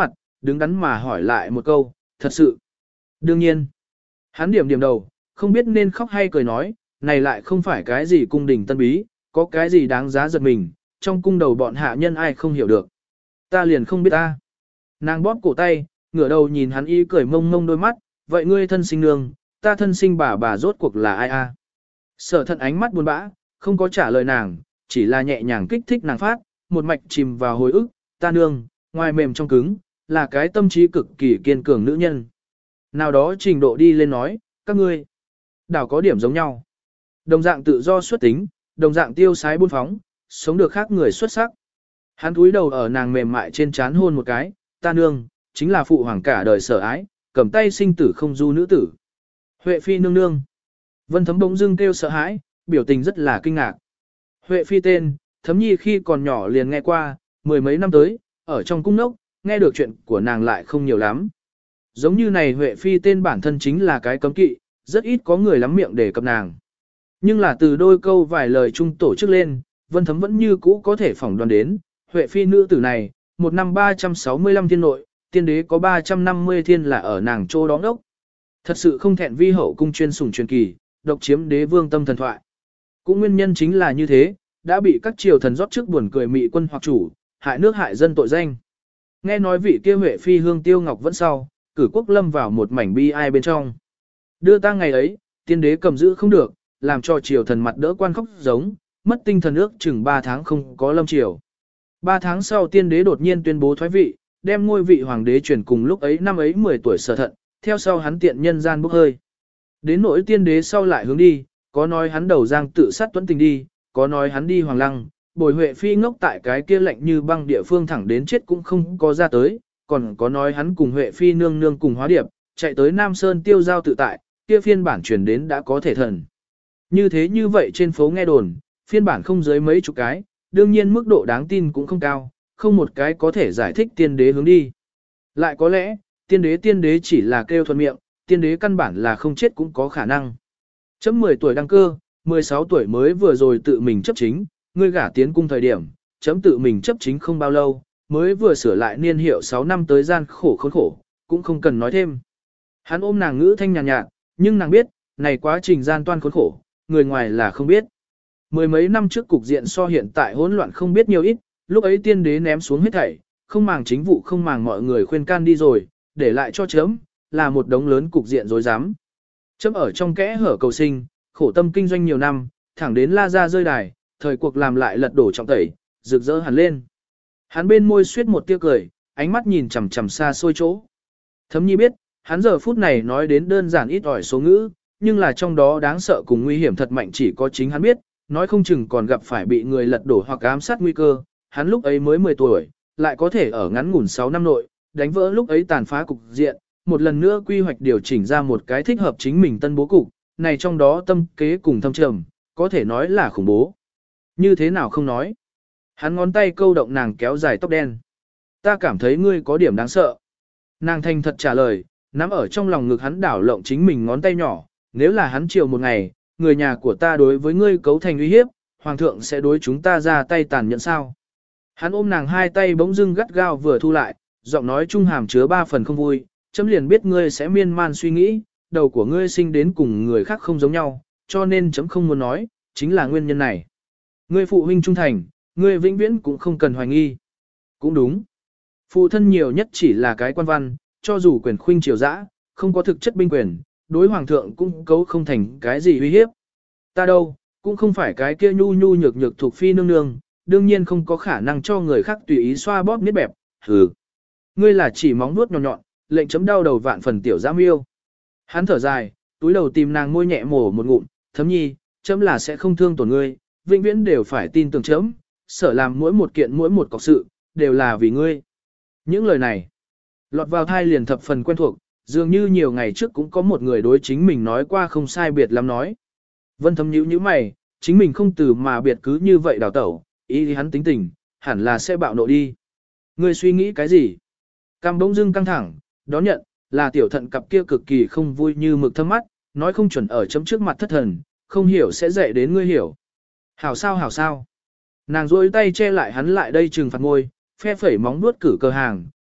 đứng đắn mà hỏi lại một câu, thật sự. Đương nhiên, hắn điểm điểm đầu, không biết nên khóc hay cười nói, này lại không phải cái gì cung đình tân bí, có cái gì đáng giá giật mình, trong cung đầu bọn hạ nhân ai không hiểu được. Ta liền không biết ta. Nàng bóp cổ tay, ngửa đầu nhìn hắn y cười mông mông đôi mắt, vậy ngươi thân sinh nương, ta thân sinh bà bà rốt cuộc là ai a? Sở thận ánh mắt buồn bã, không có trả lời nàng, chỉ là nhẹ nhàng kích thích nàng phát, một mạch chìm vào hồi ức, ta nương, ngoài mềm trong cứng, là cái tâm trí cực kỳ kiên cường nữ nhân. Nào đó trình độ đi lên nói, các ngươi, đảo có điểm giống nhau. Đồng dạng tự do xuất tính, đồng dạng tiêu sái buôn phóng, sống được khác người xuất sắc. Hắn cúi đầu ở nàng mềm mại trên trán hôn một cái, ta nương, chính là phụ hoàng cả đời sở ái, cầm tay sinh tử không du nữ tử. Huệ phi nương nương. Vân Thấm bỗng dưng kêu sợ hãi, biểu tình rất là kinh ngạc. Huệ phi tên, Thấm Nhi khi còn nhỏ liền nghe qua, mười mấy năm tới, ở trong cung nốc, nghe được chuyện của nàng lại không nhiều lắm. Giống như này Huệ phi tên bản thân chính là cái cấm kỵ, rất ít có người lắm miệng để cập nàng. Nhưng là từ đôi câu vài lời chung tổ chức lên, Vân Thấm vẫn như cũ có thể phỏng đoán đến, Huệ phi nữ tử này, một năm ba trăm sáu mươi lăm thiên nội, tiên đế có ba trăm năm mươi thiên là ở nàng châu đóng đốc. Thật sự không thẹn vi hậu cung chuyên sủng truyền kỳ, độc chiếm đế vương tâm thần thoại. Cũng nguyên nhân chính là như thế, đã bị các triều thần rót trước buồn cười mị quân hoặc chủ, hại nước hại dân tội danh. Nghe nói vị kia Huệ phi hương tiêu ngọc vẫn sau, cử quốc lâm vào một mảnh bi ai bên trong. Đưa ta ngày ấy, tiên đế cầm giữ không được, làm cho triều thần mặt đỡ quan khóc giống, mất tinh thần ước chừng ba tháng không có lâm triều. ba tháng sau tiên đế đột nhiên tuyên bố thoái vị, đem ngôi vị hoàng đế chuyển cùng lúc ấy năm ấy mười tuổi Sở Thận, theo sau hắn tiện nhân gian bốc hơi. Đến nỗi tiên đế sau lại hướng đi, có nói hắn đầu giang tự sát tuấn tình đi, có nói hắn đi hoàng lăng, bồi Huệ phi ngốc tại cái kia lạnh như băng địa phương thẳng đến chết cũng không có ra tới, còn có nói hắn cùng Huệ phi nương nương cùng hóa điệp, chạy tới Nam Sơn tiêu giao tự tại, kia phiên bản truyền đến đã có thể thần. Như thế như vậy trên phố nghe đồn, phiên bản không dưới mấy chục cái, đương nhiên mức độ đáng tin cũng không cao, không một cái có thể giải thích tiên đế hướng đi. Lại có lẽ, tiên đế tiên đế chỉ là kêu thuận miệng, tiên đế căn bản là không chết cũng có khả năng. Chấm mười tuổi đăng cơ, mười sáu tuổi mới vừa rồi tự mình chấp chính, ngươi gả tiến cung thời điểm, chấm tự mình chấp chính không bao lâu, mới vừa sửa lại niên hiệu sáu năm tới gian khổ khốn khổ, cũng không cần nói thêm. Hắn ôm nàng ngữ thanh nhàn nhạt, nhạt, nhưng nàng biết, này quá trình gian toan khốn khổ, người ngoài là không biết. Mười mấy năm trước cục diện so hiện tại hỗn loạn không biết nhiều ít, lúc ấy tiên đế ném xuống hết thảy, không màng chính vụ không màng mọi người khuyên can đi rồi, để lại cho chấm, là một đống lớn cục diện rối rắm. Chấm ở trong kẽ hở cầu sinh, khổ tâm kinh doanh nhiều năm, thẳng đến la ra rơi đài, thời cuộc làm lại lật đổ trọng tẩy, rực rỡ hẳn lên. Hắn bên môi suyết một tia cười, ánh mắt nhìn chằm chằm xa xôi chỗ. Thấm Nhi biết, hắn giờ phút này nói đến đơn giản ít ỏi số ngữ, nhưng là trong đó đáng sợ cùng nguy hiểm thật mạnh chỉ có chính hắn biết, nói không chừng còn gặp phải bị người lật đổ hoặc ám sát nguy cơ. Hắn lúc ấy mới mười tuổi, lại có thể ở ngắn ngủn sáu năm nội, đánh vỡ lúc ấy tàn phá cục diện, một lần nữa quy hoạch điều chỉnh ra một cái thích hợp chính mình tân bố cục, này trong đó tâm kế cùng thâm trầm, có thể nói là khủng bố. Như thế nào không nói. Hắn ngón tay câu động nàng kéo dài tóc đen. Ta cảm thấy ngươi có điểm đáng sợ. Nàng thành thật trả lời, nắm ở trong lòng ngực hắn đảo lộng chính mình ngón tay nhỏ, nếu là hắn chiều một ngày, người nhà của ta đối với ngươi cấu thành uy hiếp, hoàng thượng sẽ đối chúng ta ra tay tàn nhẫn sao. Hắn ôm nàng hai tay bỗng dưng gắt gao vừa thu lại, giọng nói trung hàm chứa ba phần không vui, chấm liền biết ngươi sẽ miên man suy nghĩ, đầu của ngươi sinh đến cùng người khác không giống nhau, cho nên chấm không muốn nói, chính là nguyên nhân này. Ngươi phụ huynh trung thành, ngươi vĩnh viễn cũng không cần hoài nghi. Cũng đúng. Phụ thân nhiều nhất chỉ là cái quan văn, cho dù quyền khuynh triều dã, không có thực chất binh quyền, đối hoàng thượng cũng cấu không thành cái gì uy hiếp. Ta đâu, cũng không phải cái kia nhu nhu nhược nhược thuộc phi nương nương, đương nhiên không có khả năng cho người khác tùy ý xoa bóp niết bẹp, hừ. Ngươi là chỉ móng nuốt nhọn nhọn, lệnh chấm đau đầu vạn phần tiểu giám yêu. Hắn thở dài, túi đầu tìm nàng môi nhẹ mổ một ngụm, Thấm Nhi, chấm là sẽ không thương tổn ngươi, vĩnh viễn đều phải tin tưởng chấm, sở làm mỗi một kiện mỗi một cọc sự, đều là vì ngươi. Những lời này, lọt vào thai liền thập phần quen thuộc, dường như nhiều ngày trước cũng có một người đối chính mình nói qua không sai biệt lắm nói. Vân Thấm nhíu nhíu mày, chính mình không từ mà biệt cứ như vậy đào tẩu, ý thì hắn tính tình, hẳn là sẽ bạo nộ đi. Ngươi suy nghĩ cái gì? Cam bỗng dưng căng thẳng, đón nhận, là tiểu thận cặp kia cực kỳ không vui như mực thâm mắt, nói không chuẩn ở chấm trước mặt thất thần, không hiểu sẽ dạy đến ngươi hiểu. Hảo sao hảo sao. Nàng rôi tay che lại hắn lại đây trừng phạt ngôi, phe phẩy móng nuốt cử cơ hàng,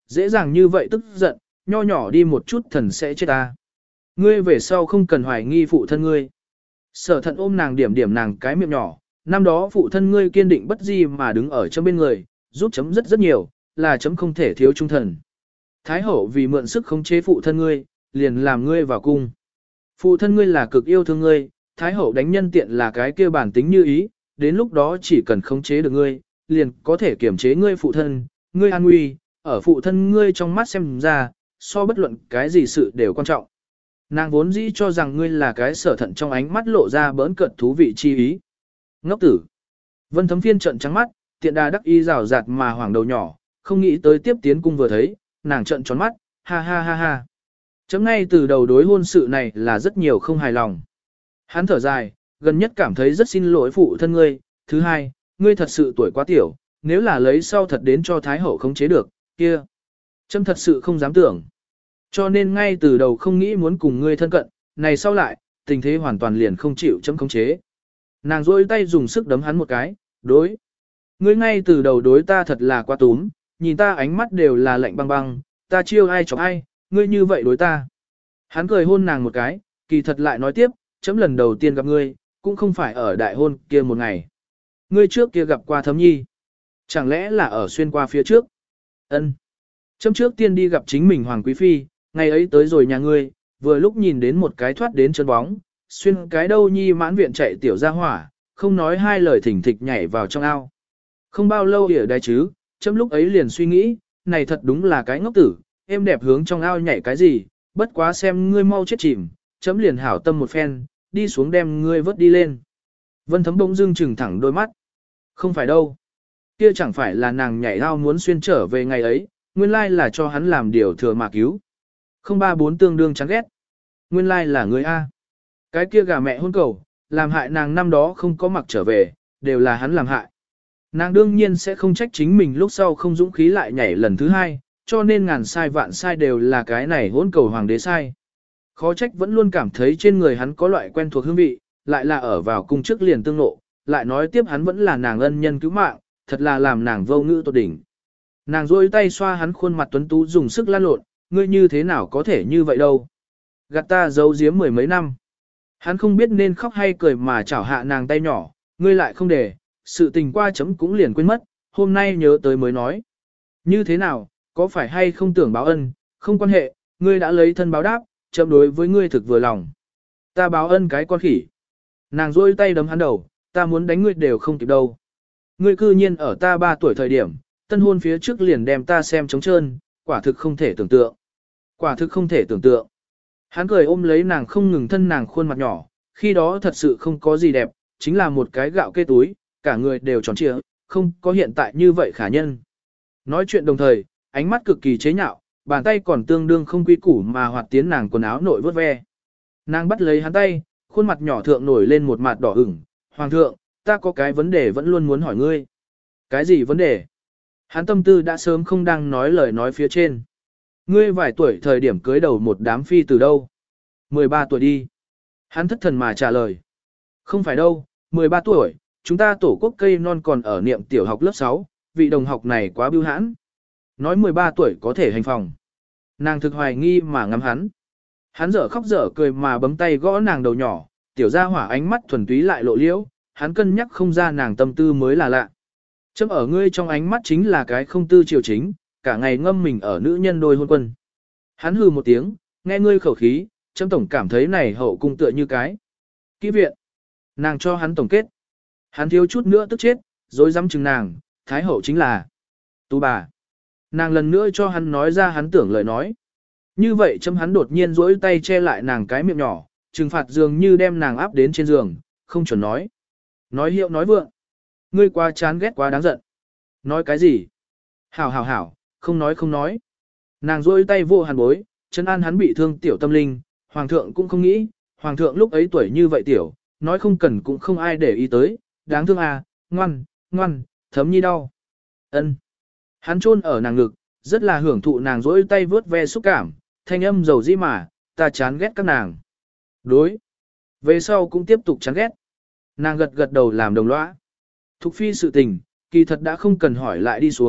dễ dàng như vậy tức giận, nho nhỏ đi một chút thần sẽ chết ta. Ngươi về sau không cần hoài nghi phụ thân ngươi. Sở thận ôm nàng điểm điểm nàng cái miệng nhỏ, năm đó phụ thân ngươi kiên định bất di mà đứng ở chấm bên người, giúp chấm rất rất nhiều, là chấm không thể thiếu trung thần. Thái hậu vì mượn sức khống chế phụ thân ngươi, liền làm ngươi vào cung. Phụ thân ngươi là cực yêu thương ngươi, thái hậu đánh nhân tiện là cái kia bản tính như ý, đến lúc đó chỉ cần khống chế được ngươi, liền có thể kiểm chế ngươi phụ thân, ngươi an nguy, ở phụ thân ngươi trong mắt xem ra, so bất luận cái gì sự đều quan trọng. Nàng vốn dĩ cho rằng ngươi là cái sở thận trong ánh mắt lộ ra bỡn cợt thú vị chi ý. Ngốc tử. Vân Thấm Phiên trợn trắng mắt, tiện đà đắc y rào rạt mà hoảng đầu nhỏ, không nghĩ tới tiếp tiến cung vừa thấy, nàng trợn tròn mắt, ha ha ha ha. Chấm ngay từ đầu đối hôn sự này là rất nhiều không hài lòng. Hắn thở dài, gần nhất cảm thấy rất xin lỗi phụ thân ngươi, thứ hai, ngươi thật sự tuổi quá tiểu, nếu là lấy sau thật đến cho Thái Hậu khống chế được, kia. Chấm thật sự không dám tưởng. Cho nên ngay từ đầu không nghĩ muốn cùng ngươi thân cận, này sau lại, tình thế hoàn toàn liền không chịu chấm khống chế. Nàng rôi tay dùng sức đấm hắn một cái, đối. Ngươi ngay từ đầu đối ta thật là quá túm, nhìn ta ánh mắt đều là lạnh băng băng, ta chiêu ai chọc ai, ngươi như vậy đối ta. Hắn cười hôn nàng một cái, kỳ thật lại nói tiếp, chấm lần đầu tiên gặp ngươi, cũng không phải ở đại hôn kia một ngày. Ngươi trước kia gặp qua Thấm Nhi. Chẳng lẽ là ở xuyên qua phía trước? Ân. Chấm trước tiên đi gặp chính mình Hoàng Quý Phi, ngày ấy tới rồi nhà ngươi, vừa lúc nhìn đến một cái thoát đến chân bóng, xuyên cái đâu Nhi mãn viện chạy tiểu ra hỏa, không nói hai lời thỉnh thịch nhảy vào trong ao. Không bao lâu ở đây chứ, chấm lúc ấy liền suy nghĩ, này thật đúng là cái ngốc tử, em đẹp hướng trong ao nhảy cái gì, bất quá xem ngươi mau chết chìm, chấm liền hảo tâm một phen, đi xuống đem ngươi vớt đi lên. Vân Thấm bỗng dưng trừng thẳng đôi mắt. Không phải đâu. Kia chẳng phải là nàng nhảy ao muốn xuyên trở về ngày ấy, nguyên lai là cho hắn làm điều thừa mà cứu. Không ba bốn tương đương chán ghét. Nguyên lai là người A. Cái kia gà mẹ hôn cầu, làm hại nàng năm đó không có mặc trở về, đều là hắn làm hại. Nàng đương nhiên sẽ không trách chính mình lúc sau không dũng khí lại nhảy lần thứ hai, cho nên ngàn sai vạn sai đều là cái này hôn cầu hoàng đế sai. Khó trách vẫn luôn cảm thấy trên người hắn có loại quen thuộc hương vị, lại là ở vào cung trước liền tương nộ, lại nói tiếp hắn vẫn là nàng ân nhân cứu mạng, thật là làm nàng vô ngữ tột đỉnh. Nàng rôi tay xoa hắn khuôn mặt tuấn tú dùng sức lan lộn, ngươi như thế nào có thể như vậy đâu. Gạt ta giấu giếm mười mấy năm. Hắn không biết nên khóc hay cười mà chảo hạ nàng tay nhỏ, ngươi lại không để, sự tình qua chấm cũng liền quên mất, hôm nay nhớ tới mới nói. Như thế nào, có phải hay không tưởng báo ân, không quan hệ, ngươi đã lấy thân báo đáp, chấm đối với ngươi thực vừa lòng. Ta báo ân cái con khỉ. Nàng rôi tay đấm hắn đầu, ta muốn đánh ngươi đều không kịp đâu. Ngươi cư nhiên ở ta ba tuổi thời điểm, tân hôn phía trước liền đem ta xem trống trơn, quả thực không thể tưởng tượng. Quả thực không thể tưởng tượng. Hắn cười ôm lấy nàng không ngừng thân nàng khuôn mặt nhỏ, khi đó thật sự không có gì đẹp, chính là một cái gạo kê túi, cả người đều tròn trịa, không có hiện tại như vậy khả nhân. Nói chuyện đồng thời, ánh mắt cực kỳ chế nhạo, bàn tay còn tương đương không quy củ mà hoạt tiến nàng quần áo nội vớt ve. Nàng bắt lấy hắn tay, khuôn mặt nhỏ thượng nổi lên một mặt đỏ ửng, hoàng thượng, ta có cái vấn đề vẫn luôn muốn hỏi ngươi. Cái gì vấn đề? Hắn tâm tư đã sớm không đang nói lời nói phía trên. Ngươi vài tuổi thời điểm cưới đầu một đám phi từ đâu? mười ba tuổi đi. Hắn thất thần mà trả lời. Không phải đâu, mười ba tuổi, chúng ta tổ quốc cây non còn ở niệm tiểu học lớp sáu, vị đồng học này quá bưu hãn. Nói mười ba tuổi có thể hành phòng. Nàng thực hoài nghi mà ngắm hắn. Hắn dở khóc dở cười mà bấm tay gõ nàng đầu nhỏ, tiểu gia hỏa ánh mắt thuần túy lại lộ liễu, hắn cân nhắc không ra nàng tâm tư mới là lạ. Chấm ở ngươi trong ánh mắt chính là cái không tư triều chính, cả ngày ngâm mình ở nữ nhân đôi hôn quân. Hắn hừ một tiếng, nghe ngươi khẩu khí, chấm tổng cảm thấy này hậu cung tựa như cái kỹ viện. Nàng cho hắn tổng kết. Hắn thiếu chút nữa tức chết, rồi dám chừng nàng, thái hậu chính là tú bà. Nàng lần nữa cho hắn nói ra hắn tưởng lời nói. Như vậy chấm hắn đột nhiên duỗi tay che lại nàng cái miệng nhỏ, trừng phạt dường như đem nàng áp đến trên giường, không chuẩn nói. Nói hiệu nói vượng. Ngươi quá chán ghét quá đáng giận. Nói cái gì? Hảo hảo hảo, không nói không nói. Nàng duỗi tay vô hàn bối, chân an hắn bị thương tiểu tâm linh, hoàng thượng cũng không nghĩ, hoàng thượng lúc ấy tuổi như vậy tiểu, nói không cần cũng không ai để ý tới, đáng thương à, ngoan, ngoan, Thấm Nhi đau. Ân. Hắn chôn ở nàng ngực, rất là hưởng thụ nàng duỗi tay vớt ve xúc cảm, thanh âm dầu dĩ mà, ta chán ghét các nàng. Đối. Về sau cũng tiếp tục chán ghét. Nàng gật gật đầu làm đồng lõa. Thục phi sự tình, kỳ thật đã không cần hỏi lại đi xuống,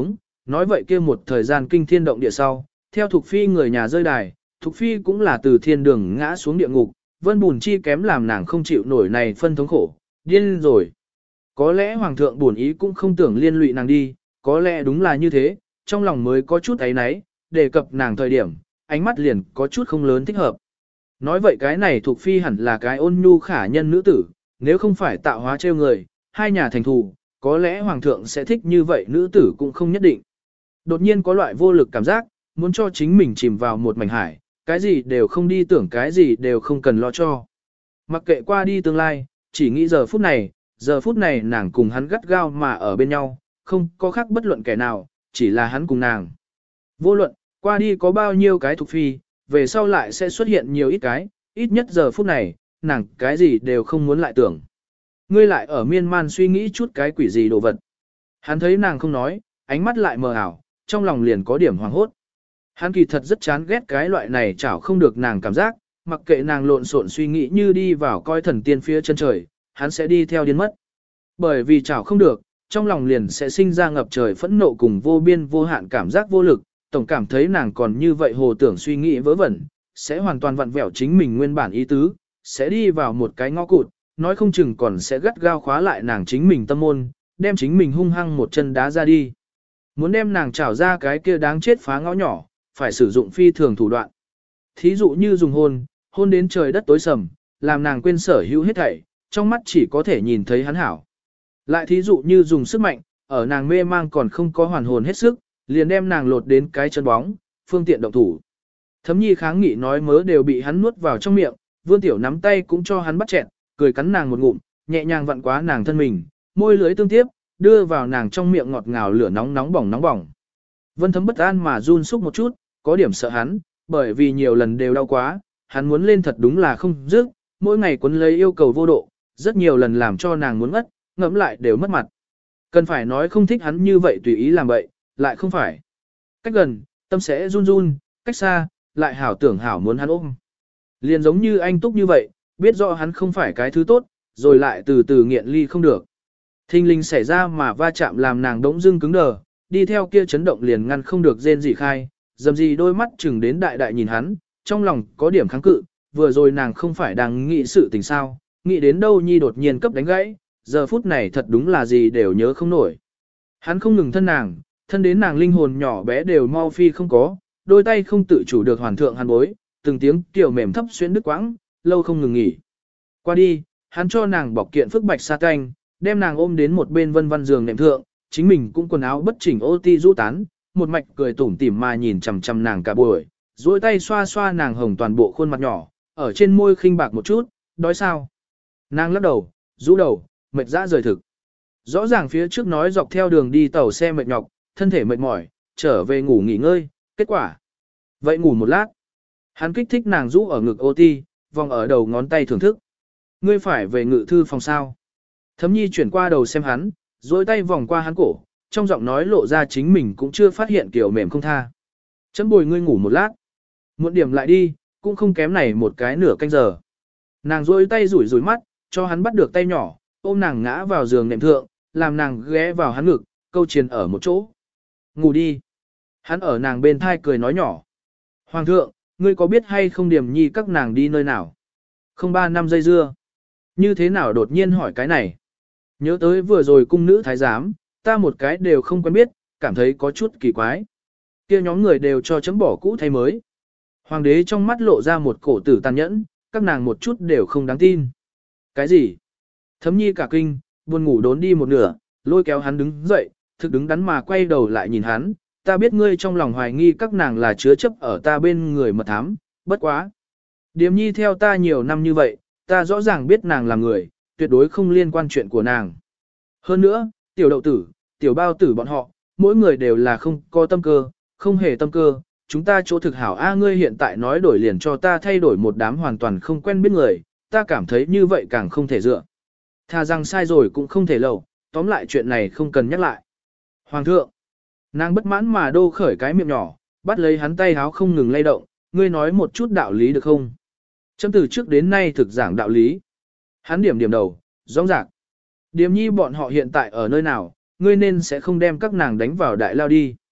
nói vậy kia một thời gian kinh thiên động địa sau, theo Thục Phi người nhà rơi đài, Thục Phi cũng là từ thiên đường ngã xuống địa ngục, Vân Bùn Chi kém làm nàng không chịu nổi này phân thống khổ, điên rồi. Có lẽ Hoàng thượng buồn ý cũng không tưởng liên lụy nàng đi, có lẽ đúng là như thế, trong lòng mới có chút ấy náy, đề cập nàng thời điểm, ánh mắt liền có chút không lớn thích hợp. Nói vậy cái này Thục Phi hẳn là cái ôn nhu khả nhân nữ tử, nếu không phải tạo hóa trêu người, hai nhà thành thù, có lẽ Hoàng thượng sẽ thích như vậy nữ tử cũng không nhất định. Đột nhiên có loại vô lực cảm giác, muốn cho chính mình chìm vào một mảnh hải, cái gì đều không đi tưởng cái gì đều không cần lo cho. Mặc kệ qua đi tương lai, chỉ nghĩ giờ phút này, giờ phút này nàng cùng hắn gắt gao mà ở bên nhau, không có khác bất luận kẻ nào, chỉ là hắn cùng nàng. Vô luận, qua đi có bao nhiêu cái Thục Phi, về sau lại sẽ xuất hiện nhiều ít cái, ít nhất giờ phút này, nàng cái gì đều không muốn lại tưởng. Ngươi lại ở miên man suy nghĩ chút cái quỷ gì đồ vật. Hắn thấy nàng không nói, ánh mắt lại mờ ảo, trong lòng liền có điểm hoàng hốt. Hắn kỳ thật rất chán ghét cái loại này chảo không được nàng cảm giác, mặc kệ nàng lộn xộn suy nghĩ như đi vào coi thần tiên phía chân trời, hắn sẽ đi theo điên mất. Bởi vì chảo không được, trong lòng liền sẽ sinh ra ngập trời phẫn nộ cùng vô biên vô hạn cảm giác vô lực, tổng cảm thấy nàng còn như vậy hồ tưởng suy nghĩ vớ vẩn, sẽ hoàn toàn vặn vẹo chính mình nguyên bản ý tứ, sẽ đi vào một cái ngõ cụt, nói không chừng còn sẽ gắt gao khóa lại nàng chính mình tâm môn, đem chính mình hung hăng một chân đá ra đi. Muốn đem nàng trảo ra cái kia đáng chết phá ngõ nhỏ, phải sử dụng phi thường thủ đoạn. Thí dụ như dùng hôn, hôn đến trời đất tối sầm, làm nàng quên sở hữu hết thảy, trong mắt chỉ có thể nhìn thấy hắn hảo. Lại thí dụ như dùng sức mạnh, ở nàng mê mang còn không có hoàn hồn hết sức, liền đem nàng lột đến cái chân bóng, phương tiện động thủ. Thấm Nhi kháng nghị nói mớ đều bị hắn nuốt vào trong miệng, Vương Tiểu nắm tay cũng cho hắn bắt chẹn, cười cắn nàng một ngụm, nhẹ nhàng vặn quá nàng thân mình, môi lưới tương tiếp, đưa vào nàng trong miệng ngọt ngào lửa nóng nóng bỏng nóng bỏng. Vân Thấm bất an mà run xúc một chút, có điểm sợ hắn, bởi vì nhiều lần đều đau quá, hắn muốn lên thật đúng là không dứt, mỗi ngày quấn lấy yêu cầu vô độ, rất nhiều lần làm cho nàng muốn ngất, ngẫm lại đều mất mặt. Cần phải nói không thích hắn như vậy tùy ý làm vậy, lại không phải. Cách gần, tâm sẽ run run, cách xa, lại hảo tưởng hảo muốn hắn ôm. Liền giống như anh Túc như vậy, biết rõ hắn không phải cái thứ tốt, rồi lại từ từ nghiện ly không được. Thinh linh xảy ra mà va chạm làm nàng đống dưng cứng đờ, đi theo kia chấn động liền ngăn không được rên gì khai, dầm gì đôi mắt chừng đến đại đại nhìn hắn, trong lòng có điểm kháng cự, vừa rồi nàng không phải đang nghĩ sự tình sao, nghĩ đến đâu nhi đột nhiên cấp đánh gãy, giờ phút này thật đúng là gì đều nhớ không nổi. Hắn không ngừng thân nàng, thân đến nàng linh hồn nhỏ bé đều mau phi không có, đôi tay không tự chủ được hoàn thượng hắn bối, từng tiếng kiểu mềm thấp xuyên đứt quãng, lâu không ngừng nghỉ. Qua đi, hắn cho nàng bọc kiện phức bạch sa canh, đem nàng ôm đến một bên vân văn giường nệm thượng, chính mình cũng quần áo bất chỉnh ô ti rũ tán, một mạch cười tủm tỉm mà nhìn chằm chằm nàng cả buổi, duỗi tay xoa xoa nàng hồng toàn bộ khuôn mặt nhỏ, ở trên môi khinh bạc một chút, đói sao? Nàng lắc đầu, rũ đầu, mệt dã rời thực. Rõ ràng phía trước nói dọc theo đường đi tàu xe mệt nhọc, thân thể mệt mỏi, trở về ngủ nghỉ ngơi, kết quả. Vậy ngủ một lát. Hắn kích thích nàng rũ ở ngực ô ti, vòng ở đầu ngón tay thưởng thức. Ngươi phải về ngự thư phòng sao? Thấm Nhi chuyển qua đầu xem hắn, duỗi tay vòng qua hắn cổ, trong giọng nói lộ ra chính mình cũng chưa phát hiện kiểu mềm không tha. Chấm bồi ngươi ngủ một lát. Muộn điểm lại đi, cũng không kém này một cái nửa canh giờ. Nàng duỗi tay rủi rủi mắt, cho hắn bắt được tay nhỏ, ôm nàng ngã vào giường nệm thượng, làm nàng ghé vào hắn ngực, câu chiền ở một chỗ. Ngủ đi. Hắn ở nàng bên thai cười nói nhỏ. Hoàng thượng, ngươi có biết hay không Điểm Nhi các nàng đi nơi nào? Không ba năm dây dưa. Như thế nào đột nhiên hỏi cái này? Nhớ tới vừa rồi cung nữ thái giám, ta một cái đều không quen biết, cảm thấy có chút kỳ quái. Kia nhóm người đều cho chấm bỏ cũ thay mới. Hoàng đế trong mắt lộ ra một cổ tử tàn nhẫn, các nàng một chút đều không đáng tin. Cái gì? Thấm Nhi cả kinh, buồn ngủ đốn đi một nửa, lôi kéo hắn đứng dậy, thực đứng đắn mà quay đầu lại nhìn hắn, ta biết ngươi trong lòng hoài nghi các nàng là chứa chấp ở ta bên người mật thám, bất quá. Điềm Nhi theo ta nhiều năm như vậy, ta rõ ràng biết nàng là người, tuyệt đối không liên quan chuyện của nàng. Hơn nữa, tiểu đậu tử, tiểu bao tử bọn họ, mỗi người đều là không có tâm cơ, không hề tâm cơ, chúng ta chỗ thực hảo a ngươi hiện tại nói đổi liền cho ta thay đổi một đám hoàn toàn không quen biết người, ta cảm thấy như vậy càng không thể dựa. Thà rằng sai rồi cũng không thể lầu, tóm lại chuyện này không cần nhắc lại. Hoàng thượng, nàng bất mãn mà đô khởi cái miệng nhỏ, bắt lấy hắn tay háo không ngừng lay động, ngươi nói một chút đạo lý được không? Chấm từ trước đến nay thực giảng đạo lý. Hắn điểm điểm đầu, rõ ràng. Điềm Nhi bọn họ hiện tại ở nơi nào, ngươi nên sẽ không đem các nàng đánh vào đại lao đi.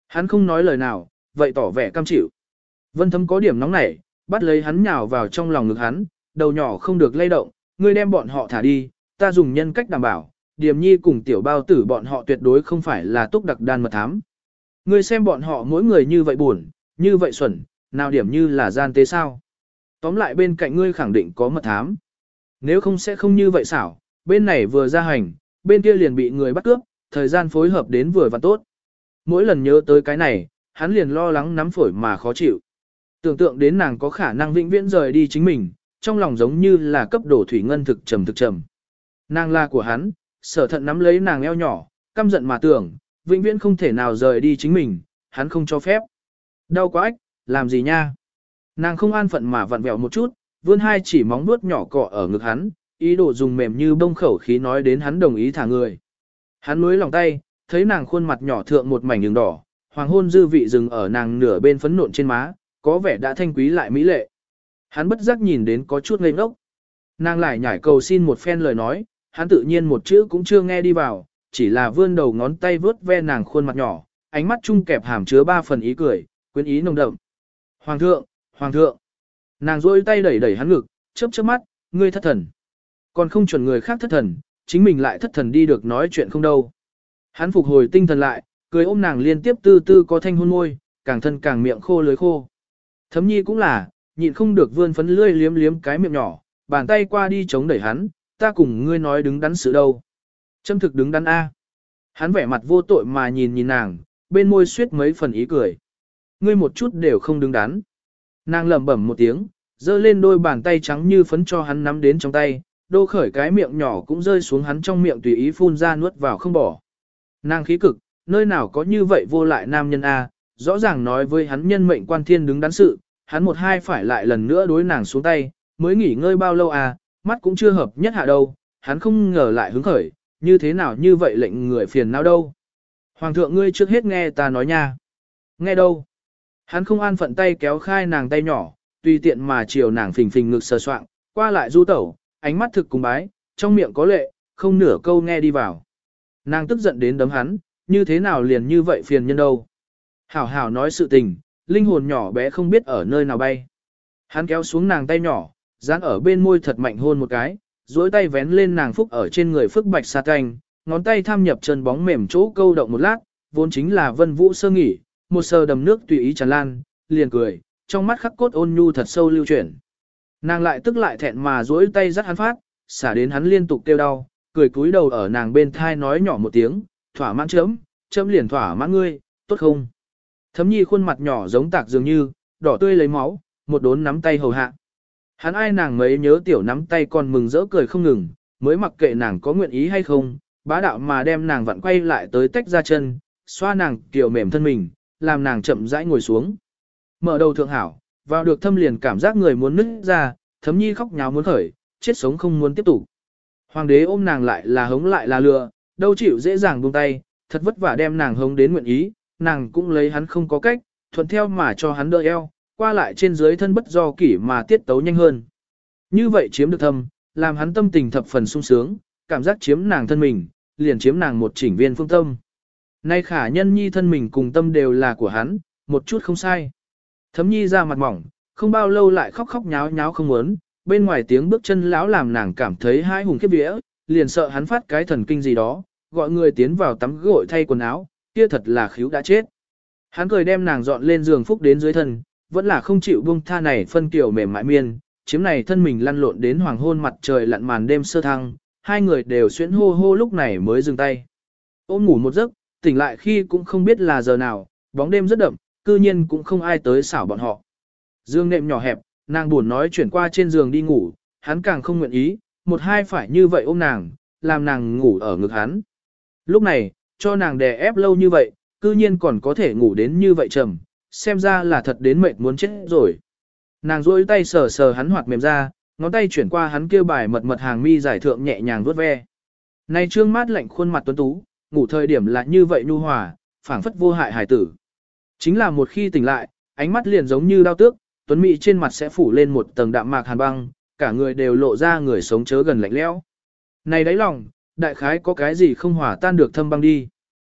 Hắn không nói lời nào, vậy tỏ vẻ cam chịu. Vân Thấm có điểm nóng nảy, bắt lấy hắn nhào vào trong lòng ngực hắn, đầu nhỏ không được lay động, ngươi đem bọn họ thả đi, ta dùng nhân cách đảm bảo, Điềm Nhi cùng tiểu bao tử bọn họ tuyệt đối không phải là túc đặc đan mật thám. Ngươi xem bọn họ mỗi người như vậy buồn, như vậy xuẩn, nào điểm như là gian tế sao. Tóm lại bên cạnh ngươi khẳng định có mật thám. Nếu không sẽ không như vậy xảo, bên này vừa ra hành, bên kia liền bị người bắt cướp, thời gian phối hợp đến vừa và tốt. Mỗi lần nhớ tới cái này, hắn liền lo lắng nắm phổi mà khó chịu. Tưởng tượng đến nàng có khả năng vĩnh viễn rời đi chính mình, trong lòng giống như là cấp đổ thủy ngân thực trầm thực trầm. Nàng là của hắn, Sở Thận nắm lấy nàng eo nhỏ, căm giận mà tưởng, vĩnh viễn không thể nào rời đi chính mình, hắn không cho phép. Đau quá ách, làm gì nha? Nàng không an phận mà vặn vẹo một chút, vươn hai chỉ móng vuốt nhỏ cọ ở ngực hắn, ý đồ dùng mềm như bông khẩu khí nói đến hắn đồng ý thả người. Hắn nuối lòng tay, thấy nàng khuôn mặt nhỏ thượng một mảnh đường đỏ, hoàng hôn dư vị dừng ở nàng nửa bên phấn nộn trên má, có vẻ đã thanh quý lại mỹ lệ. Hắn bất giác nhìn đến có chút ngây ngốc. Nàng lại nhảy cầu xin một phen lời nói, hắn tự nhiên một chữ cũng chưa nghe đi vào, chỉ là vươn đầu ngón tay vướt ve nàng khuôn mặt nhỏ, ánh mắt chung kẹp hàm chứa ba phần ý cười, quyến ý nồng đậm. Hoàng thượng, hoàng thượng. Nàng rôi tay đẩy đẩy hắn ngực, chớp chớp mắt, ngươi thất thần. Còn không chuẩn người khác thất thần, chính mình lại thất thần đi được nói chuyện không đâu. Hắn phục hồi tinh thần lại, cười ôm nàng liên tiếp tư tư có thanh hôn môi, càng thân càng miệng khô lưới khô. Thấm Nhi cũng là, nhịn không được vươn phấn lươi liếm liếm cái miệng nhỏ, bàn tay qua đi chống đẩy hắn, ta cùng ngươi nói đứng đắn sự đâu. Châm thực đứng đắn A. Hắn vẻ mặt vô tội mà nhìn nhìn nàng, bên môi suyết mấy phần ý cười. Ngươi một chút đều không đứng đắn. Nàng lẩm bẩm một tiếng, giơ lên đôi bàn tay trắng như phấn cho hắn nắm đến trong tay, đô khởi cái miệng nhỏ cũng rơi xuống hắn trong miệng tùy ý phun ra nuốt vào không bỏ. Nàng khí cực, nơi nào có như vậy vô lại nam nhân A, rõ ràng nói với hắn nhân mệnh quan thiên đứng đắn sự, hắn một hai phải lại lần nữa đối nàng xuống tay, mới nghỉ ngơi bao lâu à, mắt cũng chưa hợp nhất hạ đâu, hắn không ngờ lại hứng khởi, như thế nào như vậy lệnh người phiền não đâu. Hoàng thượng ngươi trước hết nghe ta nói nha. Nghe đâu? Hắn không an phận tay kéo khai nàng tay nhỏ, tùy tiện mà chiều nàng phình phình ngực sờ soạng, qua lại du tẩu, ánh mắt thực cùng bái, trong miệng có lệ, không nửa câu nghe đi vào. Nàng tức giận đến đấm hắn, như thế nào liền như vậy phiền nhân đâu. Hảo hảo nói sự tình, linh hồn nhỏ bé không biết ở nơi nào bay. Hắn kéo xuống nàng tay nhỏ, dán ở bên môi thật mạnh hôn một cái, duỗi tay vén lên nàng phúc ở trên người phức bạch sa canh, ngón tay tham nhập chân bóng mềm chỗ câu động một lát, vốn chính là vân vũ sơ nghỉ, một sờ đầm nước tùy ý tràn lan, liền cười, trong mắt khắc cốt ôn nhu thật sâu lưu chuyển. Nàng lại tức lại thẹn mà duỗi tay dắt hắn phát, xả đến hắn liên tục kêu đau, cười cúi đầu ở nàng bên thai nói nhỏ một tiếng, thỏa mãn chấm, chấm liền thỏa mãn ngươi, tốt không? Thấm Nhi khuôn mặt nhỏ giống tạc dường như, đỏ tươi lấy máu, một đốn nắm tay hầu hạ. Hắn ai nàng mấy nhớ tiểu nắm tay còn mừng rỡ cười không ngừng, mới mặc kệ nàng có nguyện ý hay không, bá đạo mà đem nàng vặn quay lại tới tách ra chân, xoa nàng kiểu mềm thân mình, làm nàng chậm rãi ngồi xuống. Mở đầu thượng hảo, vào được thâm liền cảm giác người muốn nứt ra, Thấm Nhi khóc nháo muốn khởi, chết sống không muốn tiếp tục. Hoàng đế ôm nàng lại là hống lại là lừa, đâu chịu dễ dàng buông tay, thật vất vả đem nàng hống đến nguyện ý, nàng cũng lấy hắn không có cách, thuận theo mà cho hắn đỡ eo, qua lại trên dưới thân bất do kỷ mà tiết tấu nhanh hơn. Như vậy chiếm được thâm, làm hắn tâm tình thập phần sung sướng, cảm giác chiếm nàng thân mình, liền chiếm nàng một chỉnh viên phương tâm. Nay khả nhân nhi thân mình cùng tâm đều là của hắn, một chút không sai. Thấm Nhi ra mặt mỏng, không bao lâu lại khóc khóc nháo nháo không muốn, bên ngoài tiếng bước chân lão làm nàng cảm thấy hai hùng khiếp vía, liền sợ hắn phát cái thần kinh gì đó, gọi người tiến vào tắm gội thay quần áo, kia thật là khíu đã chết. Hắn cười đem nàng dọn lên giường phúc đến dưới thân, vẫn là không chịu buông tha này phân kiểu mềm mại miên, chiếm này thân mình lăn lộn đến hoàng hôn mặt trời lặn màn đêm sơ thăng, hai người đều xuyễn hô hô lúc này mới dừng tay. Ôm ngủ một giấc, tỉnh lại khi cũng không biết là giờ nào, bóng đêm rất đậm, cư nhiên cũng không ai tới xảo bọn họ. Dương nệm nhỏ hẹp, nàng buồn nói chuyển qua trên giường đi ngủ, hắn càng không nguyện ý, một hai phải như vậy ôm nàng, làm nàng ngủ ở ngực hắn. Lúc này, cho nàng đè ép lâu như vậy, cư nhiên còn có thể ngủ đến như vậy trầm, xem ra là thật đến mệt muốn chết rồi. Nàng duỗi tay sờ sờ hắn hoạt mềm ra, ngón tay chuyển qua hắn kêu bài mật mật hàng mi giải thượng nhẹ nhàng vuốt ve. Này trương mát lạnh khuôn mặt tuấn tú, ngủ thời điểm là như vậy nhu hòa, phảng phất vô hại hài tử. Chính là một khi tỉnh lại, ánh mắt liền giống như đao tước, tuấn mỹ trên mặt sẽ phủ lên một tầng đạm mạc hàn băng, cả người đều lộ ra người sống chớ gần lạnh lẽo. Này đáy lòng, đại khái có cái gì không hòa tan được thâm băng đi.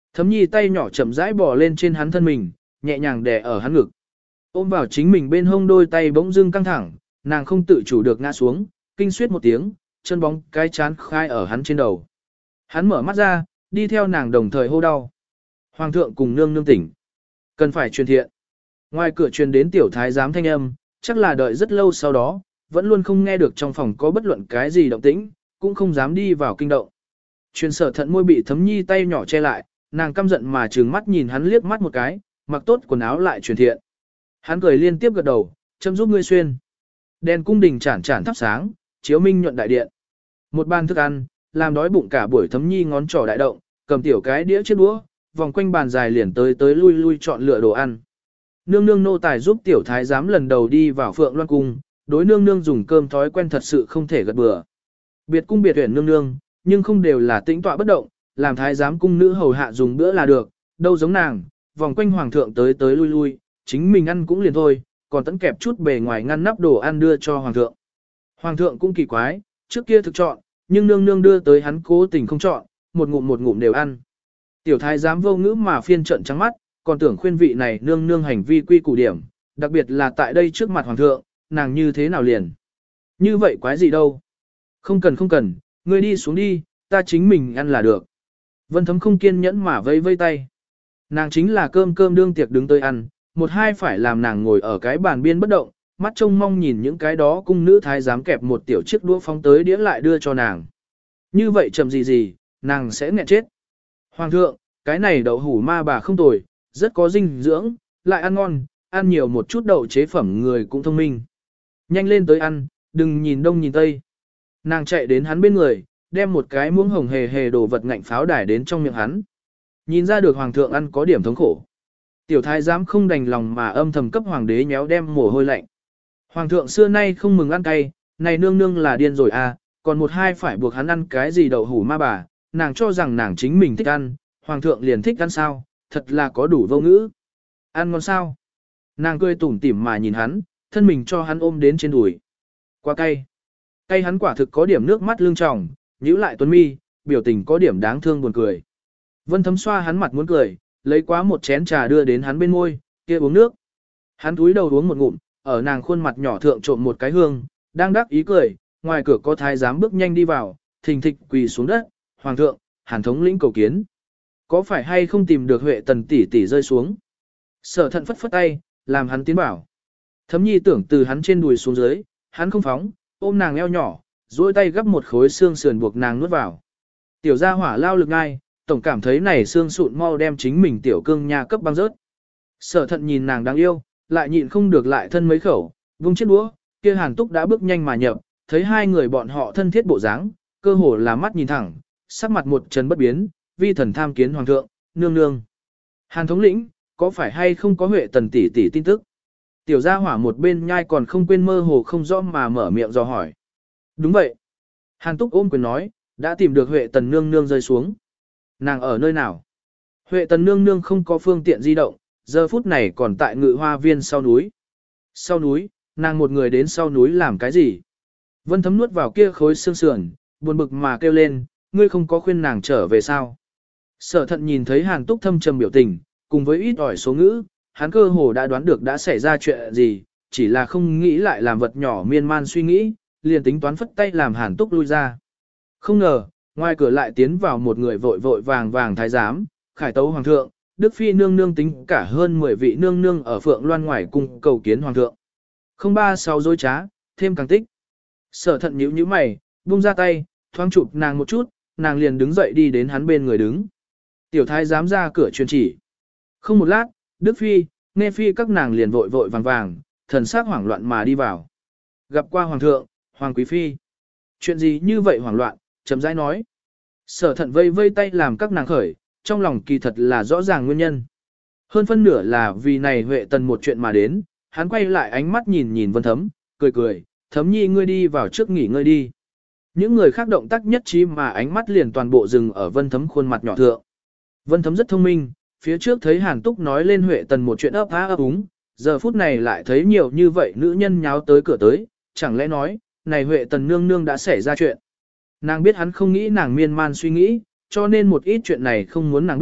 Thấm nhi tay nhỏ chậm rãi bò lên trên hắn thân mình, nhẹ nhàng đè ở hắn ngực. Ôm vào chính mình bên hông đôi tay bỗng dưng căng thẳng, nàng không tự chủ được ngã xuống, kinh suýt một tiếng, chân bóng cái chán khai ở hắn trên đầu. Hắn mở mắt ra, đi theo nàng đồng thời hô đau. Hoàng thượng cùng nương nương tỉnh. Cần phải truyền thiện. Ngoài cửa truyền đến tiểu thái giám thanh âm, chắc là đợi rất lâu sau đó, vẫn luôn không nghe được trong phòng có bất luận cái gì động tĩnh, cũng không dám đi vào kinh động. Truyền sở thận môi bị thấm nhi tay nhỏ che lại, nàng căm giận mà trừng mắt nhìn hắn liếc mắt một cái, mặc tốt quần áo lại truyền thiện. Hắn cười liên tiếp gật đầu, châm giúp ngươi xuyên. Đèn cung đình chản chản thắp sáng, chiếu minh nhuận đại điện. Một bàn thức ăn, làm đói bụng cả buổi thấm nhi ngón trỏ đại động, cầm tiểu cái đĩa chiếc đũa, vòng quanh bàn dài liền tới tới lui lui chọn lựa đồ ăn. Nương nương nô tài giúp tiểu thái giám lần đầu đi vào Phượng Loan cung, đối nương nương dùng cơm thói quen thật sự không thể gật bừa. Biệt cung biệt tuyển nương nương, nhưng không đều là tĩnh tọa bất động, làm thái giám cung nữ hầu hạ dùng bữa là được, đâu giống nàng, vòng quanh hoàng thượng tới tới lui lui, chính mình ăn cũng liền thôi, còn tẫn kẹp chút bề ngoài ngăn nắp đồ ăn đưa cho hoàng thượng. Hoàng thượng cũng kỳ quái, trước kia thực chọn, nhưng nương nương đưa tới hắn cố tình không chọn, một ngụm một ngụm đều ăn. Tiểu thái giám vô ngữ mà phiên trận trắng mắt, còn tưởng khuyên vị này nương nương hành vi quy củ điểm, đặc biệt là tại đây trước mặt hoàng thượng, nàng như thế nào liền. Như vậy quái gì đâu. Không cần không cần, ngươi đi xuống đi, ta chính mình ăn là được. Vân Thấm không kiên nhẫn mà vây vây tay. Nàng chính là cơm cơm đương tiệc đứng tới ăn, một hai phải làm nàng ngồi ở cái bàn biên bất động, mắt trông mong nhìn những cái đó cung nữ thái giám kẹp một tiểu chiếc đũa phóng tới đĩa lại đưa cho nàng. Như vậy chậm gì gì, nàng sẽ nghẹn chết. Hoàng thượng, cái này đậu hủ ma bà không tồi, rất có dinh dưỡng, lại ăn ngon, ăn nhiều một chút đậu chế phẩm người cũng thông minh. Nhanh lên tới ăn, đừng nhìn đông nhìn tây. Nàng chạy đến hắn bên người, đem một cái muỗng hồng hề hề đồ vật ngạnh pháo đải đến trong miệng hắn. Nhìn ra được hoàng thượng ăn có điểm thống khổ. Tiểu thái giám không đành lòng mà âm thầm cấp hoàng đế nhéo đem mồ hôi lạnh. Hoàng thượng xưa nay không mừng ăn cay, này nương nương là điên rồi à, còn một hai phải buộc hắn ăn cái gì đậu hủ ma bà, nàng cho rằng nàng chính mình thích ăn, hoàng thượng liền thích ăn sao, thật là có đủ vô ngữ. Ăn ngon sao? Nàng cười tủm tỉm mà nhìn hắn, thân mình cho hắn ôm đến trên đùi. Quá cay. Cay hắn quả thực có điểm nước mắt lưng tròng, nhíu lại tuấn mi, biểu tình có điểm đáng thương buồn cười. Vân Thấm xoa hắn mặt muốn cười, lấy quá một chén trà đưa đến hắn bên môi, kia uống nước. Hắn túi đầu uống một ngụm, ở nàng khuôn mặt nhỏ thượng trộn một cái hương, đang đắc ý cười, ngoài cửa có thái giám bước nhanh đi vào, thình thịch quỳ xuống đất, hoàng thượng, Hàn thống lĩnh cầu kiến. Có phải hay không tìm được Huệ tần tỷ tỷ rơi xuống? Sở thận phất phất tay, làm hắn tiến bảo. Thấm nhi tưởng từ hắn trên đùi xuống dưới, hắn không phóng, ôm nàng eo nhỏ, duỗi tay gấp một khối xương sườn buộc nàng nuốt vào. Tiểu gia hỏa lao lực ngay, tổng cảm thấy này xương sụn mau đem chính mình tiểu cương nha cấp băng rớt. Sở thận nhìn nàng đáng yêu, lại nhịn không được lại thân mấy khẩu, vung chiếc đũa, kia Hàn Túc đã bước nhanh mà nhập, thấy hai người bọn họ thân thiết bộ dáng, cơ hồ là mắt nhìn thẳng, sắc mặt một trần bất biến, vi thần tham kiến hoàng thượng, nương nương. Hàn thống lĩnh, có phải hay không có Huệ tần tỷ tỷ tin tức? Tiểu gia hỏa một bên nhai còn không quên mơ hồ không rõ mà mở miệng dò hỏi. Đúng vậy. Hàn Túc ôm quyền nói, đã tìm được Huệ tần nương nương rơi xuống. Nàng ở nơi nào? Huệ tần nương nương không có phương tiện di động, giờ phút này còn tại ngự hoa viên sau núi. Sau núi, nàng một người đến sau núi làm cái gì? Vân Thấm nuốt vào kia khối xương sườn, buồn bực mà kêu lên, ngươi không có khuyên nàng trở về sao? Sở thận nhìn thấy Hàn Túc thâm trầm biểu tình, cùng với ít ỏi số ngữ, hắn cơ hồ đã đoán được đã xảy ra chuyện gì, chỉ là không nghĩ lại làm vật nhỏ miên man suy nghĩ, liền tính toán phất tay làm Hàn Túc lui ra. Không ngờ, ngoài cửa lại tiến vào một người vội vội vàng vàng thái giám, khải tấu hoàng thượng, Đức Phi nương nương tính cả hơn mười vị nương nương ở Phượng Loan ngoài cung cầu kiến hoàng thượng. Không ba sáu dối trá, thêm càng tích. Sở thận nhíu nhíu mày, buông ra tay, thoáng chụp nàng một chút, nàng liền đứng dậy đi đến hắn bên người đứng. Tiểu thái giám ra cửa truyền chỉ. Không một lát, Đức Phi, Nghe Phi các nàng liền vội vội vàng vàng, thần sắc hoảng loạn mà đi vào. Gặp qua hoàng thượng, hoàng quý phi. Chuyện gì như vậy hoảng loạn, chấm rãi nói. Sở thận vây vây tay làm các nàng khởi, trong lòng kỳ thật là rõ ràng nguyên nhân. Hơn phân nửa là vì này Huệ tần một chuyện mà đến, hắn quay lại ánh mắt nhìn nhìn Vân Thấm, cười cười, Thấm nhi ngươi đi vào trước nghỉ ngơi đi. Những người khác động tác nhất trí mà ánh mắt liền toàn bộ dừng ở Vân Thấm khuôn mặt nhỏ thượng. Vân Thấm rất thông minh, phía trước thấy Hàn Túc nói lên Huệ tần một chuyện ấp á ấp úng, giờ phút này lại thấy nhiều như vậy nữ nhân nháo tới cửa tới, chẳng lẽ nói, này Huệ tần nương nương đã xảy ra chuyện. Nàng biết hắn không nghĩ nàng miên man suy nghĩ, cho nên một ít chuyện này không muốn nàng biết,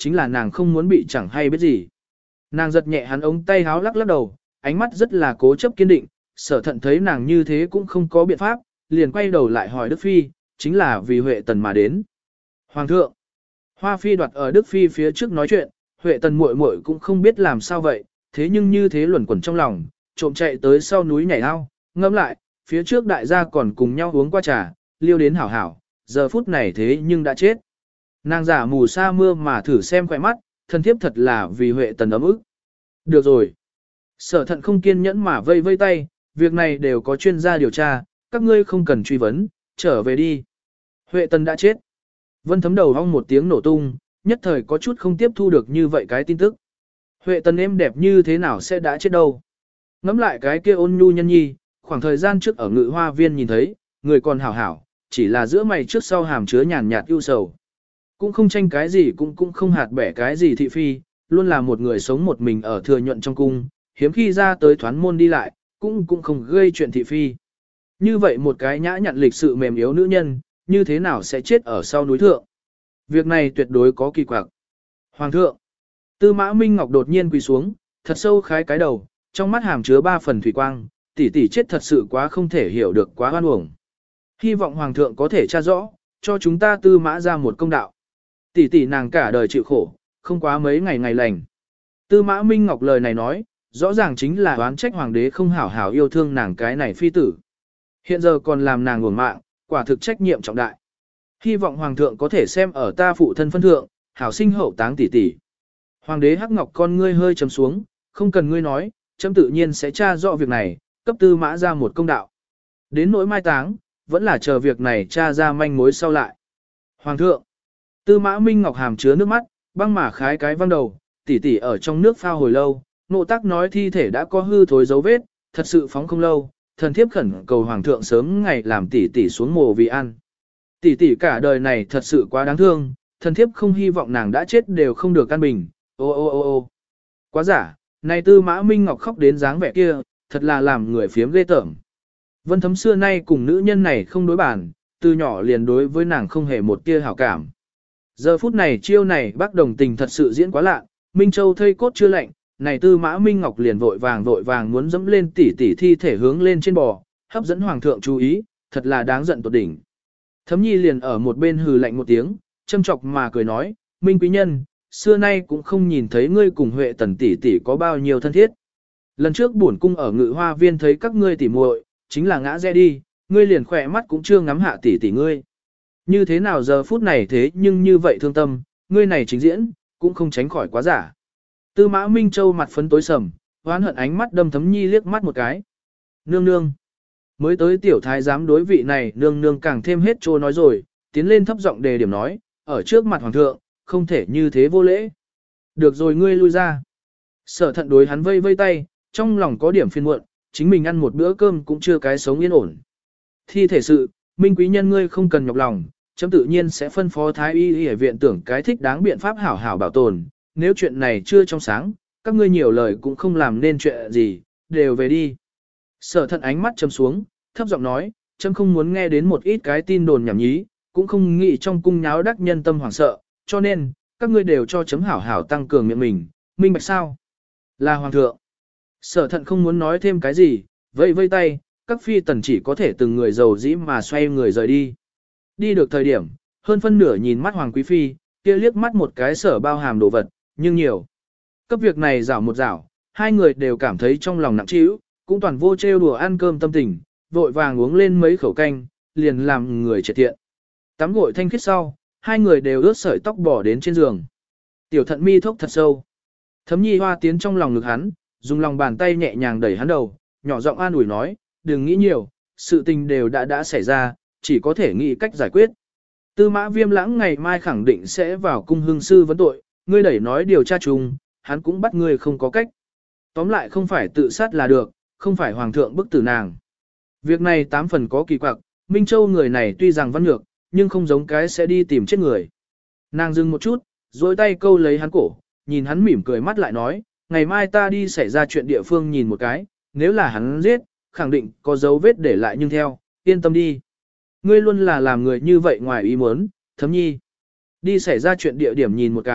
chính là nàng không muốn bị chẳng hay biết gì. Nàng giật nhẹ hắn ống tay háo lắc lắc đầu, ánh mắt rất là cố chấp kiên định, sở thận thấy nàng như thế cũng không có biện pháp, liền quay đầu lại hỏi Đức Phi, chính là vì Huệ Tần mà đến. Hoàng thượng, Hoa Phi đoạt ở Đức Phi phía trước nói chuyện, Huệ Tần muội muội cũng không biết làm sao vậy, thế nhưng như thế luẩn quẩn trong lòng, trộm chạy tới sau núi nhảy ao, ngâm lại, phía trước đại gia còn cùng nhau uống qua trà, liêu đến hảo hảo, giờ phút này thế nhưng đã chết. Nàng giả mù sa mưa mà thử xem khỏe mắt, thân thiếp thật là vì Huệ Tần ấm ức. Được rồi. Sở thận không kiên nhẫn mà vây vây tay, việc này đều có chuyên gia điều tra, các ngươi không cần truy vấn, trở về đi. Huệ Tần đã chết. Vân Thấm đầu hong một tiếng nổ tung, nhất thời có chút không tiếp thu được như vậy cái tin tức. Huệ Tần êm đẹp như thế nào sẽ đã chết đâu. Ngắm lại cái kia ôn nhu nhân nhi, khoảng thời gian trước ở ngự hoa viên nhìn thấy, người còn hảo hảo, chỉ là giữa mày trước sau hàm chứa nhàn nhạt ưu sầu. Cũng không tranh cái gì cũng cũng không hạt bẻ cái gì thị phi, luôn là một người sống một mình ở thừa nhuận trong cung, hiếm khi ra tới thoán môn đi lại, cũng cũng không gây chuyện thị phi. Như vậy một cái nhã nhặn lịch sự mềm yếu nữ nhân, như thế nào sẽ chết ở sau núi thượng? Việc này tuyệt đối có kỳ quặc. Hoàng thượng, Tư Mã Minh Ngọc đột nhiên quỳ xuống, thật sâu khái cái đầu, trong mắt hàm chứa ba phần thủy quang, tỷ tỷ chết thật sự quá không thể hiểu được, quá oan uổng. Hy vọng Hoàng thượng có thể tra rõ, cho chúng ta Tư Mã ra một công đạo. Tỷ tỷ nàng cả đời chịu khổ, không quá mấy ngày ngày lành. Tư Mã Minh Ngọc lời này nói, rõ ràng chính là oán trách hoàng đế không hảo hảo yêu thương nàng cái này phi tử. Hiện giờ còn làm nàng uổng mạng, quả thực trách nhiệm trọng đại. Hy vọng hoàng thượng có thể xem ở ta phụ thân phân thượng, hảo sinh hậu táng tỷ tỷ. Hoàng đế hắc ngọc con ngươi hơi trầm xuống, không cần ngươi nói, chấm tự nhiên sẽ tra rõ việc này, cấp Tư Mã ra một công đạo. Đến nỗi mai táng, vẫn là chờ việc này tra ra manh mối sau lại. Hoàng thượng, Tư Mã Minh Ngọc hàm chứa nước mắt, băng mà khái cái văng đầu, tỷ tỷ ở trong nước phao hồi lâu, nộ tác nói thi thể đã có hư thối dấu vết, thật sự phóng không lâu, thần thiếp khẩn cầu hoàng thượng sớm ngày làm tỷ tỷ xuống mồ vì ăn. Tỷ tỷ cả đời này thật sự quá đáng thương, thần thiếp không hy vọng nàng đã chết đều không được căn bình. Ô ô ô ô quá giả, này Tư Mã Minh Ngọc khóc đến dáng vẻ kia, thật là làm người phiếm ghê tởm. Vân Thấm xưa nay cùng nữ nhân này không đối bản, từ nhỏ liền đối với nàng không hề một tia hảo cảm. Giờ phút này chiêu này bác đồng tình thật sự diễn quá lạ, Minh Châu thây cốt chưa lạnh, này Tư Mã Minh Ngọc liền vội vàng vội vàng muốn dẫm lên tỉ tỉ thi thể hướng lên trên bò, hấp dẫn hoàng thượng chú ý, thật là đáng giận tột đỉnh. Thấm Nhi liền ở một bên hừ lạnh một tiếng, châm chọc mà cười nói, Minh quý nhân, xưa nay cũng không nhìn thấy ngươi cùng Huệ Tần tỷ tỷ có bao nhiêu thân thiết. Lần trước bổn cung ở Ngự Hoa Viên thấy các ngươi tỉ muội, chính là ngã rẽ đi, ngươi liền khỏe mắt cũng chưa ngắm hạ tỷ tỷ ngươi. Như thế nào giờ phút này thế nhưng như vậy thương tâm, ngươi này chính diễn, cũng không tránh khỏi quá giả. Tư Mã Minh Châu mặt phấn tối sầm, oán hận ánh mắt đâm Thấm Nhi liếc mắt một cái. Nương nương. Mới tới tiểu thái giám đối vị này nương nương càng thêm hết trô nói rồi, tiến lên thấp giọng đề điểm nói, ở trước mặt hoàng thượng, không thể như thế vô lễ. Được rồi ngươi lui ra. Sở thận đối hắn vây vây tay, trong lòng có điểm phiền muộn, chính mình ăn một bữa cơm cũng chưa cái sống yên ổn. Thi thể sự, Minh quý nhân ngươi không cần nhọc lòng, chấm tự nhiên sẽ phân phó thái y y ở viện tưởng cái thích đáng biện pháp hảo hảo bảo tồn, nếu chuyện này chưa trong sáng, các ngươi nhiều lời cũng không làm nên chuyện gì, đều về đi. Sở thận ánh mắt chấm xuống, thấp giọng nói, chấm không muốn nghe đến một ít cái tin đồn nhảm nhí, cũng không nghĩ trong cung nháo đắc nhân tâm hoảng sợ, cho nên, các ngươi đều cho chấm hảo hảo tăng cường miệng mình, minh bạch sao? Là hoàng thượng. Sở thận không muốn nói thêm cái gì, vây vây tay, các phi tần chỉ có thể từng người giàu dĩ mà xoay người rời đi. Đi được thời điểm, hơn phân nửa nhìn mắt hoàng quý phi, kia liếc mắt một cái sở bao hàm đồ vật, nhưng nhiều. Cấp việc này rảo một rảo, hai người đều cảm thấy trong lòng nặng trĩu, cũng toàn vô trêu đùa ăn cơm tâm tình, vội vàng uống lên mấy khẩu canh, liền làm người triệt thiện. Tắm gội thanh khiết sau, hai người đều ướt sợi tóc bỏ đến trên giường. Tiểu thận mi thốc thật sâu. Thấm Nhi hoa tiến trong lòng ngực hắn, dùng lòng bàn tay nhẹ nhàng đẩy hắn đầu, nhỏ giọng an ủi nói, đừng nghĩ nhiều, sự tình đều đã đã xảy ra, chỉ có thể nghĩ cách giải quyết. Tư Mã Viêm lãng ngày mai khẳng định sẽ vào cung hương sư vấn tội, ngươi đẩy nói điều tra chung, hắn cũng bắt ngươi không có cách. Tóm lại không phải tự sát là được, không phải hoàng thượng bức tử nàng. Việc này tám phần có kỳ quặc, Minh Châu người này tuy rằng văn nhược, nhưng không giống cái sẽ đi tìm chết người. Nàng dừng một chút, dối tay câu lấy hắn cổ, nhìn hắn mỉm cười mắt lại nói, ngày mai ta đi xảy ra chuyện địa phương nhìn một cái, nếu là hắn giết, khẳng định có dấu vết để lại nhưng theo, yên tâm đi. Ngươi luôn là làm người như vậy ngoài ý muốn, Thấm Nhi. Đi xảy ra chuyện địa điểm nhìn một cái,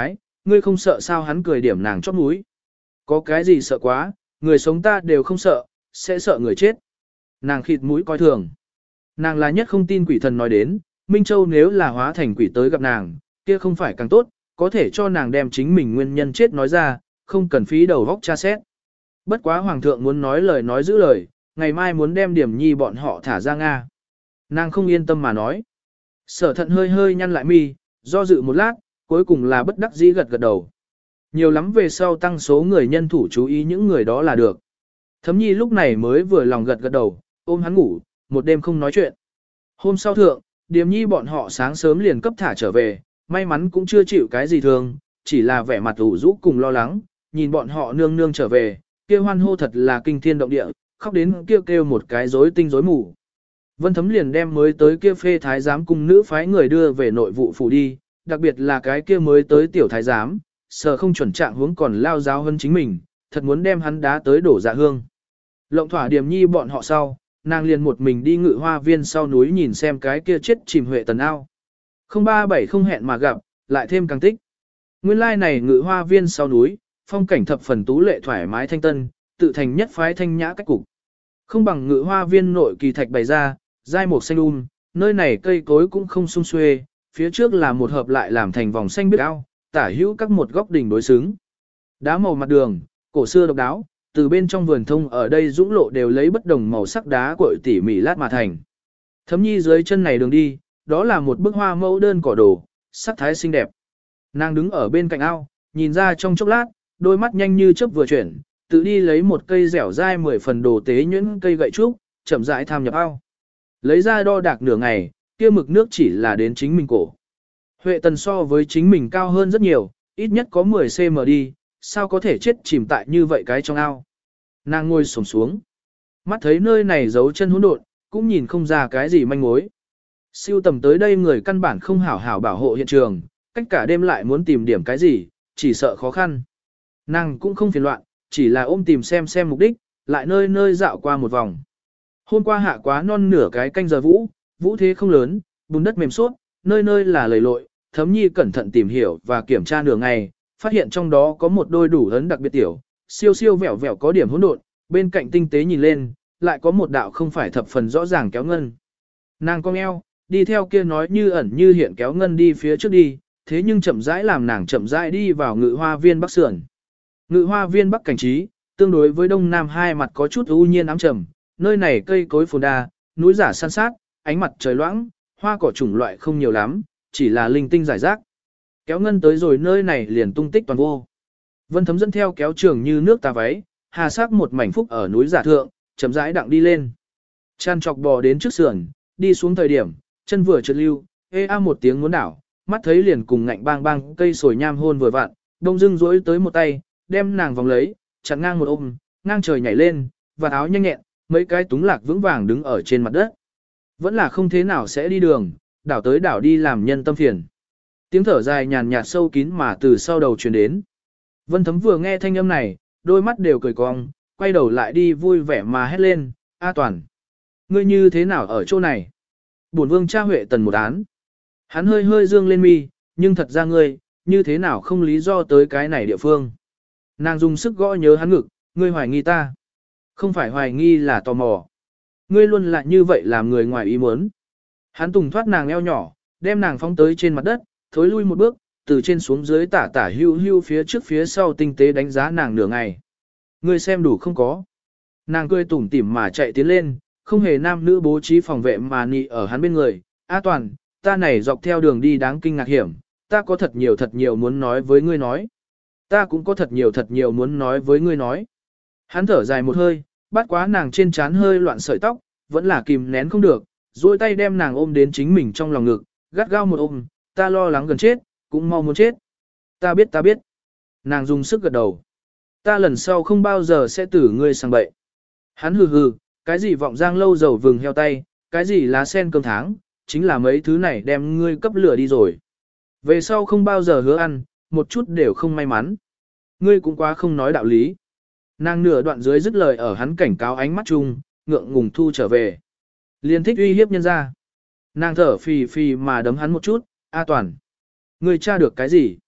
ngươi không sợ sao, hắn cười điểm nàng chóp mũi. Có cái gì sợ quá, người sống ta đều không sợ, sẽ sợ người chết. Nàng khịt mũi coi thường. Nàng là nhất không tin quỷ thần nói đến, Minh Châu nếu là hóa thành quỷ tới gặp nàng, kia không phải càng tốt, có thể cho nàng đem chính mình nguyên nhân chết nói ra, không cần phí đầu góc tra xét. Bất quá hoàng thượng muốn nói lời nói giữ lời, ngày mai muốn đem Điểm Nhi bọn họ thả ra Nga. Nàng không yên tâm mà nói. Sở thận hơi hơi nhăn lại mi, do dự một lát, cuối cùng là bất đắc dĩ gật gật đầu. Nhiều lắm về sau tăng số người nhân thủ chú ý những người đó là được. Thấm Nhi lúc này mới vừa lòng gật gật đầu, ôm hắn ngủ, một đêm không nói chuyện. Hôm sau thượng, Điềm Nhi bọn họ sáng sớm liền cấp thả trở về, may mắn cũng chưa chịu cái gì thương, chỉ là vẻ mặt ủ rũ cùng lo lắng, nhìn bọn họ nương nương trở về, kêu hoan hô thật là kinh thiên động địa, khóc đến kêu kêu một cái rối tinh rối mù. Vân Thấm liền đem mới tới kia phê thái giám cùng nữ phái người đưa về nội vụ phủ đi, đặc biệt là cái kia mới tới tiểu thái giám, sợ không chuẩn trạng hướng còn lao giáo hơn chính mình, thật muốn đem hắn đá tới đổ dạ hương. Lộng thỏa Điềm Nhi bọn họ sau, nàng liền một mình đi ngự hoa viên sau núi nhìn xem cái kia chết chìm Huệ Tần ao. Không ba bảy không hẹn mà gặp, lại thêm càng tích. Nguyên lai này ngự hoa viên sau núi, phong cảnh thập phần tú lệ thoải mái thanh tân, tự thành nhất phái thanh nhã cách cục. Không bằng ngự hoa viên nội kỳ thạch bày ra, giai mục xanh um, nơi này cây cối cũng không sum xuê, phía trước là một hợp lại làm thành vòng xanh biếc ao, tả hữu các một góc đỉnh đối xứng. Đá màu mặt đường, cổ xưa độc đáo, từ bên trong vườn thông ở đây dũng lộ đều lấy bất đồng màu sắc đá cội tỉ mỉ lát mà thành. Thấm Nhi dưới chân này đường đi, đó là một bức hoa mẫu đơn cỏ đồ, sắc thái xinh đẹp. Nàng đứng ở bên cạnh ao, nhìn ra trong chốc lát, đôi mắt nhanh như chớp vừa chuyển, tự đi lấy một cây dẻo dai mười phần đồ tế nhuyễn cây gậy trúc, chậm rãi tham nhập ao. Lấy ra đo đạc nửa ngày, kia mực nước chỉ là đến chính mình cổ. Huệ Tần so với chính mình cao hơn rất nhiều, ít nhất có mười xăng-ti-mét đi, sao có thể chết chìm tại như vậy cái trong ao. Nàng ngồi xổm xuống, mắt thấy nơi này giấu chân hỗn độn, cũng nhìn không ra cái gì manh mối. Siêu tầm tới đây người căn bản không hảo hảo bảo hộ hiện trường, cách cả đêm lại muốn tìm điểm cái gì, chỉ sợ khó khăn. Nàng cũng không phiền loạn, chỉ là ôm tìm xem xem mục đích, lại nơi nơi dạo qua một vòng. Hôm qua hạ quá non nửa cái canh giờ vũ, vũ thế không lớn, bùn đất mềm suốt, nơi nơi là lầy lội, Thấm Nhi cẩn thận tìm hiểu và kiểm tra nửa ngày, phát hiện trong đó có một đôi đủ ấn đặc biệt tiểu, siêu siêu vẹo vẹo có điểm hỗn độn, bên cạnh tinh tế nhìn lên, lại có một đạo không phải thập phần rõ ràng kéo ngân. Nàng cong eo, đi theo kia nói như ẩn như hiện kéo ngân đi phía trước đi, thế nhưng chậm rãi làm nàng chậm rãi đi vào ngự hoa viên bắc sườn. Ngự hoa viên bắc cảnh trí, tương đối với đông nam hai mặt có chút u nhiên ám trầm, nơi này cây cối phồn đa, núi giả san sát, ánh mặt trời loãng, hoa cỏ chủng loại không nhiều lắm, chỉ là linh tinh giải rác. Kéo ngân tới rồi nơi này liền tung tích toàn vô. Vân Thấm dẫn theo kéo trường như nước tà váy, hà sắc một mảnh phúc ở núi giả thượng, chậm rãi đặng đi lên. Chan chọc bò đến trước sườn, đi xuống thời điểm, chân vừa trượt lưu, ê a một tiếng muốn đảo, mắt thấy liền cùng ngạnh bang bang cây sồi nham hôn vừa vặn, đông dưng rỗi tới một tay, đem nàng vòng lấy, chặn ngang một ôm, ngang trời nhảy lên, và áo nhanh nhẹn, mấy cái túng lạc vững vàng đứng ở trên mặt đất. Vẫn là không thế nào sẽ đi đường, đảo tới đảo đi làm nhân tâm phiền. Tiếng thở dài nhàn nhạt sâu kín mà từ sau đầu truyền đến. Vân Thấm vừa nghe thanh âm này, đôi mắt đều cười cong, quay đầu lại đi vui vẻ mà hét lên, A Toàn, ngươi như thế nào ở chỗ này? Bổn vương tra Huệ Tần một án. Hắn hơi hơi dương lên mi, nhưng thật ra ngươi, như thế nào không lý do tới cái này địa phương? Nàng dùng sức gõ nhớ hắn ngực, ngươi hoài nghi ta. Không phải hoài nghi là tò mò. Ngươi luôn là như vậy làm người ngoài ý muốn. Hắn tùng thoát nàng eo nhỏ, đem nàng phóng tới trên mặt đất, thối lui một bước, từ trên xuống dưới tả tả hưu hưu phía trước phía sau tinh tế đánh giá nàng nửa ngày. Ngươi xem đủ không có. Nàng cười tủm tỉm mà chạy tiến lên, không hề nam nữ bố trí phòng vệ mà nị ở hắn bên người. A Toàn, ta này dọc theo đường đi đáng kinh ngạc hiểm, ta có thật nhiều thật nhiều muốn nói với ngươi nói. Ta cũng có thật nhiều thật nhiều muốn nói với ngươi nói. Hắn thở dài một hơi, bắt quá nàng trên trán hơi loạn sợi tóc, vẫn là kìm nén không được, duỗi tay đem nàng ôm đến chính mình trong lòng ngực, gắt gao một ôm, ta lo lắng gần chết, cũng mau muốn chết. Ta biết ta biết. Nàng dùng sức gật đầu. Ta lần sau không bao giờ sẽ tử ngươi sang bậy. Hắn hừ hừ, cái gì vọng giang lâu dầu vừng heo tay, cái gì lá sen cơm tháng, chính là mấy thứ này đem ngươi cấp lửa đi rồi. Về sau không bao giờ hứa ăn, một chút đều không may mắn. Ngươi cũng quá không nói đạo lý. Nàng nửa đoạn dưới dứt lời ở hắn cảnh cáo ánh mắt chung, ngượng ngùng thu trở về. Liên thích uy hiếp nhân ra. Nàng thở phì phì mà đấm hắn một chút, A Toàn. Ngươi tra được cái gì?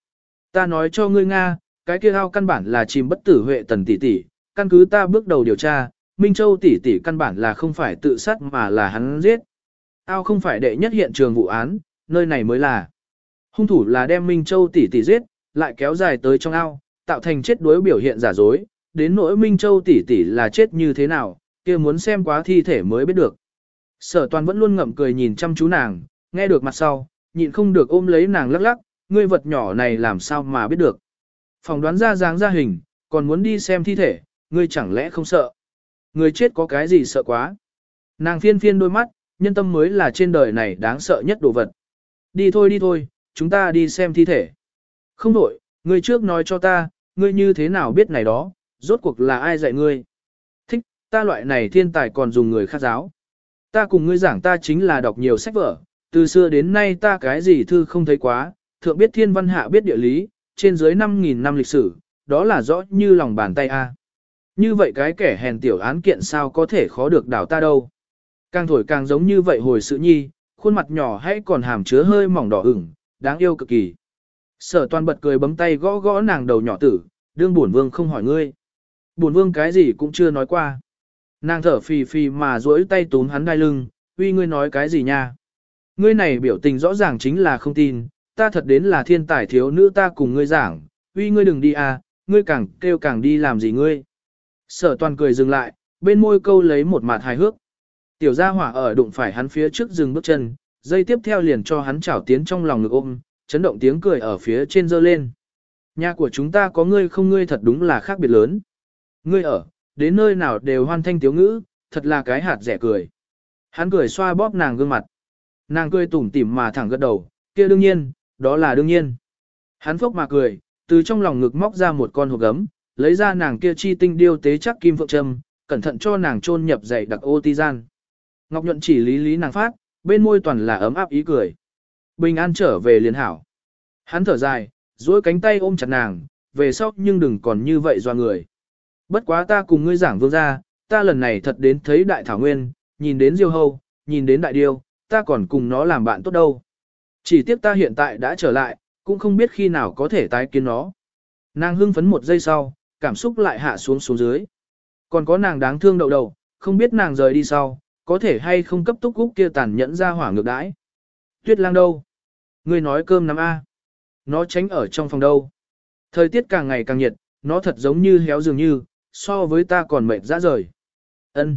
Ta nói cho ngươi Nga, cái kia ao căn bản là chìm bất tử Huệ Tần tỷ tỷ, căn cứ ta bước đầu điều tra, Minh Châu tỷ tỷ căn bản là không phải tự sát mà là hắn giết. Ao không phải đệ nhất hiện trường vụ án, nơi này mới là. Hung thủ là đem Minh Châu tỷ tỷ giết, lại kéo dài tới trong ao, tạo thành chết đuối biểu hiện giả dối, đến nỗi Minh Châu tỷ tỷ là chết như thế nào, kia muốn xem quá thi thể mới biết được. Sở Toàn vẫn luôn ngậm cười nhìn chăm chú nàng, nghe được mặt sau, nhịn không được ôm lấy nàng lắc lắc, ngươi vật nhỏ này làm sao mà biết được. Phòng đoán ra dáng ra hình, còn muốn đi xem thi thể, ngươi chẳng lẽ không sợ. Người chết có cái gì sợ quá. Nàng phiên phiên đôi mắt, nhân tâm mới là trên đời này đáng sợ nhất đồ vật. Đi thôi đi thôi, chúng ta đi xem thi thể. Không đổi, ngươi trước nói cho ta, ngươi như thế nào biết này đó, rốt cuộc là ai dạy ngươi. Thích, ta loại này thiên tài còn dùng người khác giáo. Ta cùng ngươi giảng ta chính là đọc nhiều sách vở, từ xưa đến nay ta cái gì thư không thấy quá, thượng biết thiên văn hạ biết địa lý, trên dưới năm nghìn năm lịch sử, đó là rõ như lòng bàn tay a. Như vậy cái kẻ hèn tiểu án kiện sao có thể khó được đảo ta đâu. Càng thổi càng giống như vậy hồi sự nhi, khuôn mặt nhỏ hay còn hàm chứa hơi mỏng đỏ ửng, đáng yêu cực kỳ. Sở Toàn bật cười bấm tay gõ gõ nàng đầu nhỏ tử, đương bổn vương không hỏi ngươi. Bổn vương cái gì cũng chưa nói qua. Nàng thở phì phì mà duỗi tay túm hắn đai lưng, uy ngươi nói cái gì nha. Ngươi này biểu tình rõ ràng chính là không tin, ta thật đến là thiên tài thiếu nữ ta cùng ngươi giảng, uy ngươi đừng đi à, ngươi càng kêu càng đi làm gì ngươi. Sở Toàn cười dừng lại, bên môi câu lấy một mặt hài hước. Tiểu gia hỏa ở đụng phải hắn phía trước dừng bước chân, dây tiếp theo liền cho hắn chảo tiến trong lòng ngực ôm, chấn động tiếng cười ở phía trên dơ lên. Nhà của chúng ta có ngươi không ngươi thật đúng là khác biệt lớn. Ngươi ở, đến nơi nào đều hoan thanh tiếu ngữ, thật là cái hạt rẻ cười. Hắn cười xoa bóp nàng gương mặt. Nàng cười tủm tỉm mà thẳng gật đầu, kia đương nhiên, đó là đương nhiên. Hắn phốc mà cười, từ trong lòng ngực móc ra một con hộp gấm, lấy ra nàng kia chi tinh điêu tế chắc kim phượng trâm, cẩn thận cho nàng chôn nhập dày đặc ô ti gian. Ngọc nhuận chỉ lý lý nàng phát, bên môi toàn là ấm áp ý cười. Bình an trở về liền hảo. Hắn thở dài, duỗi cánh tay ôm chặt nàng, về sau nhưng đừng còn như vậy doa người. Bất quá ta cùng ngươi giảng vương gia, ta lần này thật đến thấy đại thảo nguyên, nhìn đến diêu hâu, nhìn đến đại điêu, ta còn cùng nó làm bạn tốt đâu. Chỉ tiếc ta hiện tại đã trở lại, cũng không biết khi nào có thể tái kiến nó. Nàng hưng phấn một giây sau, cảm xúc lại hạ xuống xuống dưới. Còn có nàng đáng thương đậu đầu, không biết nàng rời đi sau, có thể hay không cấp túc cúc kia tàn nhẫn ra hỏa ngược đãi. Tuyết lang đâu? Ngươi nói cơm nắm A. Nó tránh ở trong phòng đâu. Thời tiết càng ngày càng nhiệt, nó thật giống như héo dường như, so với ta còn mệt ra rời. Ân.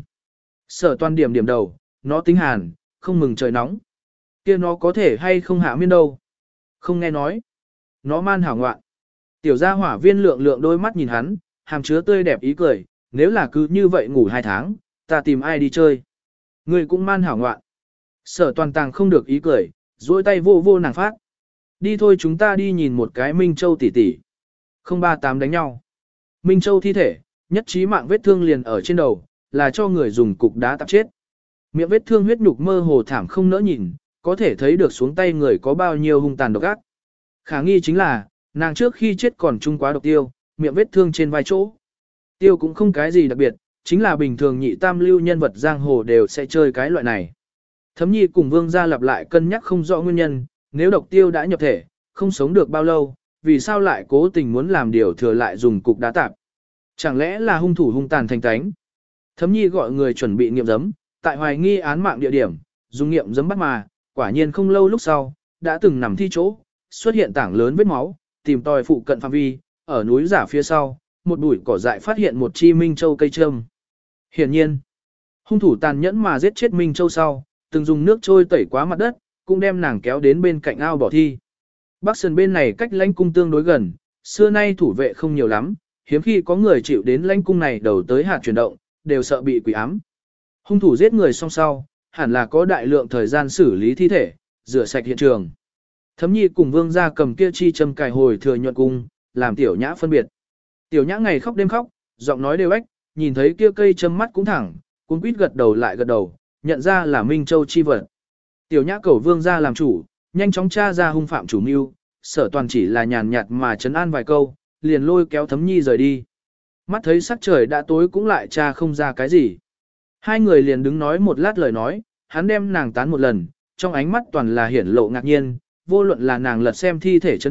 Sở Toàn điểm điểm đầu, nó tính hàn, không mừng trời nóng. Kia nó có thể hay không hạ miên đâu. Không nghe nói. Nó man hảo ngoạn. Tiểu gia hỏa viên lượng lượng đôi mắt nhìn hắn, hàm chứa tươi đẹp ý cười, nếu là cứ như vậy ngủ hai tháng, ta tìm ai đi chơi. Ngươi cũng man hảo ngoạn. Sở Toàn tàng không được ý cười, duỗi tay vô vô nàng phát. Đi thôi chúng ta đi nhìn một cái Minh Châu tỷ tỷ. Không ba tám đánh nhau. Minh Châu thi thể, nhất trí mạng vết thương liền ở trên đầu, là cho người dùng cục đá tạp chết. Miệng vết thương huyết nhục mơ hồ thảm không nỡ nhìn, có thể thấy được xuống tay người có bao nhiêu hung tàn độc ác. Khả nghi chính là, nàng trước khi chết còn trung quá độc tiêu, miệng vết thương trên vai chỗ. Tiêu cũng không cái gì đặc biệt, chính là bình thường nhị tam lưu nhân vật giang hồ đều sẽ chơi cái loại này. Thấm Nhi cùng Vương gia lặp lại cân nhắc không rõ nguyên nhân, nếu độc tiêu đã nhập thể, không sống được bao lâu, vì sao lại cố tình muốn làm điều thừa lại dùng cục đá tạp. Chẳng lẽ là hung thủ hung tàn thành tánh? Thấm Nhi gọi người chuẩn bị nghiệm giấm, tại hoài nghi án mạng địa điểm, dùng nghiệm giấm bắt mà, quả nhiên không lâu lúc sau, đã từng nằm thi chỗ, xuất hiện tảng lớn vết máu, tìm tòi phụ cận phạm vi, ở núi giả phía sau, một bụi cỏ dại phát hiện một chi Minh Châu cây trâm. Hiển nhiên, hung thủ tàn nhẫn mà giết chết Minh Châu sau, từng dùng nước trôi tẩy quá mặt đất, cũng đem nàng kéo đến bên cạnh ao bỏ thi. Bắc Sơn bên này cách lãnh cung tương đối gần, xưa nay thủ vệ không nhiều lắm, hiếm khi có người chịu đến lãnh cung này đầu tới hạt chuyển động, đều sợ bị quỷ ám. Hung thủ giết người xong sau, hẳn là có đại lượng thời gian xử lý thi thể, rửa sạch hiện trường. Thấm Nhi cùng Vương gia cầm kia chi châm cài hồi thừa nhuận cung, làm Tiểu Nhã phân biệt. Tiểu Nhã ngày khóc đêm khóc, giọng nói đều ếch, nhìn thấy kia cây châm mắt cũng thẳng, cuốn quýt gật đầu lại gật đầu, nhận ra là Minh Châu chi vật. Tiểu Nhã cầu Vương gia làm chủ, nhanh chóng tra ra hung phạm chủ mưu, Sở Toàn chỉ là nhàn nhạt mà trấn an vài câu, liền lôi kéo Thấm Nhi rời đi. Mắt thấy sắc trời đã tối cũng lại tra không ra cái gì. Hai người liền đứng nói một lát lời nói, hắn đem nàng tán một lần, trong ánh mắt toàn là hiển lộ ngạc nhiên, vô luận là nàng lật xem thi thể chấn định,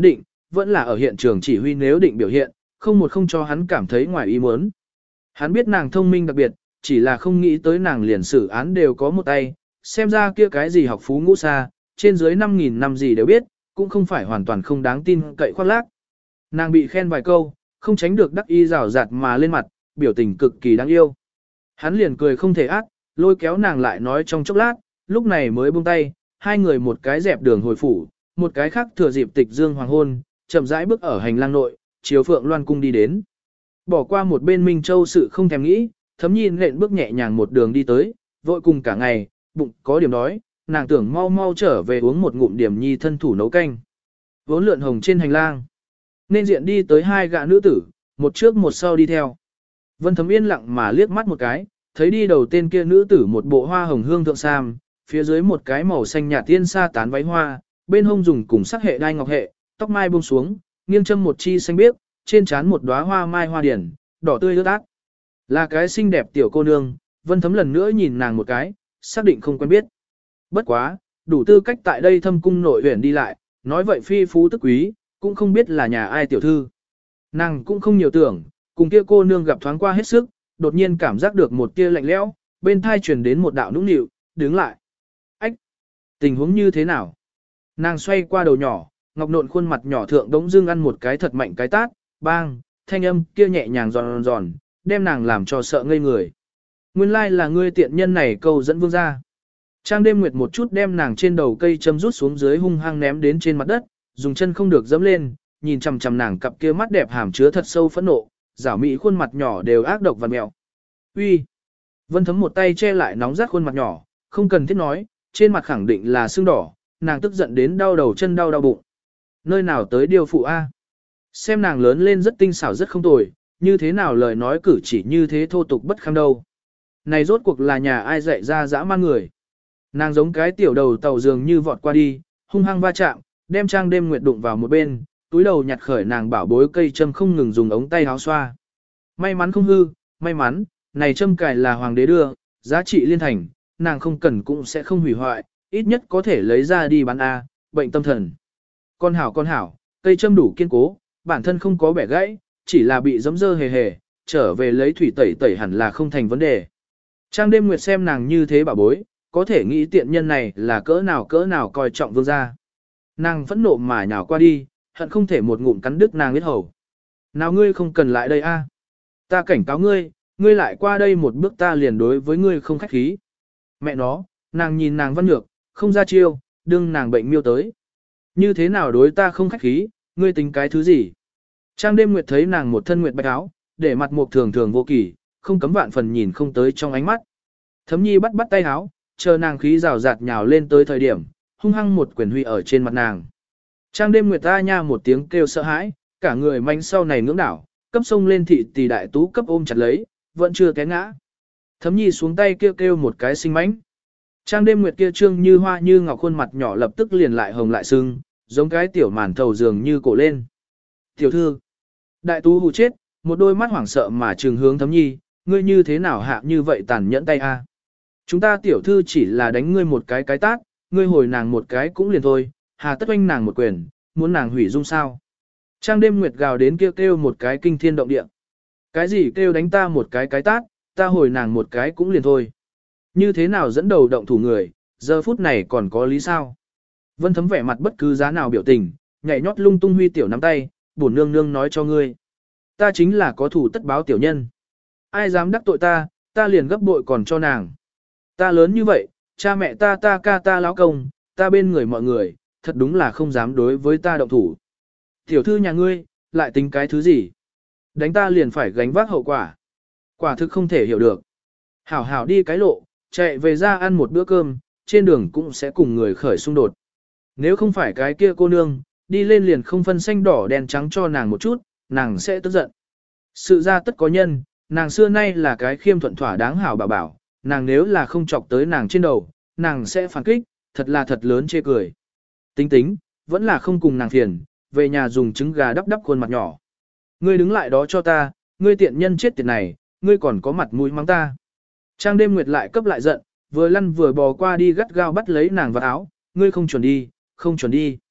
vẫn là ở hiện trường chỉ huy nếu định biểu hiện, không một không cho hắn cảm thấy ngoài ý muốn. Hắn biết nàng thông minh đặc biệt, chỉ là không nghĩ tới nàng liền xử án đều có một tay, xem ra kia cái gì học phú ngũ xa, trên dưới năm nghìn năm gì đều biết, cũng không phải hoàn toàn không đáng tin cậy khoác lác. Nàng bị khen vài câu, không tránh được đắc y rào rạt mà lên mặt, biểu tình cực kỳ đáng yêu. Hắn liền cười không thể ác, lôi kéo nàng lại nói trong chốc lát, lúc này mới buông tay, hai người một cái dẹp đường hồi phủ, một cái khác thừa dịp tịch dương hoàng hôn, chậm rãi bước ở hành lang nội, chiếu phượng loan cung đi đến. Bỏ qua một bên Minh Châu sự không thèm nghĩ, Thấm Nhi nện bước nhẹ nhàng một đường đi tới, vội cùng cả ngày, bụng có điểm đói, nàng tưởng mau mau trở về uống một ngụm điểm nhi thân thủ nấu canh. Vốn lượn hồng trên hành lang, nên diện đi tới hai gã nữ tử, một trước một sau đi theo. Vân Thấm yên lặng mà liếc mắt một cái, thấy đi đầu tên kia nữ tử một bộ hoa hồng hương thượng sam, phía dưới một cái màu xanh nhạt tiên sa tán váy hoa, bên hông dùng cùng sắc hệ đai ngọc hệ, tóc mai buông xuống, nghiêng châm một chi xanh biếc, trên trán một đóa hoa mai hoa điển, đỏ tươi ướt át. Là cái xinh đẹp tiểu cô nương, Vân Thấm lần nữa nhìn nàng một cái, xác định không quen biết. Bất quá, đủ tư cách tại đây thâm cung nội huyện đi lại, nói vậy phi phú tức quý, cũng không biết là nhà ai tiểu thư. Nàng cũng không nhiều tưởng, cùng kia cô nương gặp thoáng qua hết sức, đột nhiên cảm giác được một tia lạnh lẽo, bên thai truyền đến một đạo nũng nịu, đứng lại. Ách! Tình huống như thế nào? Nàng xoay qua đầu nhỏ, ngọc nộn khuôn mặt nhỏ thượng đống dưng ăn một cái thật mạnh cái tát, bang, thanh âm kia nhẹ nhàng giòn giòn, đem nàng làm cho sợ ngây người. Nguyên lai là ngươi tiện nhân này câu dẫn vương ra. Trang đêm nguyệt một chút đem nàng trên đầu cây châm rút xuống dưới hung hăng ném đến trên mặt đất, dùng chân không được dẫm lên, nhìn chằm chằm nàng cặp kia mắt đẹp hàm chứa thật sâu phẫn nộ, rảo mỹ khuôn mặt nhỏ đều ác độc và mèo. Uy. Vân Thấm một tay che lại nóng rát khuôn mặt nhỏ, không cần thiết nói, trên mặt khẳng định là sưng đỏ, nàng tức giận đến đau đầu chân đau đau bụng. Nơi nào tới điều phụ A. Xem nàng lớn lên rất tinh xảo rất không tồi, như thế nào lời nói cử chỉ như thế thô tục bất kham đâu. Này rốt cuộc là nhà ai dạy ra dã man người. Nàng giống cái tiểu đầu tàu dường như vọt qua đi, hung hăng va chạm, đem Trang đêm nguyệt đụng vào một bên, túi đầu nhặt khởi nàng bảo bối cây châm không ngừng dùng ống tay áo xoa. May mắn không hư, may mắn, này châm cài là hoàng đế đưa, giá trị liên thành, nàng không cần cũng sẽ không hủy hoại, ít nhất có thể lấy ra đi bán A, bệnh tâm thần. Con hảo con hảo, cây châm đủ kiên cố, bản thân không có bẻ gãy, chỉ là bị giấm dơ hề hề, trở về lấy thủy tẩy tẩy hẳn là không thành vấn đề. Trang đêm nguyệt xem nàng như thế bảo bối, có thể nghĩ tiện nhân này là cỡ nào cỡ nào coi trọng vương gia. Nàng phẫn nộ mà nhào qua đi, hận không thể một ngụm cắn đứt nàng huyết hầu. Nào ngươi không cần lại đây a, ta cảnh cáo ngươi, ngươi lại qua đây một bước ta liền đối với ngươi không khách khí. Mẹ nó, nàng nhìn nàng văn nhược, không ra chiêu, đương nàng bệnh miêu tới. Như thế nào đối ta không khách khí, ngươi tính cái thứ gì? Trang đêm nguyệt thấy nàng một thân nguyệt bạch áo, để mặt mục thường thường vô kỳ, không cấm vạn phần nhìn không tới trong ánh mắt. Thấm Nhi bắt bắt tay áo, chờ nàng khí rào rạt nhào lên tới thời điểm, hung hăng một quyền huy ở trên mặt nàng. Trang đêm nguyệt ta nha một tiếng kêu sợ hãi, cả người manh sau này ngưỡng đảo, cấp sông lên thị tỷ đại tú cấp ôm chặt lấy, vẫn chưa té ngã. Thấm Nhi xuống tay kêu kêu một cái sinh mánh. Trang đêm nguyệt kia trương như hoa như ngọc khuôn mặt nhỏ lập tức liền lại hồng lại sưng, giống cái tiểu màn thầu dường như cổ lên. Tiểu thư, đại tú hù chết, một đôi mắt hoảng sợ mà trừng hướng Thấm Nhi, ngươi như thế nào hạ như vậy tàn nhẫn tay a? Chúng ta tiểu thư chỉ là đánh ngươi một cái cái tát, ngươi hồi nàng một cái cũng liền thôi, hà tất oanh nàng một quyền, muốn nàng hủy dung sao. Trang đêm nguyệt gào đến kêu kêu một cái kinh thiên động địa. Cái gì kêu đánh ta một cái cái tát, ta hồi nàng một cái cũng liền thôi. Như thế nào dẫn đầu động thủ người, giờ phút này còn có lý sao? Vân Thấm vẻ mặt bất cứ giá nào biểu tình, nhảy nhót lung tung huy tiểu nắm tay, bổn nương nương nói cho ngươi. Ta chính là có thủ tất báo tiểu nhân. Ai dám đắc tội ta, ta liền gấp bội còn cho nàng. Ta lớn như vậy, cha mẹ ta ta ca ta lão công, ta bên người mọi người, thật đúng là không dám đối với ta động thủ. Tiểu thư nhà ngươi, lại tính cái thứ gì? Đánh ta liền phải gánh vác hậu quả. Quả thực không thể hiểu được. Hảo hảo đi cái lộ, chạy về ra ăn một bữa cơm, trên đường cũng sẽ cùng người khởi xung đột. Nếu không phải cái kia cô nương, đi lên liền không phân xanh đỏ đen trắng cho nàng một chút, nàng sẽ tức giận. Sự ra tất có nhân, nàng xưa nay là cái khiêm thuận thỏa đáng hảo bảo bảo, nàng nếu là không chọc tới nàng trên đầu, nàng sẽ phản kích, thật là thật lớn chê cười. Tính tính, vẫn là không cùng nàng phiền, về nhà dùng trứng gà đắp đắp khuôn mặt nhỏ. Ngươi đứng lại đó cho ta, ngươi tiện nhân chết tiệt này, ngươi còn có mặt mũi mắng ta. Trang đêm nguyệt lại cấp lại giận, vừa lăn vừa bò qua đi gắt gao bắt lấy nàng vào áo, ngươi không chuẩn đi, không chuẩn đi.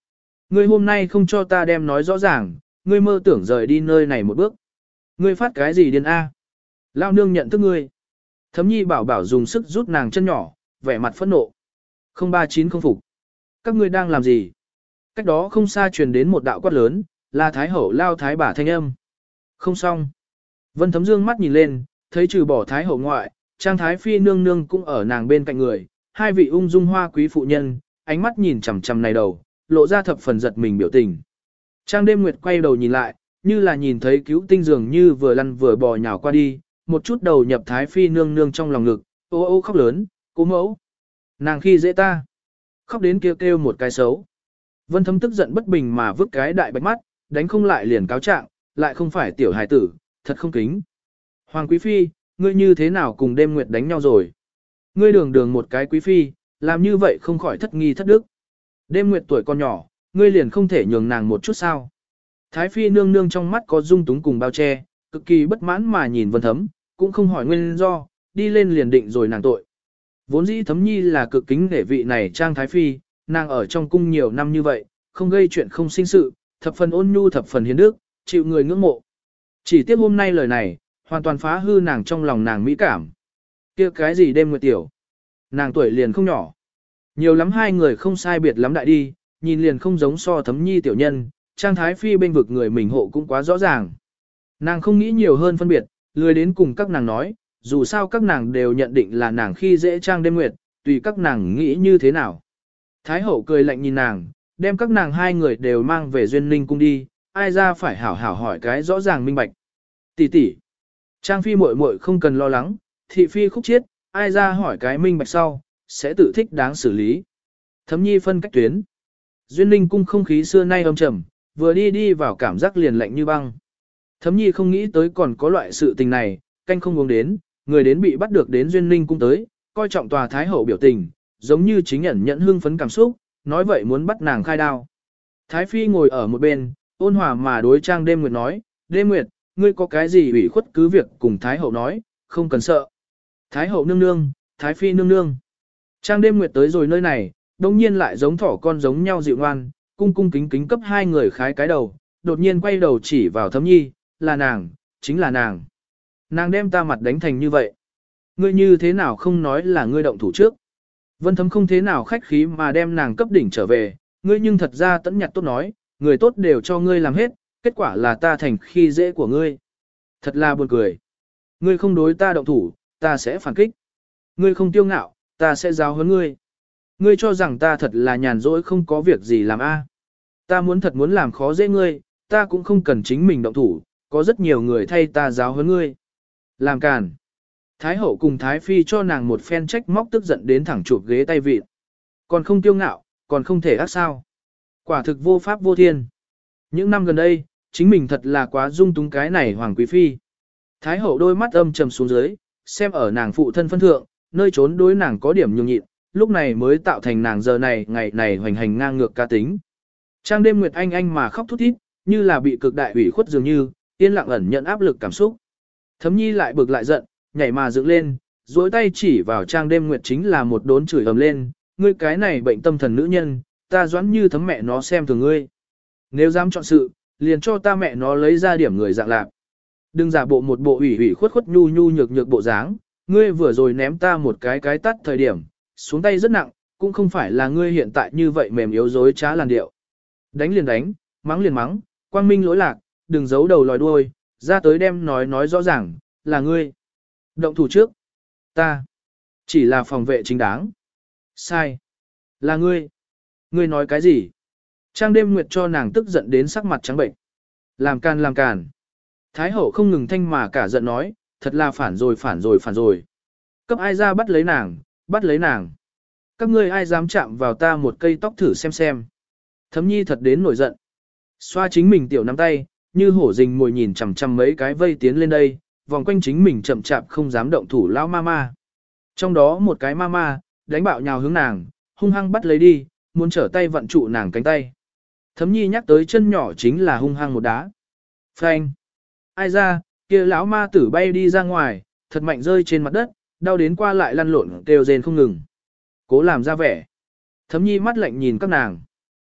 Ngươi hôm nay không cho ta đem nói rõ ràng, ngươi mơ tưởng rời đi nơi này một bước. Ngươi phát cái gì điên a? Lao nương nhận thức ngươi. Thấm nhi bảo bảo dùng sức rút nàng chân nhỏ, vẻ mặt phẫn nộ. không ba chín không phục. Các ngươi đang làm gì? Cách đó không xa truyền đến một đạo quát lớn, là Thái Hậu lao thái bà thanh âm. Không xong. Vân Thấm dương mắt nhìn lên, thấy trừ bỏ Thái Hậu ngoại, Trang Thái Phi nương nương cũng ở nàng bên cạnh người, hai vị ung dung hoa quý phụ nhân, ánh mắt nhìn chằm chằm này đầu, lộ ra thập phần giật mình biểu tình. Trang Đêm Nguyệt quay đầu nhìn lại, như là nhìn thấy cứu tinh dường như vừa lăn vừa bò nhào qua đi, một chút đầu nhập Thái Phi nương nương trong lòng ngực, ô ô khóc lớn, cố mẫu. Nàng khi dễ ta. Khóc đến kêu kêu một cái xấu. Vân Thấm tức giận bất bình mà vứt cái đại bạch mắt, đánh không lại liền cáo trạng, lại không phải tiểu hài tử, thật không kính. Hoàng Quý Phi, ngươi như thế nào cùng Đêm Nguyệt đánh nhau rồi? Ngươi đường đường một cái Quý Phi, làm như vậy không khỏi thất nghi thất đức. Đêm Nguyệt tuổi còn nhỏ, ngươi liền không thể nhường nàng một chút sao? Thái Phi nương nương trong mắt có dung túng cùng bao che, cực kỳ bất mãn mà nhìn Vân Thấm, cũng không hỏi nguyên do, đi lên liền định rồi nàng tội. Vốn dĩ Thấm Nhi là cực kính để vị này Trang Thái Phi, nàng ở trong cung nhiều năm như vậy, không gây chuyện không sinh sự, thập phần ôn nhu thập phần hiền đức, chịu người ngưỡng mộ. Chỉ tiếc hôm nay lời này, hoàn toàn phá hư nàng trong lòng nàng mỹ cảm. Kia cái gì Đêm Nguyệt tiểu? Nàng tuổi liền không nhỏ. Nhiều lắm hai người không sai biệt lắm đại đi, nhìn liền không giống so Thấm Nhi tiểu nhân, Trang Thái Phi bên vực người mình hộ cũng quá rõ ràng. Nàng không nghĩ nhiều hơn phân biệt, lười đến cùng các nàng nói, dù sao các nàng đều nhận định là nàng khi dễ Trang Đêm Nguyệt, tùy các nàng nghĩ như thế nào. Thái hậu cười lạnh nhìn nàng, đem các nàng hai người đều mang về Duyên Ninh cung đi, ai ra phải hảo hảo hỏi cái rõ ràng minh bạch. Tỷ tỷ, Trang Phi muội muội không cần lo lắng, thị phi khúc chiết, ai ra hỏi cái minh bạch sau, sẽ tự thích đáng xử lý. Thấm Nhi phân cách tuyến. Duyên Ninh cung không khí xưa nay âm trầm, vừa đi đi vào cảm giác liền lạnh như băng. Thấm Nhi không nghĩ tới còn có loại sự tình này, canh không uống đến, người đến bị bắt được đến Duyên Ninh cung tới, coi trọng tòa thái hậu biểu tình, giống như chính nhận nhận hương phấn cảm xúc, nói vậy muốn bắt nàng khai đao. Thái Phi ngồi ở một bên, ôn hòa mà đối Trang Đêm Nguyệt nói, Đêm Nguyệt, ngươi có cái gì ủy khuất cứ việc cùng Thái hậu nói, không cần sợ. Thái hậu nương nương, Thái Phi nương nương. Trang Đêm Nguyệt tới rồi nơi này, đông nhiên lại giống thỏ con giống nhau dịu ngoan, cung cung kính kính cấp hai người khái cái đầu, đột nhiên quay đầu chỉ vào Thấm Nhi, là nàng, chính là nàng. Nàng đem ta mặt đánh thành như vậy. Ngươi như thế nào không nói là ngươi động thủ trước. Vân Thấm không thế nào khách khí mà đem nàng cấp đỉnh trở về, ngươi nhưng thật ra tẫn nhặt tốt nói, người tốt đều cho ngươi làm hết, kết quả là ta thành khi dễ của ngươi. Thật là buồn cười. Ngươi không đối ta động thủ, ta sẽ phản kích. Ngươi không tiêu ngạo, ta sẽ giáo huấn ngươi. Ngươi cho rằng ta thật là nhàn rỗi không có việc gì làm a? Ta muốn thật muốn làm khó dễ ngươi, ta cũng không cần chính mình động thủ, có rất nhiều người thay ta giáo huấn ngươi. Làm càn. Thái hậu cùng Thái Phi cho nàng một phen trách móc tức giận đến thẳng chụp ghế tay vịt. Còn không tiêu ngạo, còn không thể ác sao. Quả thực vô pháp vô thiên. Những năm gần đây, chính mình thật là quá dung túng cái này Hoàng Quý Phi. Thái hậu đôi mắt âm trầm xuống dưới, xem ở nàng phụ thân phân thượng, nơi trốn đối nàng có điểm nhường nhịn, lúc này mới tạo thành nàng giờ này ngày này hoành hành ngang ngược ca tính. Trang Đêm Nguyệt anh anh mà khóc thút thít, như là bị cực đại ủy khuất dường như, yên lặng ẩn nhận áp lực cảm xúc. Thấm Nhi lại bực lại giận, nhảy mà dựng lên, duỗi tay chỉ vào Trang Đêm Nguyệt chính là một đốn chửi ầm lên, ngươi cái này bệnh tâm thần nữ nhân, ta doãn như thấm mẹ nó xem thường ngươi. Nếu dám chọn sự, liền cho ta mẹ nó lấy ra điểm người dạng lạc. Đừng giả bộ một bộ ủy ủy khuất khuất nhu nhu nhược nhược bộ dáng, ngươi vừa rồi ném ta một cái cái tắt thời điểm, xuống tay rất nặng, cũng không phải là ngươi hiện tại như vậy mềm yếu dối trá làn điệu. Đánh liền đánh, mắng liền mắng, quang minh lỗi lạc, đừng giấu đầu lòi đuôi, ra tới đem nói nói rõ ràng, là ngươi. Động thủ trước. Ta. Chỉ là phòng vệ chính đáng. Sai. Là ngươi. Ngươi nói cái gì? Trang Đêm Nguyệt cho nàng tức giận đến sắc mặt trắng bệnh. Làm càn làm càn. Thái hậu không ngừng thanh mà cả giận nói, thật là phản rồi phản rồi phản rồi. Cấp ai ra bắt lấy nàng, bắt lấy nàng. Các ngươi ai dám chạm vào ta một cây tóc thử xem xem. Thấm Nhi thật đến nổi giận. Xoa chính mình tiểu nắm tay, như hổ rình mồi nhìn chằm chằm mấy cái vây tiến lên đây, vòng quanh chính mình chậm chạp không dám động thủ lão mama. Trong đó một cái mama, đánh bạo nhào hướng nàng, hung hăng bắt lấy đi, muốn trở tay vận trụ nàng cánh tay. Thấm Nhi nhắc tới chân nhỏ chính là hung hăng một đá. Phanh. Ai ra, kia lão ma tử bay đi ra ngoài, thật mạnh rơi trên mặt đất, đau đến qua lại lăn lộn kêu rên không ngừng. Cố làm ra vẻ. Thấm Nhi mắt lạnh nhìn các nàng.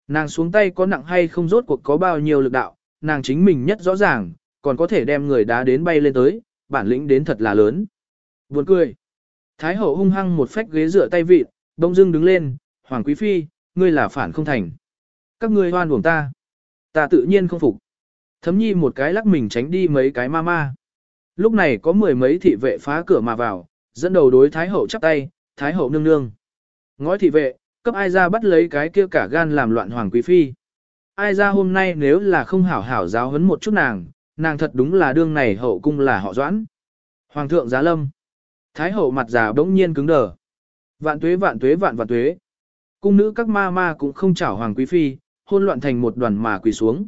Nàng xuống tay có nặng hay không rốt cuộc có bao nhiêu lực đạo, nàng chính mình nhất rõ ràng, còn có thể đem người đá đến bay lên tới, bản lĩnh đến thật là lớn. Buồn cười. Thái hậu hung hăng một phách ghế dựa tay vịt, đông dưng đứng lên, Hoàng Quý Phi, ngươi là phản không thành. Các ngươi hoan uổng ta. Ta tự nhiên không phục. Thấm nhi một cái lắc mình tránh đi mấy cái ma ma. Lúc này có mười mấy thị vệ phá cửa mà vào, dẫn đầu đối Thái hậu chắp tay, Thái hậu nương nương. Ngói thị vệ, cấp ai ra bắt lấy cái kia cả gan làm loạn Hoàng Quý Phi. Ai ra hôm nay nếu là không hảo hảo giáo huấn một chút nàng, nàng thật đúng là đương này hậu cung là họ Doãn. Hoàng thượng giá lâm. Thái hậu mặt già bỗng nhiên cứng đờ. Vạn tuế vạn tuế vạn vạn tuế. Cung nữ các ma ma cũng không chảo Hoàng Quý Phi, hôn loạn thành một đoàn mà quỳ xuống.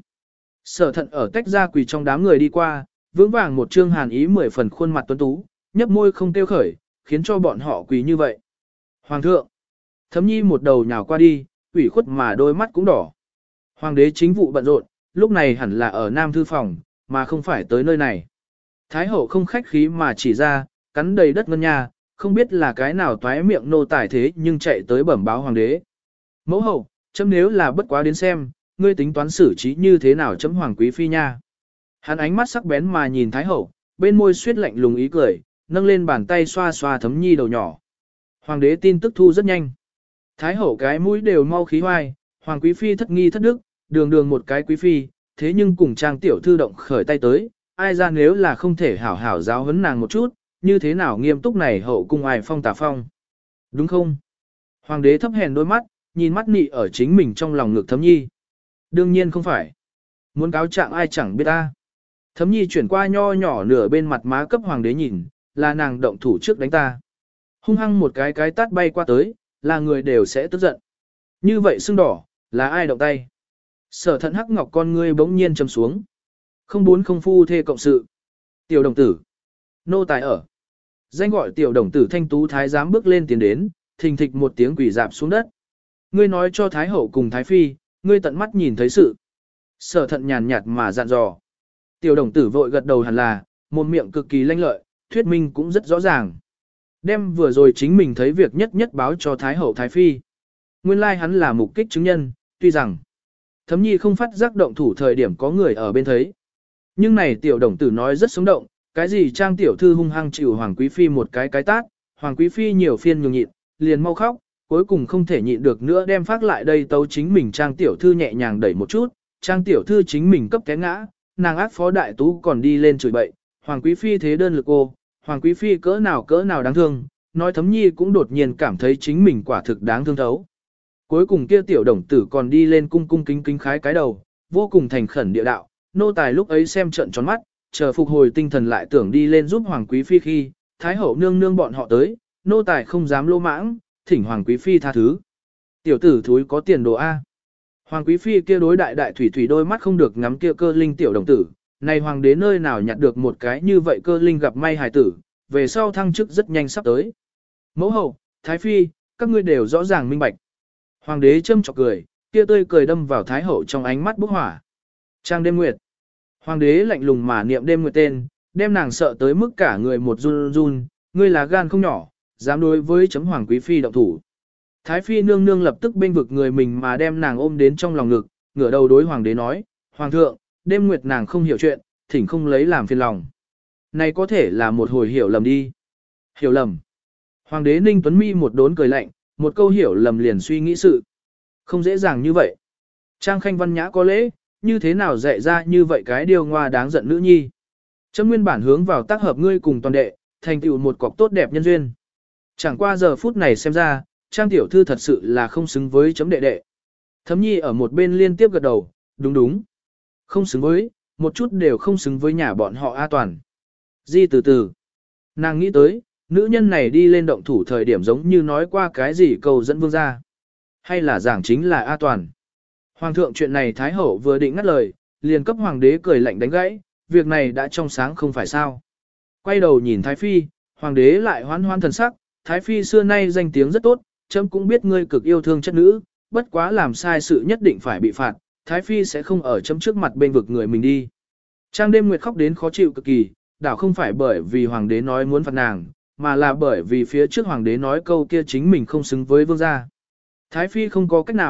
Sở thận ở tách ra quỳ trong đám người đi qua, vững vàng một trương hàn ý mười phần khuôn mặt tuấn tú, nhấp môi không tiêu khởi, khiến cho bọn họ quỳ như vậy. Hoàng thượng. Thấm nhi một đầu nhào qua đi, ủy khuất mà đôi mắt cũng đỏ. Hoàng đế chính vụ bận rộn, lúc này hẳn là ở Nam Thư Phòng, mà không phải tới nơi này. Thái hậu không khách khí mà chỉ ra, cắn đầy đất ngân nha, không biết là cái nào toái miệng nô tài thế nhưng chạy tới bẩm báo hoàng đế. Mẫu hậu, chấm nếu là bất quá đến xem, ngươi tính toán xử trí như thế nào chấm Hoàng Quý Phi nha. Hắn ánh mắt sắc bén mà nhìn Thái hậu, bên môi suyết lạnh lùng ý cười, nâng lên bàn tay xoa xoa Thấm nhi đầu nhỏ. Hoàng đế tin tức thu rất nhanh. Thái hậu cái mũi đều mau khí hoai, Hoàng Quý Phi thất nghi thất đức, đường đường một cái Quý Phi, thế nhưng cùng trang tiểu thư động khởi tay tới, ai ra nếu là không thể hảo hảo giáo huấn nàng một chút, như thế nào nghiêm túc này hậu cung ai phong tả phong. Đúng không? Hoàng đế thấp hèn đôi mắt, nhìn mắt nị ở chính mình trong lòng ngực Thấm nhi. Đương nhiên không phải. Muốn cáo trạng ai chẳng biết ta. Thấm nhi chuyển qua nho nhỏ nửa bên mặt má cấp hoàng đế nhìn, là nàng động thủ trước đánh ta. Hung hăng một cái cái tát bay qua tới, là người đều sẽ tức giận. Như vậy sưng đỏ, là ai động tay? Sở thận hắc ngọc con ngươi bỗng nhiên trầm xuống. Không bốn không phu thê cộng sự. Tiểu đồng tử. Nô tài ở. Danh gọi tiểu đồng tử thanh tú thái giám bước lên tiến đến, thình thịch một tiếng quỷ dạp xuống đất. Ngươi nói cho thái hậu cùng thái phi, ngươi tận mắt nhìn thấy sự. Sở thận nhàn nhạt mà dặn dò. Tiểu đồng tử vội gật đầu hẳn là, một miệng cực kỳ lanh lợi, thuyết minh cũng rất rõ ràng. Đem vừa rồi chính mình thấy việc nhất nhất báo cho thái hậu thái phi. Nguyên lai like hắn là mục kích chứng nhân, tuy rằng Thấm nhi không phát giác động thủ thời điểm có người ở bên thấy. Nhưng này tiểu đồng tử nói rất sống động, cái gì trang tiểu thư hung hăng chịu Hoàng Quý Phi một cái cái tát, Hoàng Quý Phi nhiều phiên nhường nhịn, liền mau khóc, cuối cùng không thể nhịn được nữa đem phát lại đây tấu chính mình trang tiểu thư nhẹ nhàng đẩy một chút, trang tiểu thư chính mình cấp té ngã, nàng ác phó đại tú còn đi lên chửi bậy, Hoàng Quý Phi thế đơn lực cô, Hoàng Quý Phi cỡ nào cỡ nào đáng thương, nói Thấm nhi cũng đột nhiên cảm thấy chính mình quả thực đáng thương thấu. Cuối cùng kia tiểu đồng tử còn đi lên cung cung kính kính khái cái đầu, vô cùng thành khẩn địa đạo, nô tài lúc ấy xem trận tròn mắt, chờ phục hồi tinh thần lại tưởng đi lên giúp Hoàng Quý Phi khi, Thái hậu nương nương bọn họ tới, nô tài không dám lô mãng, thỉnh Hoàng Quý Phi tha thứ. Tiểu tử thúi có tiền đồ A. Hoàng Quý Phi kia đối đại đại thủy thủy đôi mắt không được ngắm kia cơ linh tiểu đồng tử, này hoàng đế nơi nào nhặt được một cái như vậy cơ linh gặp may hài tử, về sau thăng chức rất nhanh sắp tới. Mẫu hậu, Thái Phi, các ngươi đều rõ ràng minh bạch. Hoàng đế châm chọc cười, kia tươi cười đâm vào Thái hậu trong ánh mắt bốc hỏa. Trang đêm nguyệt. Hoàng đế lạnh lùng mà niệm đêm nguyệt tên, đem nàng sợ tới mức cả người một run run, ngươi là gan không nhỏ, dám đối với chấm Hoàng Quý Phi động thủ. Thái Phi nương nương lập tức bênh vực người mình mà đem nàng ôm đến trong lòng ngực, ngửa đầu đối Hoàng đế nói, Hoàng thượng, đêm nguyệt nàng không hiểu chuyện, thỉnh không lấy làm phiền lòng. Này có thể là một hồi hiểu lầm đi. Hiểu lầm. Hoàng đế Ninh Tuấn Mi một đốn cười lạnh, một câu hiểu lầm liền suy nghĩ sự. Không dễ dàng như vậy. Trang Khanh văn nhã có lễ, như thế nào dạy ra như vậy cái điều ngoa đáng giận nữ nhi. Chấm nguyên bản hướng vào tác hợp ngươi cùng toàn đệ, thành tựu một cọc tốt đẹp nhân duyên. Chẳng qua giờ phút này xem ra, Trang tiểu thư thật sự là không xứng với chấm đệ đệ. Thấm nhi ở một bên liên tiếp gật đầu, đúng đúng. Không xứng với, một chút đều không xứng với nhà bọn họ A Toàn. Di từ từ. Nàng nghĩ tới, nữ nhân này đi lên động thủ thời điểm giống như nói qua cái gì cầu dẫn vương ra. Hay là giảng chính là A Toàn. Hoàng thượng chuyện này Thái hậu vừa định ngắt lời, liền cấp hoàng đế cười lạnh đánh gãy, việc này đã trong sáng không phải sao. Quay đầu nhìn Thái Phi, hoàng đế lại hoan hoan thần sắc, Thái Phi xưa nay danh tiếng rất tốt, chấm cũng biết ngươi cực yêu thương chất nữ, bất quá làm sai sự nhất định phải bị phạt, Thái Phi sẽ không ở chấm trước mặt bên vực người mình đi. Trang đêm nguyệt khóc đến khó chịu cực kỳ, đảo không phải bởi vì hoàng đế nói muốn phạt nàng, mà là bởi vì phía trước hoàng đế nói câu kia chính mình không xứng với vương gia. Thái Phi không có cách nào,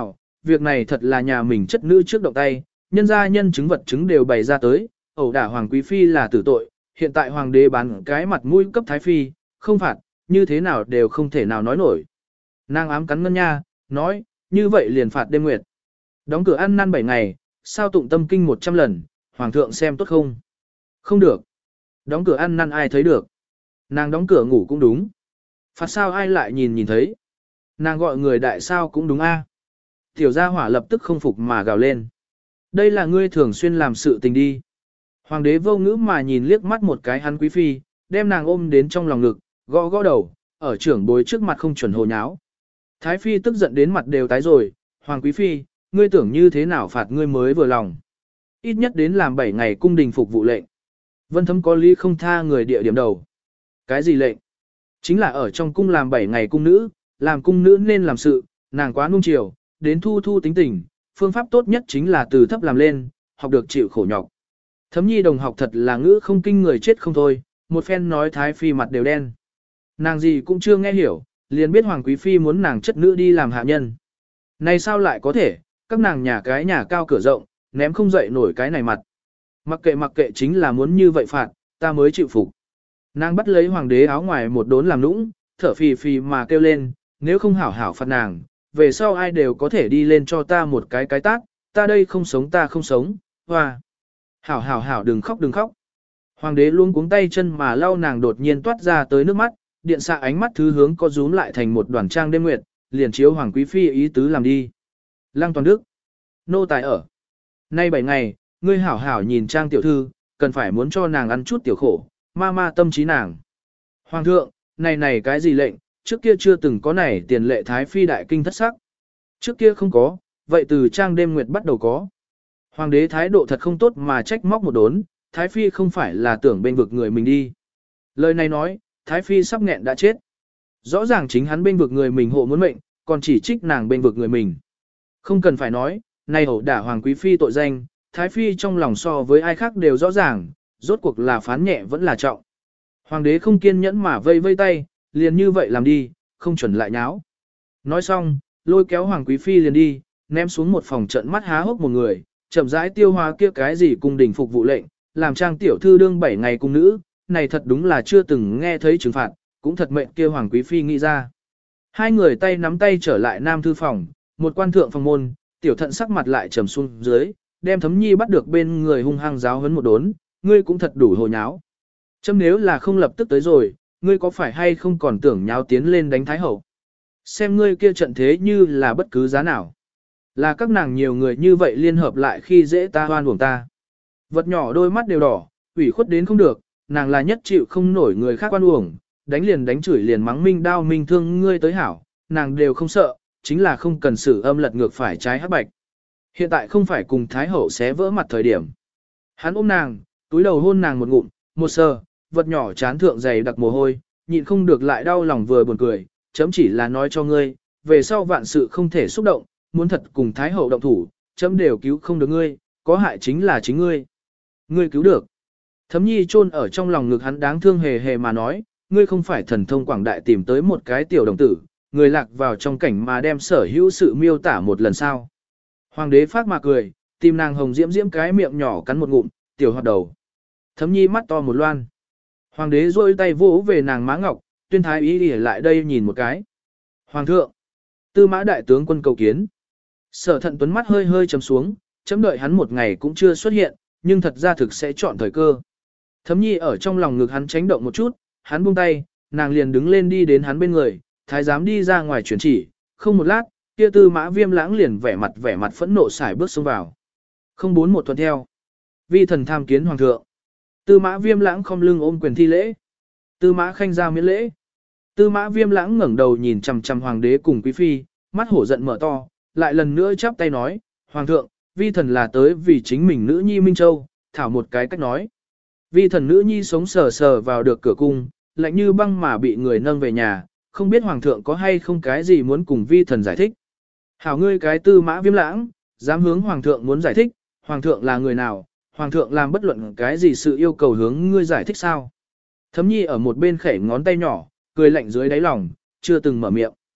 việc này thật là nhà mình chất nữ trước động tay, nhân gia nhân chứng vật chứng đều bày ra tới, ẩu đả Hoàng Quý Phi là tử tội, hiện tại Hoàng đế bán cái mặt mũi cấp Thái Phi, không phạt, như thế nào đều không thể nào nói nổi. Nàng ám cắn ngân nha, nói, như vậy liền phạt đêm nguyệt. Đóng cửa ăn năn bảy ngày, sao tụng tâm kinh một trăm lần, Hoàng thượng xem tốt không? Không được. Đóng cửa ăn năn ai thấy được? Nàng đóng cửa ngủ cũng đúng. Phạt sao ai lại nhìn nhìn thấy? Nàng gọi người đại sao cũng đúng a. Tiểu gia hỏa lập tức không phục mà gào lên. Đây là ngươi thường xuyên làm sự tình đi. Hoàng đế vô ngữ mà nhìn liếc mắt một cái hắn Quý Phi, đem nàng ôm đến trong lòng ngực, gõ gõ đầu, ở trưởng bối trước mặt không chuẩn hồ nháo. Thái Phi tức giận đến mặt đều tái rồi, Hoàng Quý Phi, ngươi tưởng như thế nào phạt ngươi mới vừa lòng. Ít nhất đến làm bảy ngày cung đình phục vụ lệnh. Vân Thấm có lý không tha người địa điểm đầu. Cái gì lệnh? Chính là ở trong cung làm bảy ngày cung nữ, làm cung nữ nên làm sự, nàng quá nung chiều, đến thu thu tính tình, phương pháp tốt nhất chính là từ thấp làm lên, học được chịu khổ nhọc. Thấm Nhi đồng học thật là ngữ không kinh người chết không thôi, một phen nói Thái Phi mặt đều đen. Nàng gì cũng chưa nghe hiểu, liền biết Hoàng Quý Phi muốn nàng chất nữ đi làm hạ nhân. Này sao lại có thể, các nàng nhà cái nhà cao cửa rộng, ném không dậy nổi cái này mặt. Mặc kệ mặc kệ chính là muốn như vậy phạt, ta mới chịu phục. Nàng bắt lấy hoàng đế áo ngoài một đốn làm nũng, thở phì phì mà kêu lên, nếu không hảo hảo phạt nàng, về sau ai đều có thể đi lên cho ta một cái cái tát, ta đây không sống ta không sống, hoa. Hảo hảo hảo đừng khóc đừng khóc. Hoàng đế luôn cuống tay chân mà lau nàng đột nhiên toát ra tới nước mắt, điện xạ ánh mắt thứ hướng có rúm lại thành một đoàn trang đêm nguyệt, liền chiếu Hoàng Quý Phi ý tứ làm đi. Lăng Toàn Đức, nô tài ở. Nay bảy ngày, ngươi hảo hảo nhìn trang tiểu thư, cần phải muốn cho nàng ăn chút tiểu khổ, ma ma tâm trí nàng. Hoàng thượng, này này cái gì lệnh, trước kia chưa từng có này tiền lệ Thái Phi đại kinh thất sắc. Trước kia không có, vậy từ trang đêm nguyệt bắt đầu có. Hoàng đế thái độ thật không tốt mà trách móc một đốn, Thái Phi không phải là tưởng bên vực người mình đi. Lời này nói, Thái Phi sắp nghẹn đã chết. Rõ ràng chính hắn bên vực người mình hộ muốn mệnh, còn chỉ trích nàng bên vực người mình. Không cần phải nói, này ẩu đả Hoàng Quý Phi tội danh, Thái Phi trong lòng so với ai khác đều rõ ràng, rốt cuộc là phán nhẹ vẫn là trọng. Hoàng đế không kiên nhẫn mà vây vây tay, liền như vậy làm đi, không chuẩn lại nháo. Nói xong, lôi kéo Hoàng Quý Phi liền đi, ném xuống một phòng trận mắt há hốc một người, chậm rãi tiêu hóa kia cái gì cung đình phục vụ lệnh, làm trang tiểu thư đương bảy ngày cung nữ, này thật đúng là chưa từng nghe thấy trừng phạt, cũng thật mệnh kia Hoàng Quý Phi nghĩ ra. Hai người tay nắm tay trở lại nam thư phòng, một quan thượng phòng môn, tiểu thận sắc mặt lại trầm xuống dưới, đem Thấm Nhi bắt được bên người hung hăng giáo huấn một đốn, ngươi cũng thật đủ hồ nháo. Chấm nếu là không lập tức tới rồi, ngươi có phải hay không còn tưởng nháo tiến lên đánh Thái Hậu. Xem ngươi kia trận thế như là bất cứ giá nào. Là các nàng nhiều người như vậy liên hợp lại khi dễ ta hoan uổng ta. Vật nhỏ đôi mắt đều đỏ, ủy khuất đến không được, nàng là nhất chịu không nổi người khác oan uổng, đánh liền đánh chửi liền mắng minh đao minh thương ngươi tới hảo, nàng đều không sợ, chính là không cần xử âm lật ngược phải trái hắc bạch. Hiện tại không phải cùng Thái Hậu xé vỡ mặt thời điểm. Hắn ôm nàng, túi đầu hôn nàng một ngụm, một sờ, vật nhỏ chán thượng dày đặc mồ hôi, nhịn không được lại đau lòng vừa buồn cười, chấm chỉ là nói cho ngươi, về sau vạn sự không thể xúc động, muốn thật cùng Thái Hậu động thủ, chấm đều cứu không được ngươi, có hại chính là chính ngươi. Ngươi cứu được. Thấm Nhi chôn ở trong lòng ngực hắn đáng thương hề hề mà nói, ngươi không phải thần thông quảng đại tìm tới một cái tiểu đồng tử, người lạc vào trong cảnh mà đem sở hữu sự miêu tả một lần sao. Hoàng đế phát mà cười, tìm nàng hồng diễm diễm cái miệng nhỏ cắn một ngụm, tiểu hoạt đầu. Thấm Nhi mắt to một loan. Hoàng đế rôi tay vỗ về nàng má ngọc, tuyên thái ý đi lại đây nhìn một cái. Hoàng thượng, tư mã đại tướng quân cầu kiến. Sở thận tuấn mắt hơi hơi chấm xuống, chấm đợi hắn một ngày cũng chưa xuất hiện, nhưng thật ra thực sẽ chọn thời cơ. Thấm Nhi ở trong lòng ngực hắn tránh động một chút, hắn buông tay, nàng liền đứng lên đi đến hắn bên người, thái giám đi ra ngoài chuyển chỉ, không một lát, kia tư mã viêm lãng liền vẻ mặt vẻ mặt phẫn nộ xài bước xông vào. Không bốn một thuận theo. Vi thần tham kiến hoàng thượng. Tư mã viêm lãng không lưng ôm quyền thi lễ. Tư mã khanh ra miễn lễ. Tư mã viêm lãng ngẩng đầu nhìn chằm chằm hoàng đế cùng quý phi, mắt hổ giận mở to, lại lần nữa chắp tay nói, hoàng thượng, vi thần là tới vì chính mình nữ nhi Minh Châu, thảo một cái cách nói. Vi thần nữ nhi sống sờ sờ vào được cửa cung, lạnh như băng mà bị người nâng về nhà, không biết hoàng thượng có hay không cái gì muốn cùng vi thần giải thích. Hảo ngươi cái tư mã viêm lãng, dám hướng hoàng thượng muốn giải thích, hoàng thượng là người nào, hoàng thượng làm bất luận cái gì sự yêu cầu hướng ngươi giải thích sao. Thấm Nhi ở một bên khẩy ngón tay nhỏ, cười lạnh dưới đáy lòng, chưa từng mở miệng.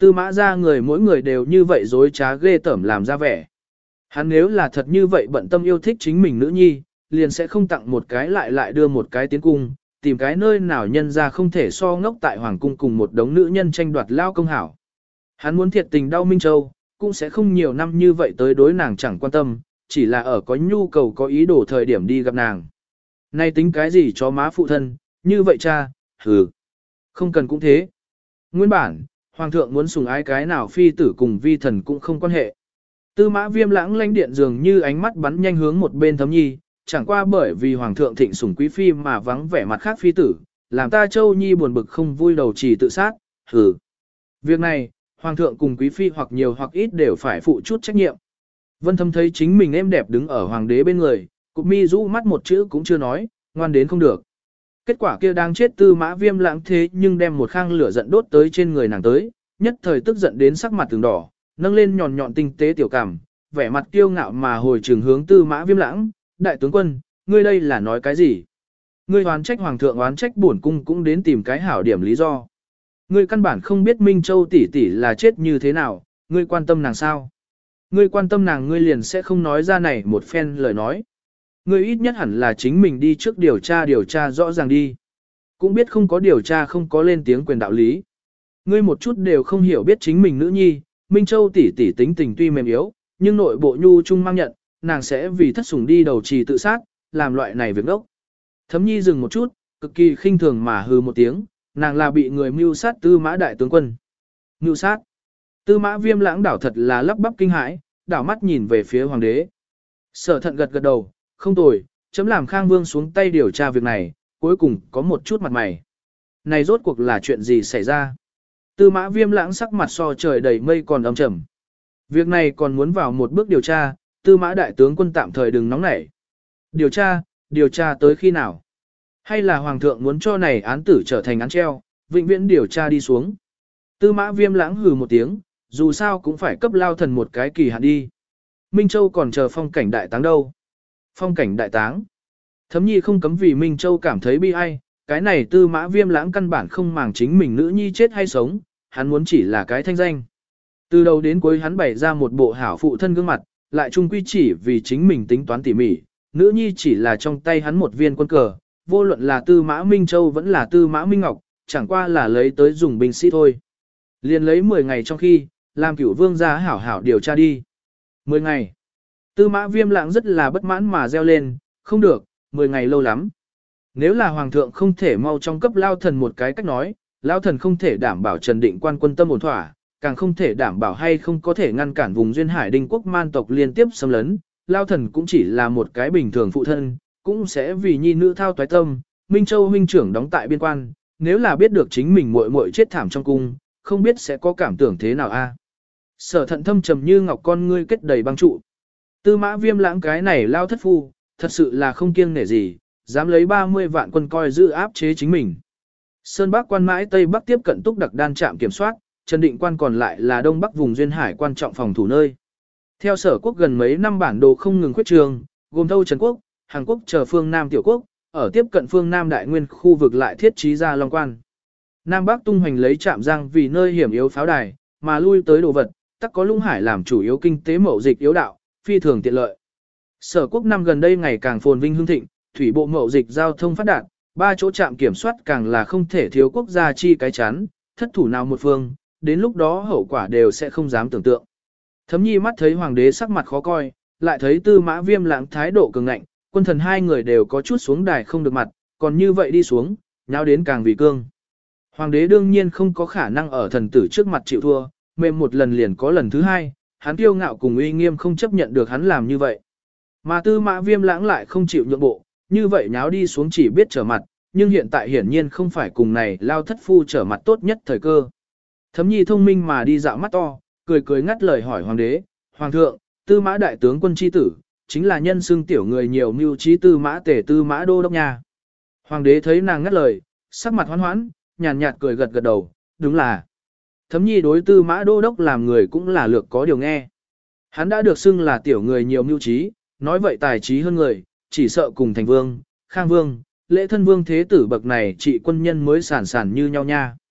Tư mã ra người mỗi người đều như vậy dối trá ghê tởm làm ra vẻ. Hắn nếu là thật như vậy bận tâm yêu thích chính mình nữ nhi, liền sẽ không tặng một cái lại lại đưa một cái tiến cung, tìm cái nơi nào nhân ra không thể so ngốc tại hoàng cung cùng một đống nữ nhân tranh đoạt lao công hảo. Hắn muốn thiệt tình đau Minh Châu, cũng sẽ không nhiều năm như vậy tới đối nàng chẳng quan tâm, chỉ là ở có nhu cầu có ý đồ thời điểm đi gặp nàng. Nay tính cái gì cho má phụ thân, như vậy cha, hừ. Không cần cũng thế. Nguyên bản, hoàng thượng muốn sủng ái cái nào phi tử cùng vi thần cũng không quan hệ. Tư mã viêm lãng lanh điện dường như ánh mắt bắn nhanh hướng một bên Thấm Nhi, chẳng qua bởi vì hoàng thượng thịnh sủng quý phi mà vắng vẻ mặt khác phi tử, làm ta Châu Nhi buồn bực không vui đầu chỉ tự sát, hừ. Việc này, hoàng thượng cùng quý phi hoặc nhiều hoặc ít đều phải phụ chút trách nhiệm. Vân Thâm thấy chính mình êm đẹp đứng ở hoàng đế bên người, cụp mi rũ mắt một chữ cũng chưa nói, ngoan đến không được. Kết quả kia đang chết tư mã viêm lãng thế nhưng đem một khang lửa giận đốt tới trên người nàng tới, nhất thời tức giận đến sắc mặt từng đỏ, nâng lên nhọn nhọn tinh tế tiểu cảm, vẻ mặt kiêu ngạo mà hồi trường hướng tư mã viêm lãng, đại tướng quân, ngươi đây là nói cái gì? Ngươi oán trách hoàng thượng oán trách bổn cung cũng đến tìm cái hảo điểm lý do. Ngươi căn bản không biết Minh Châu tỷ tỷ là chết như thế nào, ngươi quan tâm nàng sao? Ngươi quan tâm nàng ngươi liền sẽ không nói ra này một phen lời nói. Ngươi ít nhất hẳn là chính mình đi trước điều tra điều tra rõ ràng đi. Cũng biết không có điều tra không có lên tiếng quyền đạo lý. Ngươi một chút đều không hiểu biết chính mình nữ nhi, Minh Châu tỷ tỷ tính tình tuy mềm yếu, nhưng nội bộ nhu trung mang nhận, nàng sẽ vì thất sủng đi đầu trì tự sát, làm loại này việc đốc. Thấm Nhi dừng một chút, cực kỳ khinh thường mà hừ một tiếng, nàng là bị người mưu sát tư mã đại tướng quân. Mưu sát. Tư mã viêm lãng đảo thật là lắp bắp kinh hãi, đảo mắt nhìn về phía hoàng đế. Sở thận gật gật đầu, không tồi, chấm làm Khang Vương xuống tay điều tra việc này, cuối cùng có một chút mặt mày. Này rốt cuộc là chuyện gì xảy ra? Tư mã viêm lãng sắc mặt so trời đầy mây còn âm trầm. Việc này còn muốn vào một bước điều tra, tư mã đại tướng quân tạm thời đừng nóng nảy. Điều tra, điều tra tới khi nào? Hay là hoàng thượng muốn cho này án tử trở thành án treo, vĩnh viễn điều tra đi xuống? Tư mã viêm lãng hừ một tiếng, dù sao cũng phải cấp lao thần một cái kỳ hạn đi. Minh Châu còn chờ phong cảnh đại táng đâu? Phong cảnh đại táng. Thấm Nhi không cấm vì Minh Châu cảm thấy bi ai, cái này tư mã viêm lãng căn bản không màng chính mình nữ nhi chết hay sống, hắn muốn chỉ là cái thanh danh. Từ đầu đến cuối hắn bày ra một bộ hảo phụ thân gương mặt, lại chung quy chỉ vì chính mình tính toán tỉ mỉ, nữ nhi chỉ là trong tay hắn một viên quân cờ, vô luận là tư mã Minh Châu vẫn là tư mã Minh Ngọc, chẳng qua là lấy tới dùng binh sĩ thôi. Liền lấy mười ngày trong khi, làm cửu vương ra hảo hảo điều tra đi. mười ngày. Tư mã viêm lãng rất là bất mãn mà reo lên, không được, mười ngày lâu lắm. Nếu là hoàng thượng không thể mau trong cấp lao thần một cái cách nói, lao thần không thể đảm bảo Trần Định Quan quân tâm ổn thỏa, càng không thể đảm bảo hay không có thể ngăn cản vùng duyên hải đinh quốc man tộc liên tiếp xâm lấn, lao thần cũng chỉ là một cái bình thường phụ thân, cũng sẽ vì nhi nữ thao toái tâm, Minh Châu huynh trưởng đóng tại biên quan, nếu là biết được chính mình muội muội chết thảm trong cung, không biết sẽ có cảm tưởng thế nào a. Sở thận thâm trầm như ngọc con ngươi kết đầy băng trụ. Tư mã viêm lãng cái này lao thất phu, thật sự là không kiêng nể gì, dám lấy ba mươi vạn quân coi giữ áp chế chính mình. Sơn Bắc quan mãi Tây Bắc tiếp cận túc đặc đan trạm kiểm soát, Trần Định Quan còn lại là Đông Bắc vùng duyên hải quan trọng phòng thủ nơi. Theo sở quốc gần mấy năm bản đồ không ngừng khuyết trường, gồm thâu Trần Quốc, Hàn Quốc chờ phương Nam Tiểu Quốc, ở tiếp cận phương Nam Đại Nguyên khu vực lại thiết trí ra Long Quan. Nam Bắc tung hoành lấy trạm giang vì nơi hiểm yếu pháo đài, mà lui tới đồ vật, tắc có Lũng Hải làm chủ yếu kinh tế mậu dịch yếu đạo, phi thường tiện lợi. Sở quốc năm gần đây ngày càng phồn vinh hưng thịnh, thủy bộ mậu dịch giao thông phát đạt, ba chỗ trạm kiểm soát càng là không thể thiếu quốc gia chi cái chắn, thất thủ nào một phương, đến lúc đó hậu quả đều sẽ không dám tưởng tượng. Thấm Nhi mắt thấy hoàng đế sắc mặt khó coi, lại thấy tư mã viêm lãng thái độ cường ngạnh, quân thần hai người đều có chút xuống đài không được mặt, còn như vậy đi xuống, nháo đến càng vì cương. Hoàng đế đương nhiên không có khả năng ở thần tử trước mặt chịu thua, mềm một lần liền có lần thứ hai, hắn kiêu ngạo cùng uy nghiêm không chấp nhận được hắn làm như vậy. Mà tư mã viêm lãng lại không chịu nhượng bộ, như vậy nháo đi xuống chỉ biết trở mặt, nhưng hiện tại hiển nhiên không phải cùng này lao thất phu trở mặt tốt nhất thời cơ. Thấm Nhi thông minh mà đi dạo mắt to, cười cười ngắt lời hỏi hoàng đế, hoàng thượng, tư mã đại tướng quân chi tử, chính là nhân xưng tiểu người nhiều mưu trí tư mã tể tư mã đô đốc nhà. Hoàng đế thấy nàng ngắt lời, sắc mặt hoán hoãn, nhàn nhạt cười gật gật đầu, đúng là. Thấm Nhi đối tư mã đô đốc làm người cũng là lược có điều nghe. Hắn đã được xưng là tiểu người nhiều mưu trí, nói vậy tài trí hơn người, chỉ sợ cùng thành vương, khang vương, lễ thân vương thế tử bậc này trị quân nhân mới sản sản như nhau nha.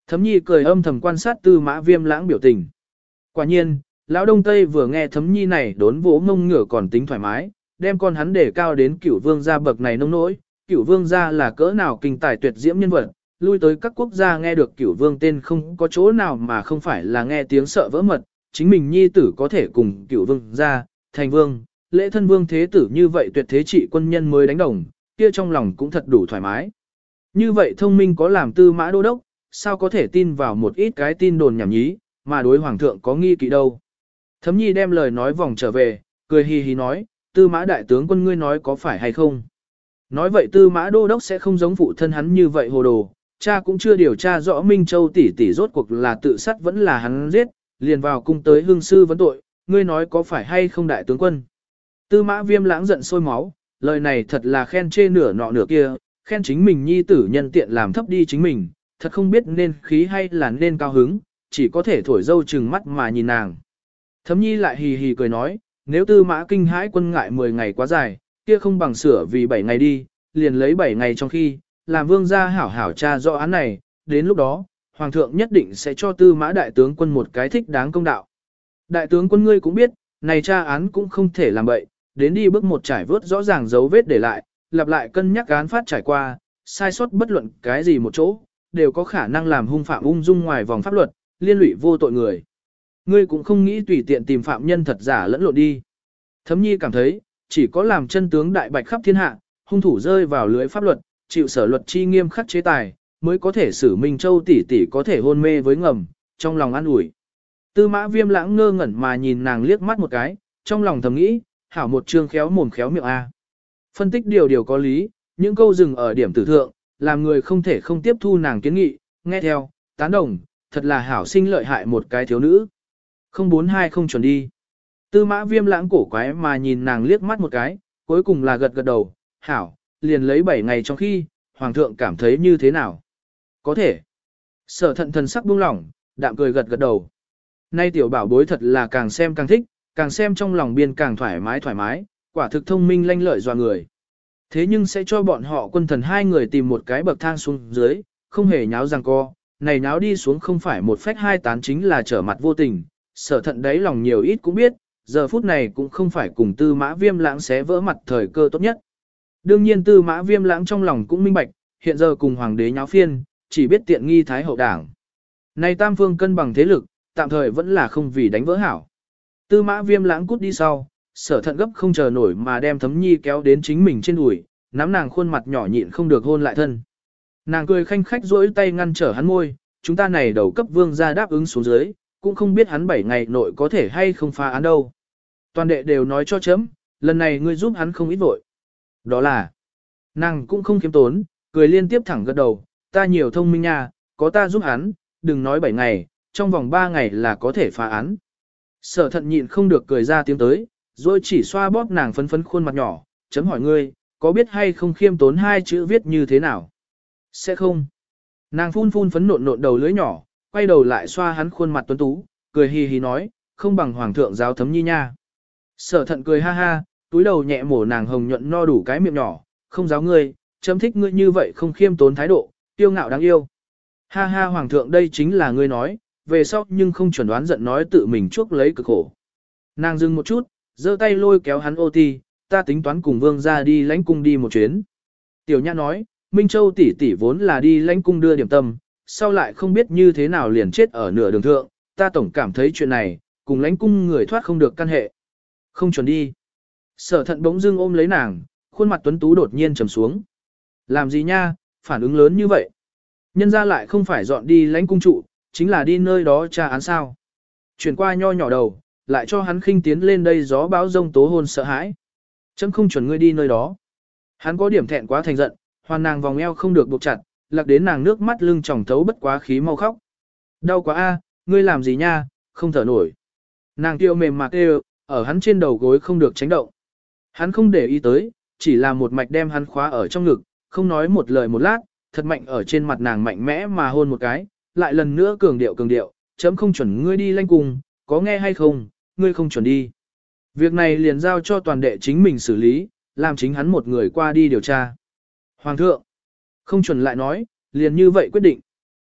Thấm nhi cười âm thầm quan sát tư mã viêm lãng biểu tình. Quả nhiên, lão đông tây vừa nghe thấm nhi này đốn vỗ mông ngửa còn tính thoải mái, đem con hắn để cao đến cửu vương gia bậc này nông nỗi. Cửu vương gia là cỡ nào kinh tài tuyệt diễm nhân vật, lui tới các quốc gia nghe được cửu vương tên không có chỗ nào mà không phải là nghe tiếng sợ vỡ mật, chính mình nhi tử có thể cùng cửu vương gia, thành vương, lễ thân vương thế tử như vậy tuyệt thế trị quân nhân mới đánh đồng, kia trong lòng cũng thật đủ thoải mái. Như vậy thông minh có làm tư mã đô đốc, sao có thể tin vào một ít cái tin đồn nhảm nhí, mà đối hoàng thượng có nghi kỵ đâu. Thấm nhi đem lời nói vòng trở về, cười hì hì nói, tư mã đại tướng quân ngươi nói có phải hay không. Nói vậy tư mã đô đốc sẽ không giống phụ thân hắn như vậy hồ đồ, cha cũng chưa điều tra rõ Minh Châu tỷ tỷ rốt cuộc là tự sát vẫn là hắn giết, liền vào cung tới hương sư vấn tội, ngươi nói có phải hay không đại tướng quân. Tư mã viêm lãng giận sôi máu, lời này thật là khen chê nửa nọ nửa kia, khen chính mình nhi tử nhân tiện làm thấp đi chính mình, thật không biết nên khí hay là nên cao hứng, chỉ có thể thổi dâu trừng mắt mà nhìn nàng. Thấm nhi lại hì hì cười nói, nếu tư mã kinh hãi quân ngại mười ngày quá dài, kia không bằng sửa vì bảy ngày đi, liền lấy bảy ngày trong khi, làm vương gia hảo hảo tra rõ án này, đến lúc đó, hoàng thượng nhất định sẽ cho tư mã đại tướng quân một cái thích đáng công đạo. Đại tướng quân ngươi cũng biết, này tra án cũng không thể làm bậy, đến đi bước một trải vớt rõ ràng dấu vết để lại, lặp lại cân nhắc án phát trải qua, sai sót bất luận cái gì một chỗ, đều có khả năng làm hung phạm ung dung ngoài vòng pháp luật, liên lụy vô tội người. Ngươi cũng không nghĩ tùy tiện tìm phạm nhân thật giả lẫn lộn đi. Thấm nhi cảm thấy, chỉ có làm chân tướng đại bạch khắp thiên hạ, hung thủ rơi vào lưới pháp luật, chịu sở luật chi nghiêm khắc chế tài, mới có thể xử Minh Châu tỷ tỷ có thể hôn mê với ngầm, trong lòng an ủi. Tư mã viêm lãng ngơ ngẩn mà nhìn nàng liếc mắt một cái, trong lòng thầm nghĩ, hảo một chương khéo mồm khéo miệng a. Phân tích điều điều có lý, những câu dừng ở điểm tử thượng, làm người không thể không tiếp thu nàng kiến nghị, nghe theo, tán đồng, thật là hảo sinh lợi hại một cái thiếu nữ. Không bốn hai không chuẩn đi. Tư mã viêm lãng cổ quái mà nhìn nàng liếc mắt một cái, cuối cùng là gật gật đầu, hảo, liền lấy bảy ngày trong khi, hoàng thượng cảm thấy như thế nào. Có thể. Sở thận thần sắc buông lỏng, đạm cười gật gật đầu. Nay tiểu bảo bối thật là càng xem càng thích, càng xem trong lòng biên càng thoải mái thoải mái, quả thực thông minh lanh lợi dọa người. Thế nhưng sẽ cho bọn họ quân thần hai người tìm một cái bậc thang xuống dưới, không hề nháo răng co, này nháo đi xuống không phải một phách hai tán chính là trở mặt vô tình, sở thận đấy lòng nhiều ít cũng biết, giờ phút này cũng không phải cùng tư mã viêm lãng xé vỡ mặt thời cơ tốt nhất. Đương nhiên tư mã viêm lãng trong lòng cũng minh bạch, hiện giờ cùng hoàng đế nháo phiên, chỉ biết tiện nghi thái hậu đảng. Này tam phương cân bằng thế lực, tạm thời vẫn là không vì đánh vỡ hảo. Tư mã viêm lãng cút đi sau, sở thận gấp không chờ nổi mà đem thấm nhi kéo đến chính mình trên đùi, nắm nàng khuôn mặt nhỏ nhịn không được hôn lại thân. Nàng cười khanh khách duỗi tay ngăn trở hắn môi, chúng ta này đầu cấp vương ra đáp ứng xuống dưới, cũng không biết hắn bảy ngày nội có thể hay không phá án đâu. Toàn đệ đều nói cho chấm, lần này ngươi giúp hắn không ít vội. Đó là, nàng cũng không kiếm tốn, cười liên tiếp thẳng gật đầu, ta nhiều thông minh nha, có ta giúp hắn, đừng nói bảy ngày, trong vòng ba ngày là có thể phá án. Sở thận nhịn không được cười ra tiếng tới, rồi chỉ xoa bóp nàng phấn phấn khuôn mặt nhỏ, chấm hỏi ngươi, có biết hay không khiêm tốn hai chữ viết như thế nào? Sẽ không. Nàng phun phun phấn nộn nộn đầu lưỡi nhỏ, quay đầu lại xoa hắn khuôn mặt tuấn tú, cười hì hì nói, không bằng hoàng thượng giáo thấm nhi nha. Sở thận cười ha ha, túi đầu nhẹ mổ nàng hồng nhuận no đủ cái miệng nhỏ, không giáo ngươi, chấm thích ngươi như vậy không khiêm tốn thái độ, tiêu ngạo đáng yêu. Ha ha hoàng thượng đây chính là ngươi nói, về sau nhưng không chuẩn đoán giận nói tự mình chuốc lấy cực khổ. Nàng dừng một chút, giơ tay lôi kéo hắn ô ti, ta tính toán cùng vương ra đi lãnh cung đi một chuyến. Tiểu Nhã nói, Minh Châu tỷ tỷ vốn là đi lãnh cung đưa điểm tâm, sau lại không biết như thế nào liền chết ở nửa đường thượng, ta tổng cảm thấy chuyện này, cùng lãnh cung người thoát không được căn hệ. Không chuẩn đi. Sở thận bỗng dưng ôm lấy nàng, khuôn mặt tuấn tú đột nhiên trầm xuống. Làm gì nha, phản ứng lớn như vậy. Nhân ra lại không phải dọn đi lãnh cung trụ, chính là đi nơi đó tra án sao. Chuyển qua nho nhỏ đầu, lại cho hắn khinh tiến lên đây gió bão rông tố hôn sợ hãi. Chấm không chuẩn ngươi đi nơi đó. Hắn có điểm thẹn quá thành giận, hoàn nàng vòng eo không được buộc chặt, lạc đến nàng nước mắt lưng tròng thấu bất quá khí mau khóc. Đau quá a, ngươi làm gì nha, không thở nổi. Nàng tiêu mềm mạc kêu, ở hắn trên đầu gối không được tránh động. Hắn không để ý tới, chỉ là một mạch đem hắn khóa ở trong ngực, không nói một lời một lát, thật mạnh ở trên mặt nàng mạnh mẽ mà hôn một cái, lại lần nữa cường điệu cường điệu, chấm không chuẩn ngươi đi lanh cùng, có nghe hay không, ngươi không chuẩn đi. Việc này liền giao cho toàn đệ chính mình xử lý, làm chính hắn một người qua đi điều tra. Hoàng thượng, không chuẩn lại nói, liền như vậy quyết định.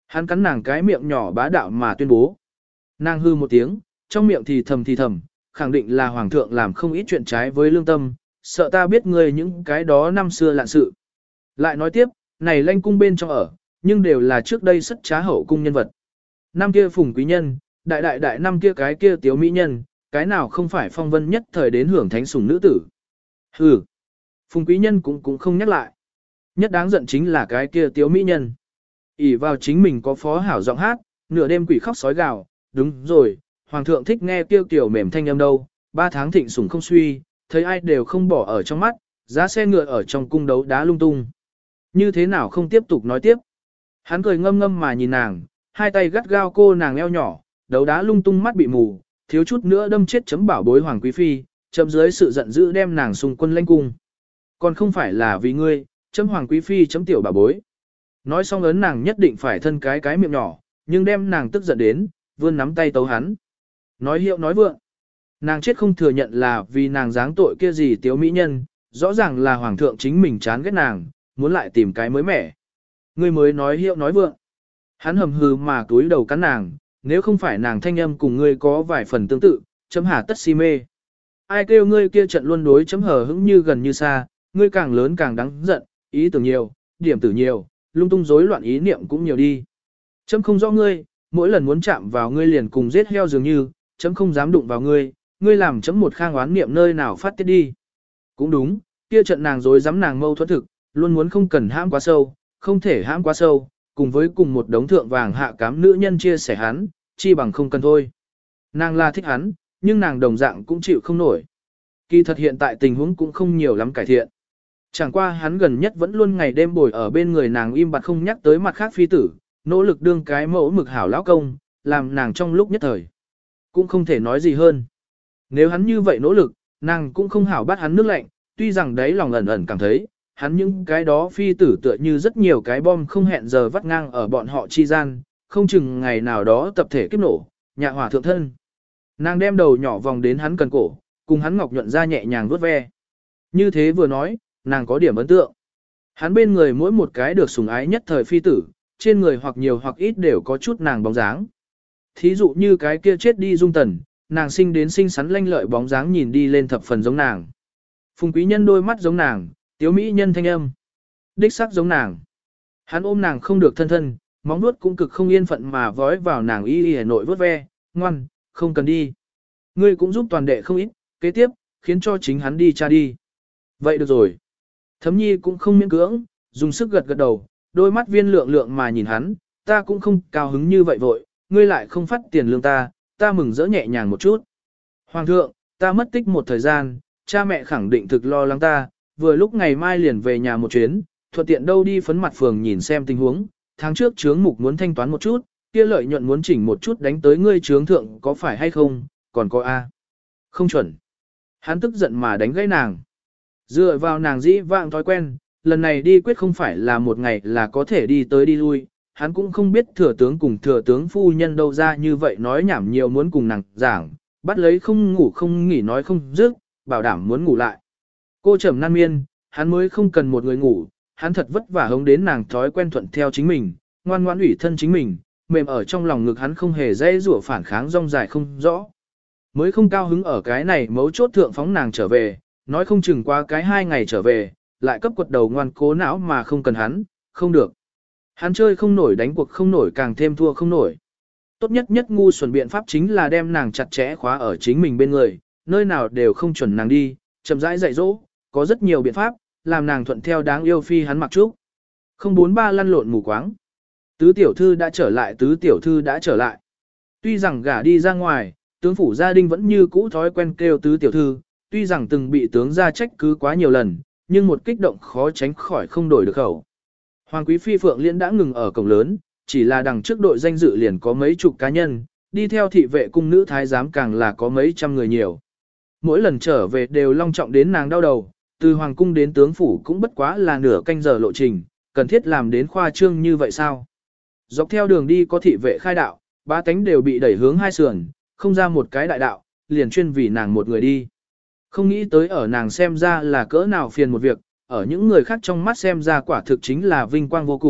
Hắn cắn nàng cái miệng nhỏ bá đạo mà tuyên bố. Nàng hư một tiếng, trong miệng thì thầm thì thầm, khẳng định là hoàng thượng làm không ít chuyện trái với lương tâm, sợ ta biết ngươi những cái đó năm xưa lạn sự. Lại nói tiếp, này lanh cung bên trong ở, nhưng đều là trước đây sất trá hậu cung nhân vật. Năm kia phùng quý nhân, đại đại đại năm kia cái kia tiếu mỹ nhân, cái nào không phải phong vân nhất thời đến hưởng thánh sủng nữ tử. Hừ, phùng quý nhân cũng cũng không nhắc lại. Nhất đáng giận chính là cái kia tiếu mỹ nhân. ỷ vào chính mình có phó hảo giọng hát, nửa đêm quỷ khóc sói gào, đúng rồi, hoàng thượng thích nghe kêu kiểu mềm thanh âm đâu, ba tháng thịnh sủng không suy, thấy ai đều không bỏ ở trong mắt, giá xe ngựa ở trong cung đấu đá lung tung. Như thế nào không tiếp tục nói tiếp. Hắn cười ngâm ngâm mà nhìn nàng, hai tay gắt gao cô nàng eo nhỏ, đấu đá lung tung mắt bị mù, thiếu chút nữa đâm chết chấm bảo bối hoàng quý phi, chấm dưới sự giận dữ đem nàng xung quân lãnh cung. Còn không phải là vì ngươi, chấm hoàng quý phi chấm tiểu bảo bối. Nói xong ấn nàng nhất định phải thân cái cái miệng nhỏ, nhưng đem nàng tức giận đến, vươn nắm tay tấu hắn. Nói hiệu nói vượng. Nàng chết không thừa nhận là vì nàng dáng tội kia gì tiếu mỹ nhân, rõ ràng là hoàng thượng chính mình chán ghét nàng, muốn lại tìm cái mới mẻ. Ngươi mới nói hiệu nói vượng. Hắn hầm hừ mà túi đầu cắn nàng, nếu không phải nàng thanh âm cùng ngươi có vài phần tương tự, chấm hà tất si mê. Ai kêu ngươi kia trận luôn đối chấm hờ hững như gần như xa, ngươi càng lớn càng đáng giận, ý tưởng nhiều, điểm tử nhiều, lung tung rối loạn ý niệm cũng nhiều đi. Chấm không rõ ngươi, mỗi lần muốn chạm vào ngươi liền cùng giết heo dường như, chấm không dám đụng vào ngươi, ngươi làm chấm một khang oán niệm nơi nào phát tiết đi. Cũng đúng, kia trận nàng dối dám nàng mâu thuẫn thực, luôn muốn không cần hãm quá sâu, không thể hãm quá sâu, cùng với cùng một đống thượng vàng hạ cám nữ nhân chia sẻ hắn, chi bằng không cần thôi. Nàng là thích hắn, nhưng nàng đồng dạng cũng chịu không nổi. Kỳ thật hiện tại tình huống cũng không nhiều lắm cải thiện. Chẳng qua hắn gần nhất vẫn luôn ngày đêm bồi ở bên người nàng im bặt không nhắc tới mặt khác phi tử, nỗ lực đương cái mẫu mực hảo lão công, làm nàng trong lúc nhất thời. Cũng không thể nói gì hơn. Nếu hắn như vậy nỗ lực, nàng cũng không hảo bắt hắn nước lạnh, tuy rằng đấy lòng ẩn ẩn cảm thấy, hắn những cái đó phi tử tựa như rất nhiều cái bom không hẹn giờ vắt ngang ở bọn họ chi gian, không chừng ngày nào đó tập thể kiếp nổ, nhạ hỏa thượng thân. Nàng đem đầu nhỏ vòng đến hắn cần cổ, cùng hắn ngọc nhuận ra nhẹ nhàng vuốt ve. Như thế vừa nói, nàng có điểm ấn tượng. Hắn bên người mỗi một cái được sủng ái nhất thời phi tử, trên người hoặc nhiều hoặc ít đều có chút nàng bóng dáng. Thí dụ như cái kia chết đi Dung Tần, nàng sinh đến xinh xắn lanh lợi bóng dáng nhìn đi lên thập phần giống nàng. Phùng quý nhân đôi mắt giống nàng, tiếu mỹ nhân thanh âm. Đích sắc giống nàng. Hắn ôm nàng không được thân thân, móng nuốt cũng cực không yên phận mà vói vào nàng y y nội vớt ve, ngoan, không cần đi. Ngươi cũng giúp toàn đệ không ít, kế tiếp, khiến cho chính hắn đi cha đi. Vậy được rồi. Thấm nhi cũng không miễn cưỡng, dùng sức gật gật đầu, đôi mắt viên lượng lượng mà nhìn hắn, ta cũng không cao hứng như vậy vội, ngươi lại không phát tiền lương ta, ta mừng rỡ nhẹ nhàng một chút. Hoàng thượng, ta mất tích một thời gian, cha mẹ khẳng định thực lo lắng ta, vừa lúc ngày mai liền về nhà một chuyến, thuận tiện đâu đi phấn mặt phường nhìn xem tình huống, tháng trước chướng mục muốn thanh toán một chút, kia lợi nhuận muốn chỉnh một chút đánh tới ngươi chướng thượng có phải hay không, còn có A. Không chuẩn. Hắn tức giận mà đánh gãy nàng. Dựa vào nàng dĩ vãng thói quen, lần này đi quyết không phải là một ngày là có thể đi tới đi lui, hắn cũng không biết thừa tướng cùng thừa tướng phu nhân đâu ra như vậy nói nhảm nhiều muốn cùng nàng giảng, bắt lấy không ngủ không nghỉ nói không dứt, bảo đảm muốn ngủ lại. Cô trầm nan miên, hắn mới không cần một người ngủ, hắn thật vất vả hống đến nàng thói quen thuận theo chính mình, ngoan ngoãn ủy thân chính mình, mềm ở trong lòng ngực hắn không hề dễ rủa phản kháng rong dài không rõ. Mới không cao hứng ở cái này mấu chốt thượng phóng nàng trở về, nói không chừng qua cái hai ngày trở về, lại cấp quật đầu ngoan cố não mà không cần hắn, không được. Hắn chơi không nổi đánh cuộc không nổi càng thêm thua không nổi. Tốt nhất nhất ngu xuẩn biện pháp chính là đem nàng chặt chẽ khóa ở chính mình bên người, nơi nào đều không chuẩn nàng đi, chậm rãi dạy dỗ, có rất nhiều biện pháp, làm nàng thuận theo đáng yêu phi hắn mặc trúc. Không bốn ba lăn lộn mù quáng. Tứ tiểu thư đã trở lại, tứ tiểu thư đã trở lại. Tuy rằng gả đi ra ngoài, tướng phủ gia đình vẫn như cũ thói quen kêu tứ tiểu thư, tuy rằng từng bị tướng gia trách cứ quá nhiều lần, nhưng một kích động khó tránh khỏi không đổi được khẩu. Hoàng quý phi Phượng Liên đã ngừng ở cổng lớn, chỉ là đằng trước đội danh dự liền có mấy chục cá nhân, đi theo thị vệ cung nữ thái giám càng là có mấy trăm người nhiều. Mỗi lần trở về đều long trọng đến nàng đau đầu, từ hoàng cung đến tướng phủ cũng bất quá là nửa canh giờ lộ trình, cần thiết làm đến khoa trương như vậy sao? Dọc theo đường đi có thị vệ khai đạo, ba tánh đều bị đẩy hướng hai sườn, không ra một cái đại đạo, liền chuyên vì nàng một người đi. Không nghĩ tới ở nàng xem ra là cỡ nào phiền một việc, ở những người khác trong mắt xem ra quả thực chính là vinh quang vô cùng,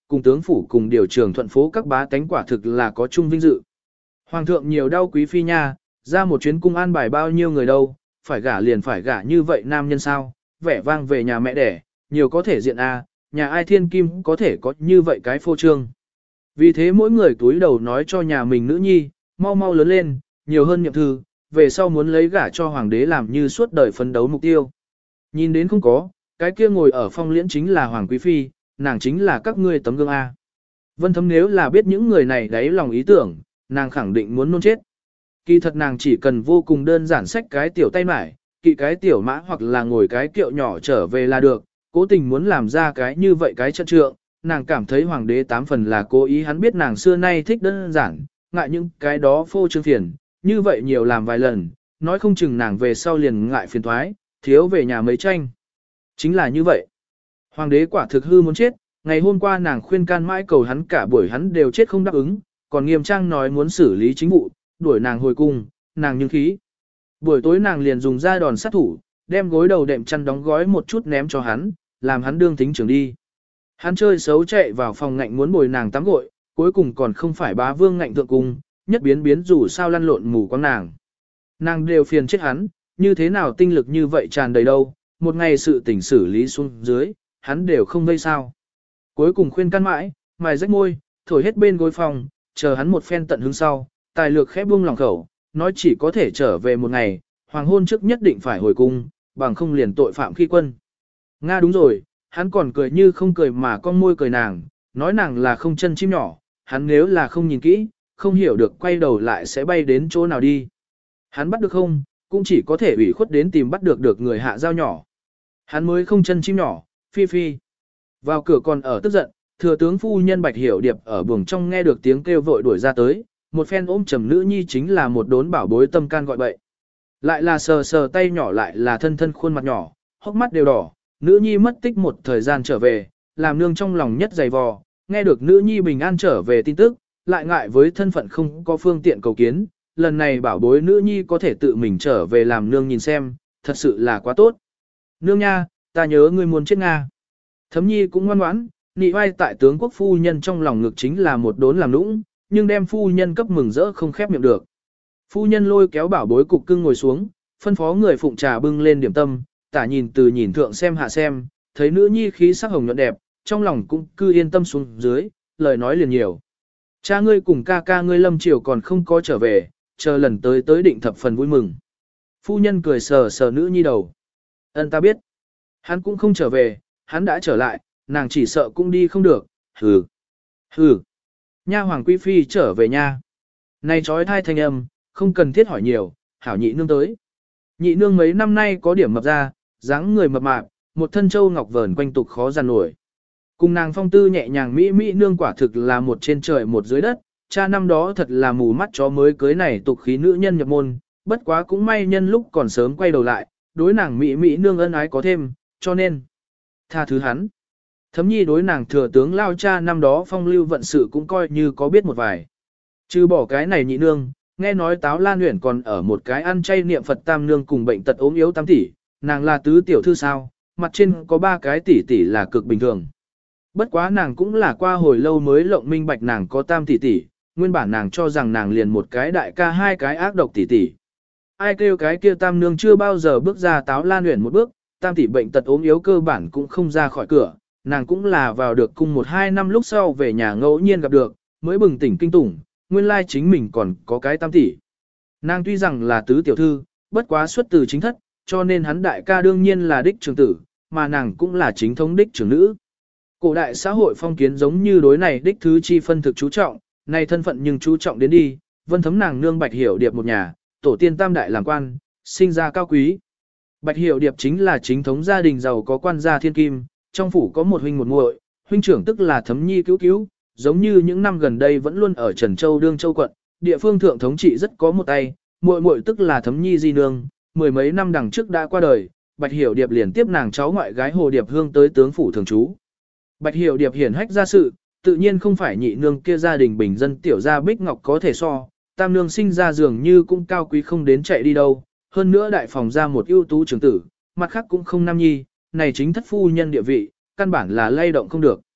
cùng tướng phủ cùng điều trường thuận phố các bá tánh quả thực là có chung vinh dự. Hoàng thượng nhiều đau quý phi nha, ra một chuyến cung an bài bao nhiêu người đâu, phải gả liền phải gả như vậy nam nhân sao, vẻ vang về nhà mẹ đẻ, nhiều có thể diện a, nhà ai thiên kim có thể có như vậy cái phô trương. Vì thế mỗi người túi đầu nói cho nhà mình nữ nhi, mau mau lớn lên, nhiều hơn niệm thư, về sau muốn lấy gả cho hoàng đế làm như suốt đời phấn đấu mục tiêu. Nhìn đến không có, cái kia ngồi ở phong liễn chính là hoàng quý phi, nàng chính là các ngươi tấm gương A. Vân Thấm nếu là biết những người này đáy lòng ý tưởng, nàng khẳng định muốn nôn chết. Kỳ thật nàng chỉ cần vô cùng đơn giản xách cái tiểu tay mải, kỵ cái tiểu mã hoặc là ngồi cái kiệu nhỏ trở về là được, cố tình muốn làm ra cái như vậy cái trận trượng, nàng cảm thấy hoàng đế tám phần là cố ý, hắn biết nàng xưa nay thích đơn giản, ngại những cái đó phô trương phiền, như vậy nhiều làm vài lần, nói không chừng nàng về sau liền ngại phiền thoái, thiếu về nhà mấy tranh. Chính là như vậy. Hoàng đế quả thực hư muốn chết, ngày hôm qua nàng khuyên can mãi cầu hắn cả buổi hắn đều chết không đáp ứng, còn nghiêm trang nói muốn xử lý chính vụ, đuổi nàng hồi cung, nàng nhưng khí. Buổi tối nàng liền dùng ra đòn sát thủ, đem gối đầu đệm chăn đóng gói một chút ném cho hắn, làm hắn đương thính trưởng đi. Hắn chơi xấu chạy vào phòng ngạnh muốn bồi nàng tắm gội, cuối cùng còn không phải bá vương ngạnh thượng cung, nhất biến biến dù sao lăn lộn mù quáng nàng. Nàng đều phiền chết hắn, như thế nào tinh lực như vậy tràn đầy đâu, một ngày sự tình xử lý xuống dưới, hắn đều không vây sao. Cuối cùng khuyên can mãi, mài rách môi, thổi hết bên gối phòng, chờ hắn một phen tận hứng sau, tài lược khẽ buông lòng khẩu, nói chỉ có thể trở về một ngày, hoàng hôn trước nhất định phải hồi cung, bằng không liền tội phạm khi quân. Nga đúng rồi, hắn còn cười như không cười mà con môi cười nàng, nói nàng là không chân chim nhỏ, hắn nếu là không nhìn kỹ, không hiểu được quay đầu lại sẽ bay đến chỗ nào đi. Hắn bắt được không, cũng chỉ có thể ủy khuất đến tìm bắt được được người hạ giao nhỏ. Hắn mới không chân chim nhỏ, phi phi. Vào cửa còn ở tức giận, thừa tướng phu nhân Bạch Hiểu Điệp ở buồng trong nghe được tiếng kêu vội đuổi ra tới, một phen ôm trầm nữ nhi chính là một đốn bảo bối tâm can gọi bậy. Lại là sờ sờ tay nhỏ lại là thân thân khuôn mặt nhỏ, hốc mắt đều đỏ, nữ nhi mất tích một thời gian trở về, làm nương trong lòng nhất dày vò, nghe được nữ nhi bình an trở về tin tức, lại ngại với thân phận không có phương tiện cầu kiến, lần này bảo bối nữ nhi có thể tự mình trở về làm nương nhìn xem, thật sự là quá tốt. Nương nha, ta nhớ ngươi muốn chết Nga. Thấm nhi cũng ngoan ngoãn, nị vai tại tướng quốc phu nhân trong lòng ngực chính là một đốn làm nũng, nhưng đem phu nhân cấp mừng rỡ không khép miệng được. Phu nhân lôi kéo bảo bối cục cưng ngồi xuống, phân phó người phụng trà bưng lên điểm tâm, tả nhìn từ nhìn thượng xem hạ xem, thấy nữ nhi khí sắc hồng nhuận đẹp, trong lòng cũng cư yên tâm xuống dưới, lời nói liền nhiều. Cha ngươi cùng ca ca ngươi Lâm Triều còn không có trở về, chờ lần tới tới định thập phần vui mừng. Phu nhân cười sờ sờ nữ nhi đầu. Ân ta biết. Hắn cũng không trở về, hắn đã trở lại, nàng chỉ sợ cũng đi không được, hừ. Hừ. Nha hoàng quý phi trở về nha. Này trói thai thanh âm, không cần thiết hỏi nhiều, hảo nhị nương tới. Nhị nương mấy năm nay có điểm mập ra, dáng người mập mạp, một thân châu ngọc vờn quanh tục khó giàn nổi. Cùng nàng phong tư nhẹ nhàng mỹ mỹ nương quả thực là một trên trời một dưới đất, cha năm đó thật là mù mắt chó mới cưới này tục khí nữ nhân nhập môn, bất quá cũng may nhân lúc còn sớm quay đầu lại, đối nàng mỹ mỹ nương ân ái có thêm, cho nên tha thứ hắn. Thấm nhi đối nàng thừa tướng lao cha năm đó phong lưu vận sự cũng coi như có biết một vài. Trừ bỏ cái này nhị nương, nghe nói Táo Lan Uyển còn ở một cái ăn chay niệm Phật tam nương cùng bệnh tật ốm yếu tam tỷ, nàng là tứ tiểu thư sao, mặt trên có ba cái tỷ tỷ là cực bình thường. Bất quá nàng cũng là qua hồi lâu mới lộng minh bạch nàng có tam tỷ tỷ, nguyên bản nàng cho rằng nàng liền một cái đại ca hai cái ác độc tỷ tỷ. Ai kêu cái kia tam nương chưa bao giờ bước ra Táo Lan Uyển một bước, tam tỷ bệnh tật ốm yếu cơ bản cũng không ra khỏi cửa, nàng cũng là vào được cung một hai năm lúc sau về nhà ngẫu nhiên gặp được, mới bừng tỉnh kinh tủng, nguyên lai chính mình còn có cái tam tỷ. Nàng tuy rằng là tứ tiểu thư, bất quá xuất từ chính thất, cho nên hắn đại ca đương nhiên là đích trưởng tử, mà nàng cũng là chính thống đích trưởng nữ. Cổ đại xã hội phong kiến giống như đối này đích thứ chi phân thực chú trọng, này thân phận nhưng chú trọng đến đi, Vân Thấm nàng nương Bạch Hiểu Điệp một nhà, tổ tiên tam đại làm quan, sinh ra cao quý. Bạch Hiểu Điệp chính là chính thống gia đình giàu có quan gia thiên kim, trong phủ có một huynh một muội, huynh trưởng tức là Thấm nhi cứu cứu, giống như những năm gần đây vẫn luôn ở Trần Châu đương châu quận, địa phương thượng thống trị rất có một tay, muội muội tức là Thấm nhi di nương, mười mấy năm đằng trước đã qua đời, Bạch Hiểu Điệp liền tiếp nàng cháu ngoại gái Hồ Điệp Hương tới tướng phủ thường trú. Bạch Hiểu Điệp hiển hách ra sự, tự nhiên không phải nhị nương kia gia đình bình dân tiểu gia Bích Ngọc có thể so, tam nương sinh ra dường như cũng cao quý không đến chạy đi đâu, hơn nữa đại phòng ra một ưu tú trưởng tử, mặt khác cũng không nam nhi, này chính thất phu nhân địa vị, căn bản là lay động không được.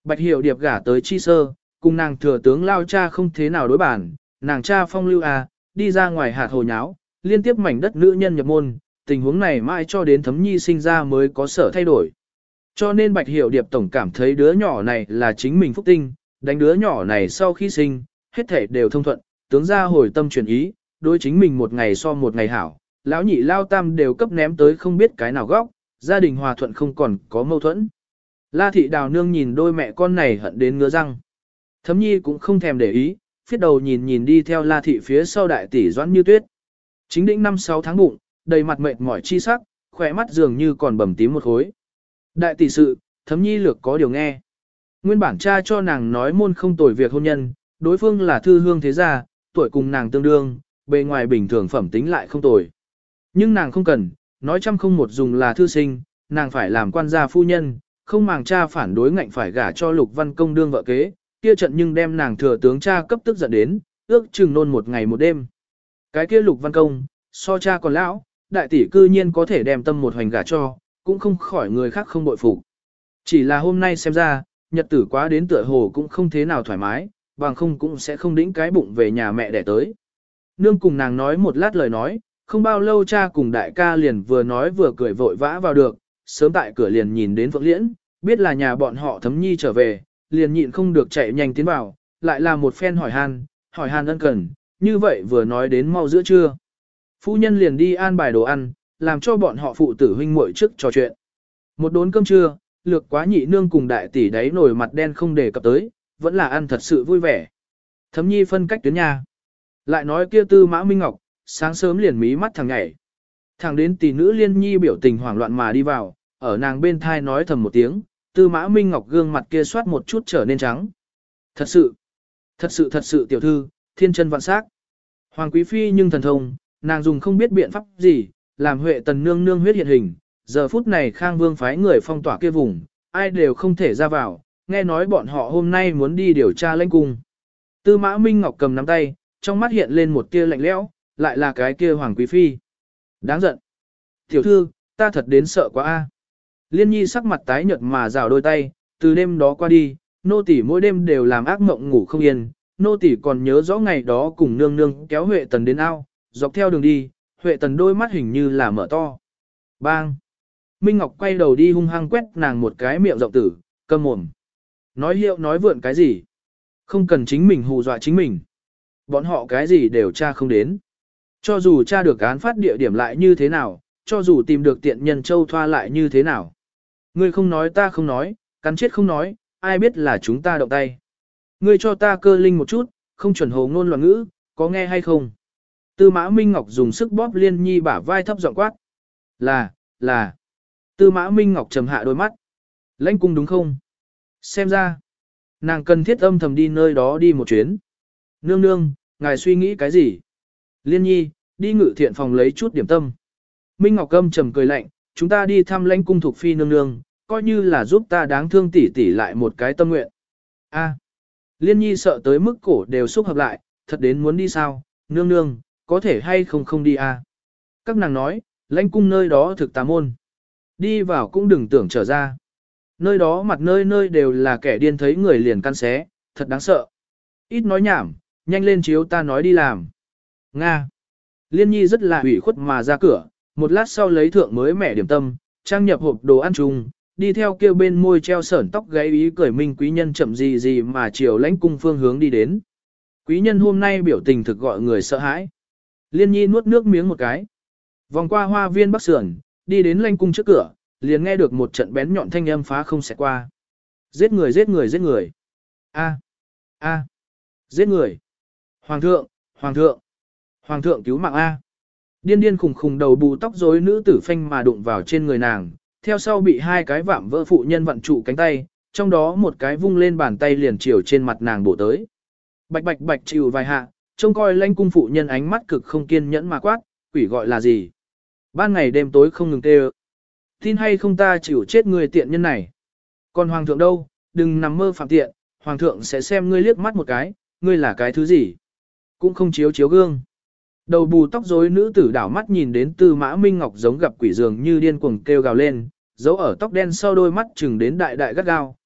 Bạch Hiểu Điệp gả tới Chi Sơ, cùng nàng thừa tướng lao cha không thế nào đối bản, nàng cha phong lưu à, đi ra ngoài hạt hồ nháo, liên tiếp mảnh đất nữ nhân nhập môn, tình huống này mãi cho đến Thấm Nhi sinh ra mới có sở thay đổi. Cho nên Bạch Hiểu Điệp tổng cảm thấy đứa nhỏ này là chính mình phúc tinh, đánh đứa nhỏ này sau khi sinh, hết thể đều thông thuận, tướng ra hồi tâm chuyển ý, đối chính mình một ngày so một ngày hảo, lão nhị lao tam đều cấp ném tới không biết cái nào góc, gia đình hòa thuận không còn có mâu thuẫn. La thị đào nương nhìn đôi mẹ con này hận đến ngứa răng. Thấm Nhi cũng không thèm để ý, phiết đầu nhìn nhìn đi theo La thị phía sau đại tỷ Doãn Như Tuyết. Chính định năm sáu tháng bụng, đầy mặt mệt mỏi chi sắc, khỏe mắt dường như còn bầm tím một khối. Đại tỷ sự, Thấm Nhi lược có điều nghe. Nguyên bản cha cho nàng nói môn không tồi việc hôn nhân, đối phương là thư hương thế gia, tuổi cùng nàng tương đương, bề ngoài bình thường phẩm tính lại không tồi. Nhưng nàng không cần, nói trăm không một dùng là thư sinh, nàng phải làm quan gia phu nhân, không màng cha phản đối ngạnh phải gả cho Lục Văn Công đương vợ kế, kia trận nhưng đem nàng thừa tướng cha cấp tức giận đến, ước chừng nôn một ngày một đêm. Cái kia Lục Văn Công, so cha còn lão, đại tỷ cư nhiên có thể đem tâm một hoành gả cho, cũng không khỏi người khác không bội phục. Chỉ là hôm nay xem ra, nhật tử quá đến tựa hồ cũng không thế nào thoải mái, bằng không cũng sẽ không đĩnh cái bụng về nhà mẹ đẻ tới. Nương cùng nàng nói một lát lời nói, không bao lâu cha cùng đại ca liền vừa nói vừa cười vội vã vào được, sớm tại cửa liền nhìn đến Phượng Liễn, biết là nhà bọn họ Thấm Nhi trở về, liền nhịn không được chạy nhanh tiến vào, lại là một phen hỏi han, hỏi han ân cần, như vậy vừa nói đến mau giữa trưa. Phu nhân liền đi an bài đồ ăn, làm cho bọn họ phụ tử huynh muội trước trò chuyện. Một đốn cơm trưa, lược quá nhị nương cùng đại tỷ đáy nổi mặt đen không đề cập tới, vẫn là ăn thật sự vui vẻ. Thấm Nhi phân cách tuyến nhà. Lại nói kia Tư Mã Minh Ngọc, sáng sớm liền mí mắt thằng nhảy. Thằng đến tỷ nữ Liên Nhi biểu tình hoảng loạn mà đi vào, ở nàng bên thai nói thầm một tiếng, Tư Mã Minh Ngọc gương mặt kia soát một chút trở nên trắng. Thật sự, thật sự thật sự tiểu thư, thiên chân vạn sắc. Hoàng Quý Phi nhưng thần thông, nàng dùng không biết biện pháp gì, làm Huệ Tần nương nương huyết hiện hình. Giờ phút này Khang Vương phái người phong tỏa kia vùng, ai đều không thể ra vào, nghe nói bọn họ hôm nay muốn đi điều tra lãnh cung. Tư Mã Minh Ngọc cầm nắm tay, trong mắt hiện lên một tia lạnh lẽo, lại là cái kia Hoàng Quý Phi. Đáng giận. Tiểu thư, ta thật đến sợ quá a. Liên Nhi sắc mặt tái nhợt mà rào đôi tay, từ đêm đó qua đi, nô tỳ mỗi đêm đều làm ác mộng ngủ không yên, nô tỳ còn nhớ rõ ngày đó cùng nương nương kéo Huệ Tần đến ao, dọc theo đường đi, Huệ Tần đôi mắt hình như là mở to. Bang! Minh Ngọc quay đầu đi hung hăng quét nàng một cái miệng rộng tử, câm mồm. Nói hiệu nói vượn cái gì? Không cần chính mình hù dọa chính mình. Bọn họ cái gì đều tra không đến. Cho dù tra được án phát địa điểm lại như thế nào, cho dù tìm được tiện nhân châu thoa lại như thế nào. Ngươi không nói ta không nói, cắn chết không nói, ai biết là chúng ta động tay. Ngươi cho ta cơ linh một chút, không chuẩn hồ ngôn loạn ngữ, có nghe hay không? Tư Mã Minh Ngọc dùng sức bóp Liên Nhi bả vai thấp giọng quát. Là, là. Tư Mã Minh Ngọc trầm hạ đôi mắt. Lãnh cung đúng không? Xem ra, nàng cần thiết âm thầm đi nơi đó đi một chuyến. Nương nương, ngài suy nghĩ cái gì? Liên Nhi, đi ngự thiện phòng lấy chút điểm tâm. Minh Ngọc âm trầm cười lạnh, chúng ta đi thăm lãnh cung thuộc phi nương nương, coi như là giúp ta đáng thương tỉ tỉ lại một cái tâm nguyện. A. Liên Nhi sợ tới mức cổ đều xúc hợp lại, thật đến muốn đi sao? Nương nương, có thể hay không không đi a? Các nàng nói, lãnh cung nơi đó thực tà môn. Đi vào cũng đừng tưởng trở ra. Nơi đó mặt nơi nơi đều là kẻ điên thấy người liền căn xé, thật đáng sợ. Ít nói nhảm, nhanh lên chiếu ta nói đi làm. Nga. Liên Nhi rất là ủy khuất mà ra cửa, một lát sau lấy thượng mới mẻ điểm tâm, trang nhập hộp đồ ăn chung, đi theo kêu bên môi treo sởn tóc gáy ý cười minh quý nhân chậm gì gì mà chiều lãnh cung phương hướng đi đến. Quý nhân hôm nay biểu tình thực gọi người sợ hãi. Liên Nhi nuốt nước miếng một cái. Vòng qua hoa viên bắc sườn, đi đến lãnh cung trước cửa, liền nghe được một trận bén nhọn thanh âm phá không xẹt qua. Giết người giết người giết người. A. A. Giết người. Hoàng thượng, hoàng thượng. Hoàng thượng cứu mạng A. Điên điên khùng khùng đầu bù tóc rối nữ tử phanh mà đụng vào trên người nàng, theo sau bị hai cái vạm vỡ phụ nhân vặn trụ cánh tay, trong đó một cái vung lên bàn tay liền chiều trên mặt nàng bổ tới. Bạch bạch bạch chịu vài hạ, trông coi lãnh cung phụ nhân ánh mắt cực không kiên nhẫn mà quát, quỷ gọi là gì? Ban ngày đêm tối không ngừng tê ơ. Tin hay không ta chịu chết người tiện nhân này. Còn hoàng thượng đâu, đừng nằm mơ phạm tiện, hoàng thượng sẽ xem ngươi liếc mắt một cái, ngươi là cái thứ gì? Cũng không chiếu chiếu gương. Đầu bù tóc rối nữ tử đảo mắt nhìn đến Tư Mã Minh Ngọc giống gặp quỷ dường như điên cuồng kêu gào lên, giấu ở tóc đen sau đôi mắt chừng đến đại đại gắt gao,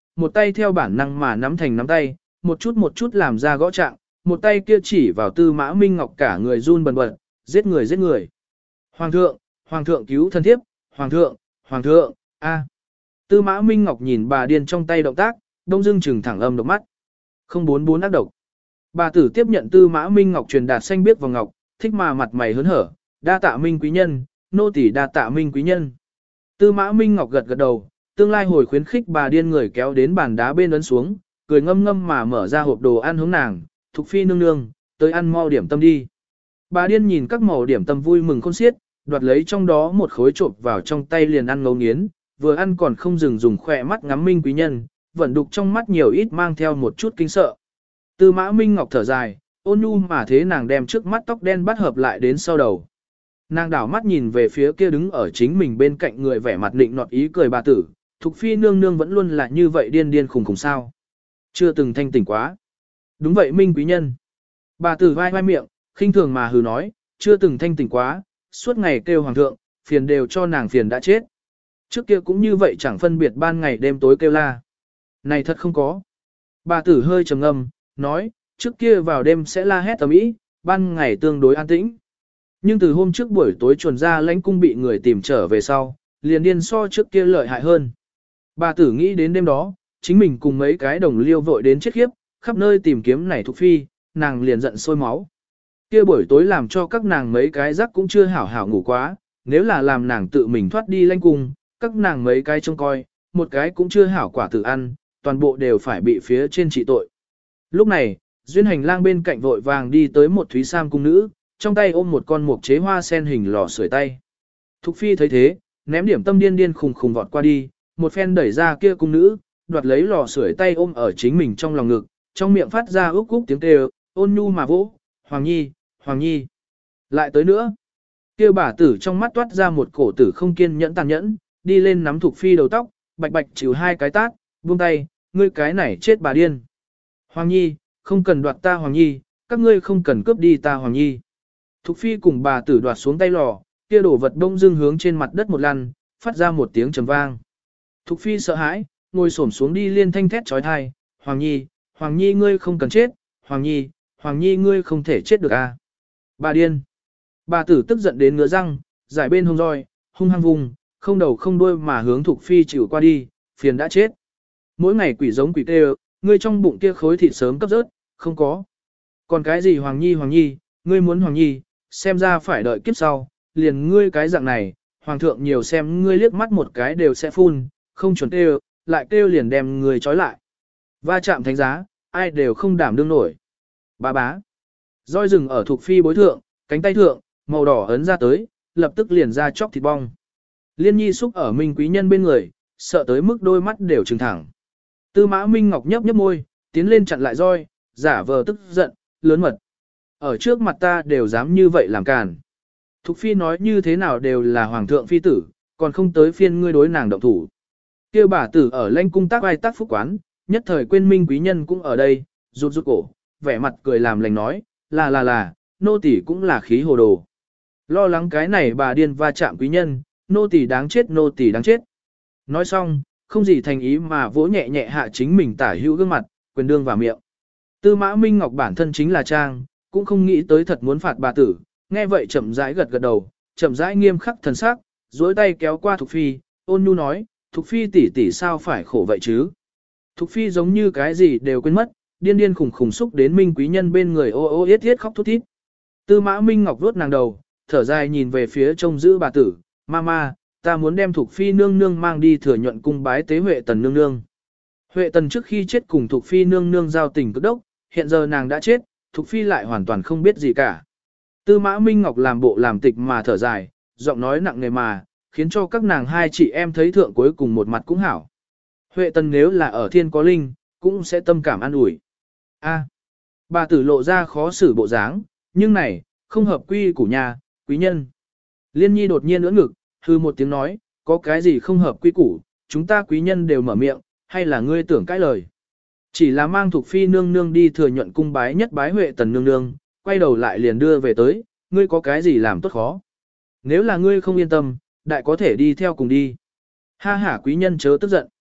một tay theo bản năng mà nắm thành nắm tay, một chút một chút làm ra gõ trạng, một tay kia chỉ vào Tư Mã Minh Ngọc cả người run bần bật, giết người giết người. Hoàng thượng, hoàng thượng cứu thân thiếp, hoàng thượng, hoàng thượng, a. Tư Mã Minh Ngọc nhìn bà điên trong tay động tác, đông dưng trừng thẳng âm độc mắt. Không bốn bốn ác độc. Bà tử tiếp nhận Tư Mã Minh Ngọc truyền đạt xanh biếc vào ngọc, thích mà mặt mày hớn hở, đa tạ Minh quý nhân, nô tỳ đa tạ Minh quý nhân. Tư Mã Minh Ngọc gật gật đầu, tương lai hồi khuyến khích bà điên người kéo đến bàn đá bên ấn xuống, cười ngâm ngâm mà mở ra hộp đồ ăn hướng nàng, Thục phi nương nương, tới ăn mau điểm tâm đi. Bà điên nhìn các màu điểm tâm vui mừng khôn xiết, đoạt lấy trong đó một khối trộn vào trong tay liền ăn ngấu nghiến, vừa ăn còn không dừng dùng khỏe mắt ngắm Minh quý nhân, vẫn đục trong mắt nhiều ít mang theo một chút kinh sợ. Tư Mã Minh Ngọc thở dài, ôn nhu mà thế nàng đem trước mắt tóc đen bắt hợp lại đến sau đầu. Nàng đảo mắt nhìn về phía kia đứng ở chính mình bên cạnh người vẻ mặt định nọt ý cười bà tử, Thục phi nương nương vẫn luôn là như vậy điên điên khùng khùng sao. Chưa từng thanh tỉnh quá. Đúng vậy Minh quý nhân. Bà tử vai vai miệng, khinh thường mà hừ nói, chưa từng thanh tỉnh quá, suốt ngày kêu hoàng thượng, phiền đều cho nàng phiền đã chết. Trước kia cũng như vậy chẳng phân biệt ban ngày đêm tối kêu la. Này thật không có. Bà tử hơi trầm ngâm, nói, trước kia vào đêm sẽ la hét tầm ý, ban ngày tương đối an tĩnh. Nhưng từ hôm trước buổi tối chuồn ra lãnh cung bị người tìm trở về sau, liền điên so trước kia lợi hại hơn. Bà tử nghĩ đến đêm đó, chính mình cùng mấy cái đồng liêu vội đến chết khiếp, khắp nơi tìm kiếm này Thục phi, nàng liền giận sôi máu. Kia buổi tối làm cho các nàng mấy cái giấc cũng chưa hảo hảo ngủ quá, nếu là làm nàng tự mình thoát đi lãnh cung, các nàng mấy cái trông coi, một cái cũng chưa hảo quả tự ăn, toàn bộ đều phải bị phía trên trị tội. Lúc này, duyên hành lang bên cạnh vội vàng đi tới một thúy sam cung nữ, trong tay ôm một con mục chế hoa sen hình lò sưởi tay. Thục phi thấy thế, ném điểm tâm điên điên khùng khùng vọt qua đi, một phen đẩy ra kia cung nữ, đoạt lấy lò sưởi tay ôm ở chính mình trong lòng ngực, trong miệng phát ra úc úc tiếng kêu, ôn nhu mà vỗ, Hoàng Nhi, Hoàng Nhi. Lại tới nữa, kia bà tử trong mắt toát ra một cổ tử không kiên nhẫn tàn nhẫn, đi lên nắm Thục phi đầu tóc, bạch bạch chịu hai cái tát, buông tay, ngươi cái này chết bà điên. Hoàng Nhi, không cần đoạt ta Hoàng Nhi, các ngươi không cần cướp đi ta Hoàng Nhi. Thục phi cùng bà tử đoạt xuống tay lò, kia đổ vật đông dưng hướng trên mặt đất một lần, phát ra một tiếng trầm vang. Thục phi sợ hãi, ngồi xổm xuống đi liên thanh thét trói thai, Hoàng Nhi, Hoàng Nhi ngươi không cần chết, Hoàng Nhi, Hoàng Nhi ngươi không thể chết được à. Bà điên. Bà tử tức giận đến ngứa răng, giải bên hông roi, hung hăng vùng, không đầu không đuôi mà hướng Thục phi chịu qua đi, phiền đã chết. Mỗi ngày quỷ giống quỷ tê, ngươi trong bụng kia khối thịt sớm cấp rớt, không có. Còn cái gì Hoàng Nhi Hoàng Nhi, ngươi muốn Hoàng Nhi, xem ra phải đợi kiếp sau, liền ngươi cái dạng này, Hoàng thượng nhiều xem ngươi liếc mắt một cái đều sẽ phun, không chuẩn kêu, lại kêu liền đem người trói lại. Va chạm thánh giá, ai đều không đảm đương nổi. Bá bá. Roi rừng ở Thục phi bối thượng, cánh tay thượng, màu đỏ ấn ra tới, lập tức liền ra chóc thịt bong. Liên nhi xúc ở Minh quý nhân bên người, sợ tới mức đôi mắt đều trừng thẳng. Tư Mã Minh Ngọc nhấp nhấp môi, tiến lên chặn lại roi, giả vờ tức giận, lớn mật. Ở trước mặt ta đều dám như vậy làm càn. Thục phi nói như thế nào đều là hoàng thượng phi tử, còn không tới phiên ngươi đối nàng động thủ. Kêu bà tử ở lãnh cung tác ai tác phúc quán, nhất thời quên Minh quý nhân cũng ở đây, rụt rụt cổ, vẻ mặt cười làm lành nói, là là là, nô tỳ cũng là khí hồ đồ. Lo lắng cái này bà điên va chạm quý nhân, nô tỳ đáng chết nô tỳ đáng chết. Nói xong, không gì thành ý mà vỗ nhẹ nhẹ hạ chính mình tả hữu gương mặt, quyền đương vào miệng. Tư Mã Minh Ngọc bản thân chính là trang, cũng không nghĩ tới thật muốn phạt bà tử, nghe vậy chậm rãi gật gật đầu, chậm rãi nghiêm khắc thần sắc, duỗi tay kéo qua Thục phi, ôn nhu nói, Thục phi tỷ tỷ sao phải khổ vậy chứ? Thục phi giống như cái gì đều quên mất, điên điên khủng khủng xúc đến Minh quý nhân bên người ô ô yết yết khóc thút thít. Tư Mã Minh Ngọc vuốt nàng đầu, thở dài nhìn về phía trông giữ bà tử, mama, ta muốn đem Thục phi nương nương mang đi thừa nhuận cung bái tế Huệ Tần nương nương. Huệ Tần trước khi chết cùng Thục phi nương nương giao tình cực đốc, hiện giờ nàng đã chết, Thục phi lại hoàn toàn không biết gì cả. Tư Mã Minh Ngọc làm bộ làm tịch mà thở dài, giọng nói nặng nề mà, khiến cho các nàng hai chị em thấy thượng cuối cùng một mặt cũng hảo. Huệ Tần nếu là ở thiên có linh, cũng sẽ tâm cảm an ủi. A, bà tử lộ ra khó xử bộ dáng, nhưng này, không hợp quy của nhà, quý nhân. Liên nhi đột nhiên ưỡn ngực, hư một tiếng nói, có cái gì không hợp quy củ, chúng ta quý nhân đều mở miệng, hay là ngươi tưởng cái lời. Chỉ là mang Thục phi nương nương đi thừa nhuận cung bái nhất bái Huệ Tần nương nương, quay đầu lại liền đưa về tới, ngươi có cái gì làm tốt khó. Nếu là ngươi không yên tâm, đại có thể đi theo cùng đi. Ha ha quý nhân chớ tức giận.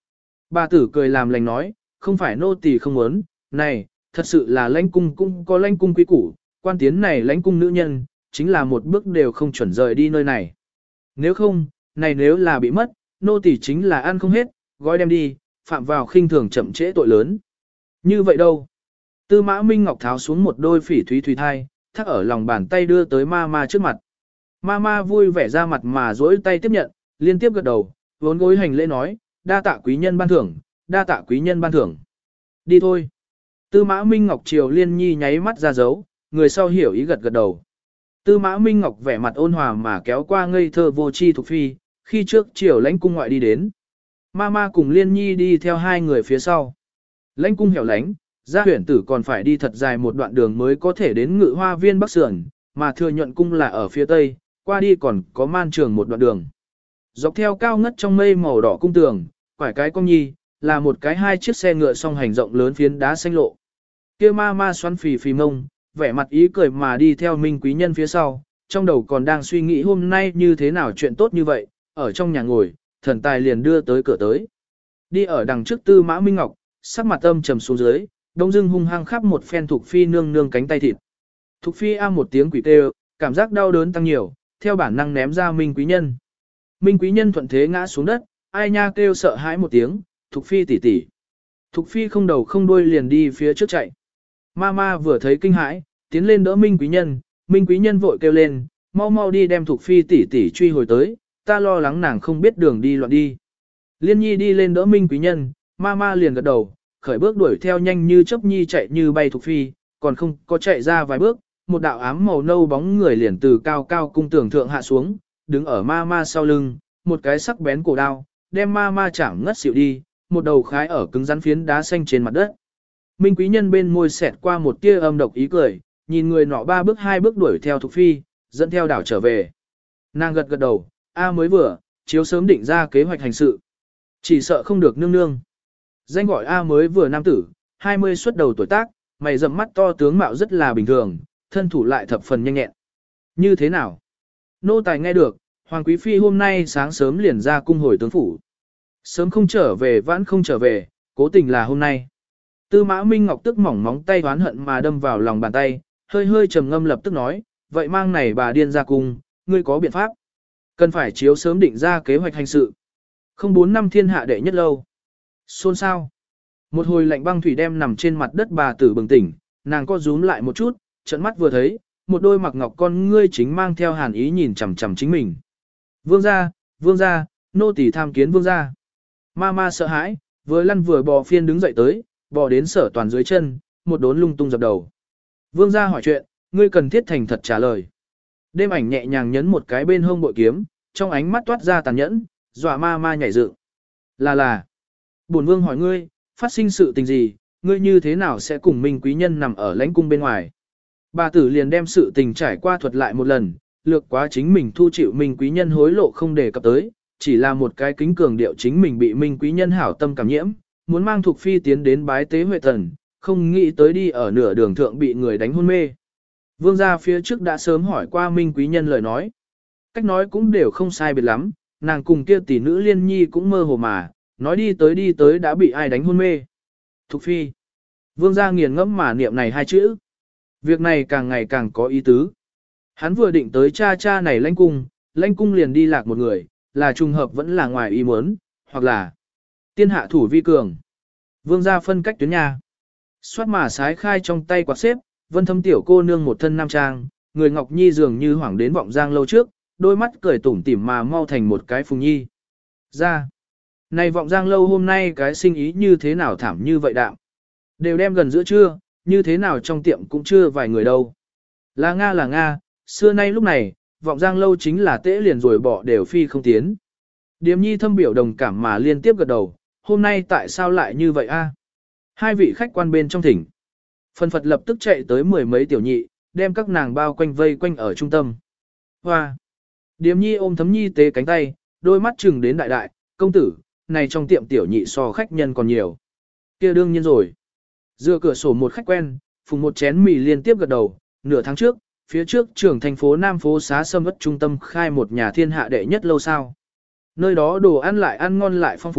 Bà tử cười làm lành nói, không phải nô tỳ không muốn, này, thật sự là lãnh cung cũng có lãnh cung quý củ, quan tiến này lãnh cung nữ nhân, chính là một bước đều không chuẩn rời đi nơi này. Nếu không, này nếu là bị mất, nô tỳ chính là ăn không hết, gói đem đi, phạm vào khinh thường chậm trễ tội lớn. Như vậy đâu? Tư Mã Minh Ngọc tháo xuống một đôi phỉ thúy thủy thai, thắt ở lòng bàn tay đưa tới ma ma trước mặt. Ma ma vui vẻ ra mặt mà duỗi tay tiếp nhận, liên tiếp gật đầu, vốn gối hành lễ nói, đa tạ quý nhân ban thưởng, đa tạ quý nhân ban thưởng. Đi thôi. Tư Mã Minh Ngọc chiều Liên Nhi nháy mắt ra dấu, người sau hiểu ý gật gật đầu. Tư Mã Minh Ngọc vẻ mặt ôn hòa mà kéo qua ngây thơ vô chi Thục Phi, khi trước chiều lãnh cung ngoại đi đến. Ma ma cùng Liên Nhi đi theo hai người phía sau. Lãnh cung hẻo lánh, gia huyển tử còn phải đi thật dài một đoạn đường mới có thể đến Ngự Hoa Viên Bắc Sườn, mà Thừa Nhuận cung là ở phía tây, qua đi còn có man trường một đoạn đường. Dọc theo cao ngất trong mây màu đỏ cung tường, quải cái cong nhi, là một cái hai chiếc xe ngựa song hành rộng lớn phiến đá xanh lộ. Kia ma ma xoắn phì phì mông, vẻ mặt ý cười mà đi theo Minh quý nhân phía sau, trong đầu còn đang suy nghĩ hôm nay như thế nào chuyện tốt như vậy, ở trong nhà ngồi, thần tài liền đưa tới cửa tới. Đi ở đằng trước Tư Mã Minh Ngọc, sắc mặt âm trầm xuống dưới, đông dưng hung hăng khắp một phen Thục Phi nương nương cánh tay thịt. Thục Phi a một tiếng quỷ kêu, cảm giác đau đớn tăng nhiều, theo bản năng ném ra Minh quý nhân. Minh quý nhân thuận thế ngã xuống đất, ai nha kêu sợ hãi một tiếng, Thục Phi tỷ tỷ. Thục Phi không đầu không đuôi liền đi phía trước chạy. Ma ma vừa thấy kinh hãi, tiến lên đỡ Minh quý nhân, Minh quý nhân vội kêu lên, mau mau đi đem Thục Phi tỷ tỷ truy hồi tới, ta lo lắng nàng không biết đường đi loạn đi. Liên Nhi đi lên đỡ Minh quý nhân, ma ma liền gật đầu, khởi bước đuổi theo nhanh như chớp nhi chạy như bay Thục Phi, còn không có chạy ra vài bước, một đạo ám màu nâu bóng người liền từ cao cao cung tường thượng hạ xuống, đứng ở ma ma sau lưng, một cái sắc bén cổ đao, đem ma ma chạm ngất xỉu đi, một đầu khái ở cứng rắn phiến đá xanh trên mặt đất. Minh quý nhân bên môi xẹt qua một tia âm độc ý cười, nhìn người nọ ba bước hai bước đuổi theo Thục Phi, dẫn theo đảo trở về. Nàng gật gật đầu, a mới vừa, chiếu sớm định ra kế hoạch hành sự. Chỉ sợ không được nương nương. Danh gọi A mới vừa nam tử, hai mươi xuất đầu tuổi tác, mày rậm mắt to tướng mạo rất là bình thường, thân thủ lại thập phần nhanh nhẹn. Như thế nào? Nô tài nghe được, Hoàng Quý Phi hôm nay sáng sớm liền ra cung hồi tướng phủ. Sớm không trở về vãn không trở về, cố tình là hôm nay. Tư Mã Minh Ngọc tức mỏng móng tay oán hận mà đâm vào lòng bàn tay, hơi hơi trầm ngâm lập tức nói, vậy mang này bà điên ra cung, ngươi có biện pháp. Cần phải chiếu sớm định ra kế hoạch hành sự. Không bốn năm thiên hạ đệ nhất lâu. Xôn sao. Một hồi lạnh băng thủy đem nằm trên mặt đất bà tử bừng tỉnh, nàng co rúm lại một chút, trận mắt vừa thấy, một đôi mặc ngọc con ngươi chính mang theo hàn ý nhìn chằm chằm chính mình. Vương gia, vương gia, nô tỳ tham kiến vương gia. Ma ma sợ hãi, vừa lăn vừa bò phiên đứng dậy tới, bò đến sở toàn dưới chân, một đốn lung tung dập đầu. Vương gia hỏi chuyện, ngươi cần thiết thành thật trả lời. Đêm ảnh nhẹ nhàng nhấn một cái bên hông bội kiếm, trong ánh mắt toát ra tàn nhẫn, dọa ma ma nhảy dựng. Là là, bổn vương hỏi ngươi, phát sinh sự tình gì, ngươi như thế nào sẽ cùng Minh quý nhân nằm ở lãnh cung bên ngoài. Bà tử liền đem sự tình trải qua thuật lại một lần, lược quá chính mình thu chịu Minh quý nhân hối lộ không đề cập tới, chỉ là một cái kính cường điệu chính mình bị Minh quý nhân hảo tâm cảm nhiễm, muốn mang Thục Phi tiến đến bái tế huệ thần, không nghĩ tới đi ở nửa đường thượng bị người đánh hôn mê. Vương gia phía trước đã sớm hỏi qua Minh quý nhân lời nói. Cách nói cũng đều không sai biệt lắm, nàng cùng kia tỷ nữ Liên Nhi cũng mơ hồ mà, nói đi tới đi tới đã bị ai đánh hôn mê. Thục Phi. Vương gia nghiền ngẫm mà niệm này hai chữ. Việc này càng ngày càng có ý tứ. Hắn vừa định tới cha cha này lãnh cung, lãnh cung liền đi lạc một người, là trùng hợp vẫn là ngoài ý muốn, hoặc là tiên hạ thủ vi cường. Vương gia phân cách tuyến nhà. Xoát mà sái khai trong tay quạt xếp, Vân Thâm tiểu cô nương một thân nam trang, người Ngọc Nhi dường như hoảng đến vọng giang lâu trước, đôi mắt cười tủm tỉm mà mau thành một cái phùng nhi. Ra. Này vọng giang lâu hôm nay cái sinh ý như thế nào thảm như vậy đạm. Đều đem gần giữa trưa, như thế nào trong tiệm cũng chưa vài người đâu. Là Nga là Nga, xưa nay lúc này, vọng giang lâu chính là tễ liền rồi bỏ đều phi không tiến. Điềm nhi thâm biểu đồng cảm mà liên tiếp gật đầu, hôm nay tại sao lại như vậy a? Hai vị khách quan bên trong thỉnh. Phần Phật lập tức chạy tới mười mấy tiểu nhị, đem các nàng bao quanh vây quanh ở trung tâm. Hoa! Điềm nhi ôm thấm nhi tế cánh tay, đôi mắt chừng đến đại đại, công tử, này trong tiệm tiểu nhị so khách nhân còn nhiều. Kia đương nhiên rồi. Dựa cửa sổ một khách quen, phùng một chén mì liên tiếp gật đầu, nửa tháng trước, phía trước trưởng thành phố Nam phố xá sâm ất trung tâm khai một nhà thiên hạ đệ nhất lâu sao. Nơi đó đồ ăn lại ăn ngon lại phong phú,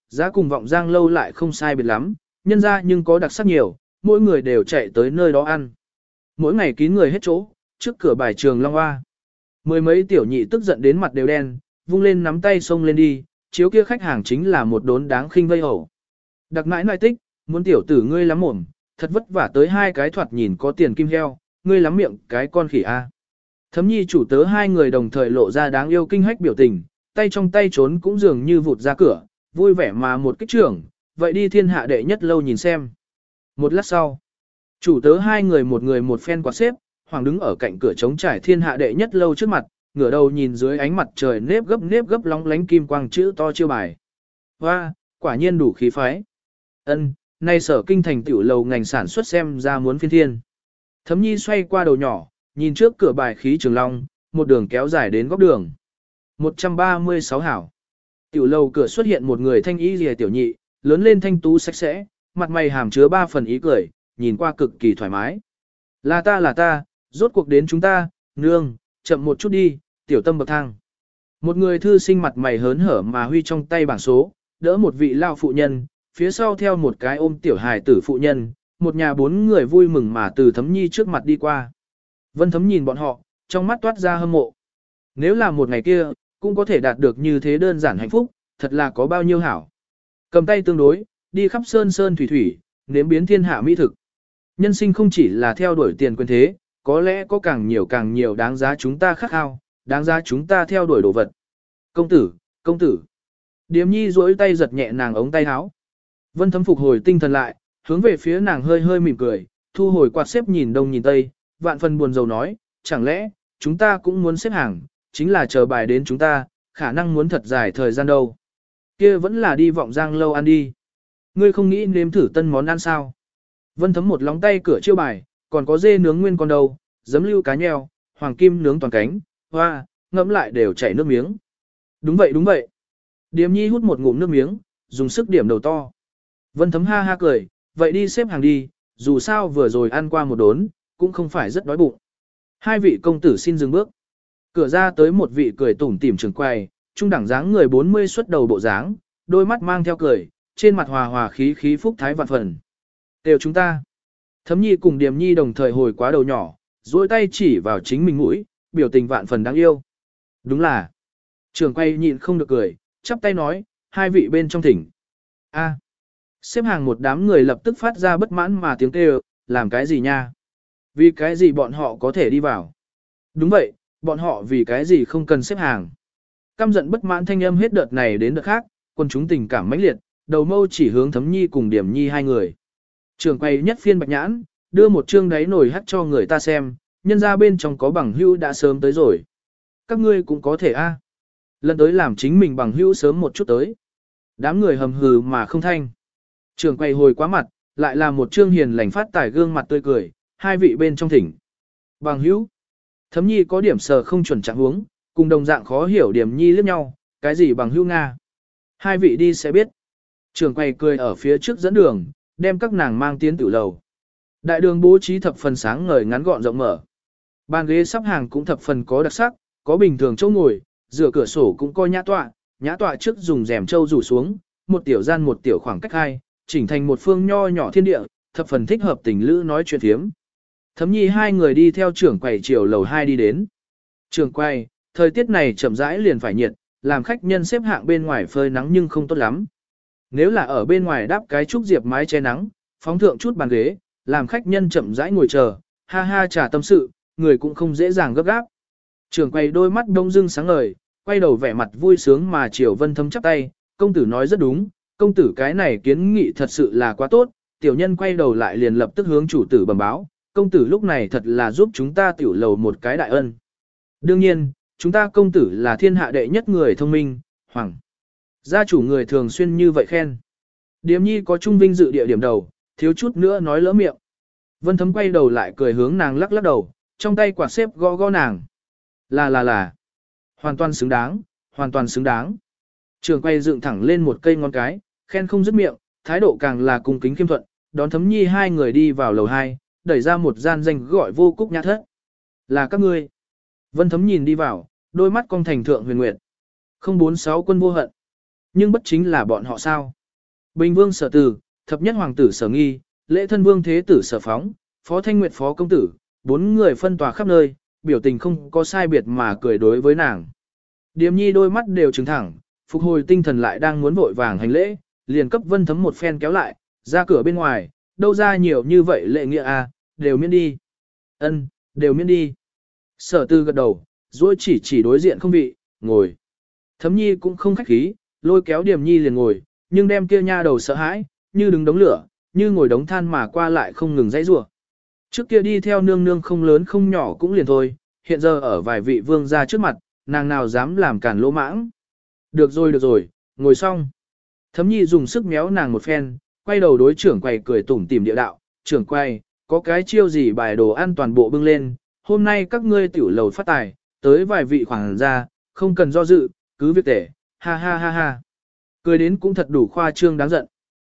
giá cùng vọng giang lâu lại không sai biệt lắm, nhân ra nhưng có đặc sắc nhiều, mỗi người đều chạy tới nơi đó ăn. Mỗi ngày kín người hết chỗ, trước cửa bài trường Long Hoa. Mười mấy tiểu nhị tức giận đến mặt đều đen, vung lên nắm tay xông lên đi, chiếu kia khách hàng chính là một đốn đáng khinh vây hổ. Đặc mãi nại tích, muốn tiểu tử ngươi lắm mồm, thật vất vả tới hai cái thoạt nhìn có tiền kim heo, ngươi lắm miệng cái con khỉ a. Thấm nhi chủ tớ hai người đồng thời lộ ra đáng yêu kinh hách biểu tình, tay trong tay trốn cũng dường như vụt ra cửa, vui vẻ mà một kích trưởng, vậy đi thiên hạ đệ nhất lâu nhìn xem. Một lát sau, chủ tớ hai người một người một phen quạt xếp, hoàng đứng ở cạnh cửa trống trải thiên hạ đệ nhất lâu trước mặt, ngửa đầu nhìn dưới ánh mặt trời nếp gấp nếp gấp lóng lánh kim quang chữ to chiêu bài. Hoa, quả nhiên đủ khí phái. Ân, nay sở kinh thành tiểu lầu ngành sản xuất xem ra muốn phiên thiên. Thấm nhi xoay qua đầu nhỏ, nhìn trước cửa bài khí trường long, một đường kéo dài đến góc đường. một trăm ba mươi sáu hảo. Tiểu lầu cửa xuất hiện một người thanh y rìa tiểu nhị, lớn lên thanh tú sạch sẽ, mặt mày hàm chứa ba phần ý cười, nhìn qua cực kỳ thoải mái. Là ta là ta, rốt cuộc đến chúng ta, nương, chậm một chút đi, tiểu tâm bậc thang. Một người thư sinh mặt mày hớn hở mà huy trong tay bảng số, đỡ một vị lao phụ nhân, phía sau theo một cái ôm tiểu hài tử phụ nhân, một nhà bốn người vui mừng mà từ Thấm Nhi trước mặt đi qua. Vân Thấm nhìn bọn họ, trong mắt toát ra hâm mộ. Nếu là một ngày kia, cũng có thể đạt được như thế đơn giản hạnh phúc, thật là có bao nhiêu hảo. Cầm tay tương đối, đi khắp sơn sơn thủy thủy, nếm biến thiên hạ mỹ thực. Nhân sinh không chỉ là theo đuổi tiền quyền thế, có lẽ có càng nhiều càng nhiều đáng giá chúng ta khắc khao, đáng giá chúng ta theo đuổi đồ vật. Công tử, công tử. Điềm nhi duỗi tay giật nhẹ nàng ống tay áo. Vân Thấm phục hồi tinh thần lại, hướng về phía nàng hơi hơi mỉm cười, thu hồi quạt xếp nhìn đông nhìn tây, vạn phần buồn rầu nói, chẳng lẽ, chúng ta cũng muốn xếp hàng, chính là chờ bài đến chúng ta, khả năng muốn thật dài thời gian đâu. Kia vẫn là đi vọng giang lâu ăn đi. Ngươi không nghĩ nếm thử tân món ăn sao? Vân Thấm một lóng tay cửa chiêu bài, còn có dê nướng nguyên con đầu, giấm lưu cá nheo, hoàng kim nướng toàn cánh, hoa, ngẫm lại đều chảy nước miếng. Đúng vậy đúng vậy. Điềm nhi hút một ngụm nước miếng, dùng sức điểm đầu to. Vân Thấm ha ha cười, vậy đi xếp hàng đi, dù sao vừa rồi ăn qua một đốn, cũng không phải rất đói bụng. Hai vị công tử xin dừng bước. Cửa ra tới một vị cười tủm tỉm trường quầy, trung đẳng dáng người bốn mươi xuất đầu bộ dáng, đôi mắt mang theo cười, trên mặt hòa hòa khí khí phúc thái vạn phần. Đều chúng ta. Thấm nhi cùng Điềm nhi đồng thời hồi quá đầu nhỏ, duỗi tay chỉ vào chính mình mũi, biểu tình vạn phần đáng yêu. Đúng là. Trường quay nhịn không được cười, chắp tay nói, hai vị bên trong thỉnh. A. Xếp hàng một đám người lập tức phát ra bất mãn mà tiếng kêu, làm cái gì nha? Vì cái gì bọn họ có thể đi vào? Đúng vậy, bọn họ vì cái gì không cần xếp hàng? Căm giận bất mãn thanh âm hết đợt này đến đợt khác, quân chúng tình cảm mãnh liệt, đầu mâu chỉ hướng Thấm nhi cùng Điềm nhi hai người. Trường quay nhất phiên bạch nhãn, đưa một chương đáy nổi hắt cho người ta xem, nhân ra bên trong có bằng hữu đã sớm tới rồi. Các ngươi cũng có thể a. Lần tới làm chính mình bằng hữu sớm một chút tới. Đám người hầm hừ mà không thanh. Trường quay hồi quá mặt, lại là một trương hiền lành phát tài gương mặt tươi cười, hai vị bên trong thỉnh. Bằng hữu. Thấm nhi có điểm sờ không chuẩn trạng huống, cùng đồng dạng khó hiểu Điềm nhi liếc nhau, cái gì bằng hữu Nga. Hai vị đi sẽ biết. Trường quay cười ở phía trước dẫn đường, đem các nàng mang tiến tử lầu. Đại đường bố trí thập phần sáng ngời ngắn gọn rộng mở. Bàn ghế sắp hàng cũng thập phần có đặc sắc, có bình thường chỗ ngồi, dựa cửa sổ cũng coi nhã tọa, nhã tọa trước dùng rèm trâu rủ xuống, một tiểu gian một tiểu khoảng cách hai, chỉnh thành một phương nho nhỏ thiên địa, thập phần thích hợp tình lữ nói chuyện thiếm. Thấm nhi hai người đi theo trưởng quầy chiều lầu hai đi đến. Trưởng quầy, thời tiết này chậm rãi liền phải nhiệt, làm khách nhân xếp hạng bên ngoài phơi nắng nhưng không tốt lắm. Nếu là ở bên ngoài đắp cái trúc diệp mái che nắng, phóng thượng chút bàn ghế, làm khách nhân chậm rãi ngồi chờ, ha ha trà tâm sự, người cũng không dễ dàng gấp gáp. Trưởng quầy đôi mắt đông dưng sáng ngời, quay đầu vẻ mặt vui sướng mà chiều Vân Thấm chắp tay, công tử nói rất đúng, công tử cái này kiến nghị thật sự là quá tốt, tiểu nhân quay đầu lại liền lập tức hướng chủ tử bẩm báo, công tử lúc này thật là giúp chúng ta tiểu lầu một cái đại ân. Đương nhiên, chúng ta công tử là thiên hạ đệ nhất người thông minh, hoàng. Gia chủ người thường xuyên như vậy khen. Điềm nhi có trung vinh dự địa điểm đầu, thiếu chút nữa nói lỡ miệng. Vân Thấm quay đầu lại cười hướng nàng lắc lắc đầu, trong tay quạt xếp gõ gõ nàng. Là là là. Hoàn toàn xứng đáng, hoàn toàn xứng đáng. Trường quay dựng thẳng lên một cây ngón cái, khen không dứt miệng, thái độ càng là cung kính khiêm thuận, đón Thấm nhi hai người đi vào lầu hai, đẩy ra một gian danh gọi vô cúc nhã thất. Là các ngươi. Vân Thấm nhìn đi vào, đôi mắt cong thành thượng huyền nguyệt. Không bốn sáu quân vô hận. Nhưng bất chính là bọn họ sao? Bình vương sở từ, thập nhất hoàng tử sở nghi, lễ thân vương thế tử sở phóng, phó thanh nguyệt phó công tử, bốn người phân tòa khắp nơi, biểu tình không có sai biệt mà cười đối với nàng. Điềm nhi đôi mắt đều trừng thẳng, phục hồi tinh thần lại đang muốn vội vàng hành lễ, liền cấp vân thấm một phen kéo lại, ra cửa bên ngoài, đâu ra nhiều như vậy lệ nghĩa à, đều miễn đi. Ân, đều miễn đi. Sở tư gật đầu, rồi chỉ chỉ đối diện không vị, ngồi. Thấm nhi cũng không khách khí, lôi kéo Điềm nhi liền ngồi, nhưng đem kia nha đầu sợ hãi, như đứng đống lửa, như ngồi đống than mà qua lại không ngừng dãy rủa. Trước kia đi theo nương nương không lớn không nhỏ cũng liền thôi, hiện giờ ở vài vị vương gia trước mặt, nàng nào dám làm cản lỗ mãng. Được rồi được rồi, ngồi xong. Thấm nhi dùng sức méo nàng một phen, quay đầu đối trưởng quầy cười tủm tỉm địa đạo, trưởng quầy, có cái chiêu gì bài đồ ăn toàn bộ bưng lên, hôm nay các ngươi tiểu lầu phát tài, tới vài vị khoảng ra, không cần do dự, cứ việc tể, ha ha ha ha. Cười đến cũng thật đủ khoa trương đáng giận.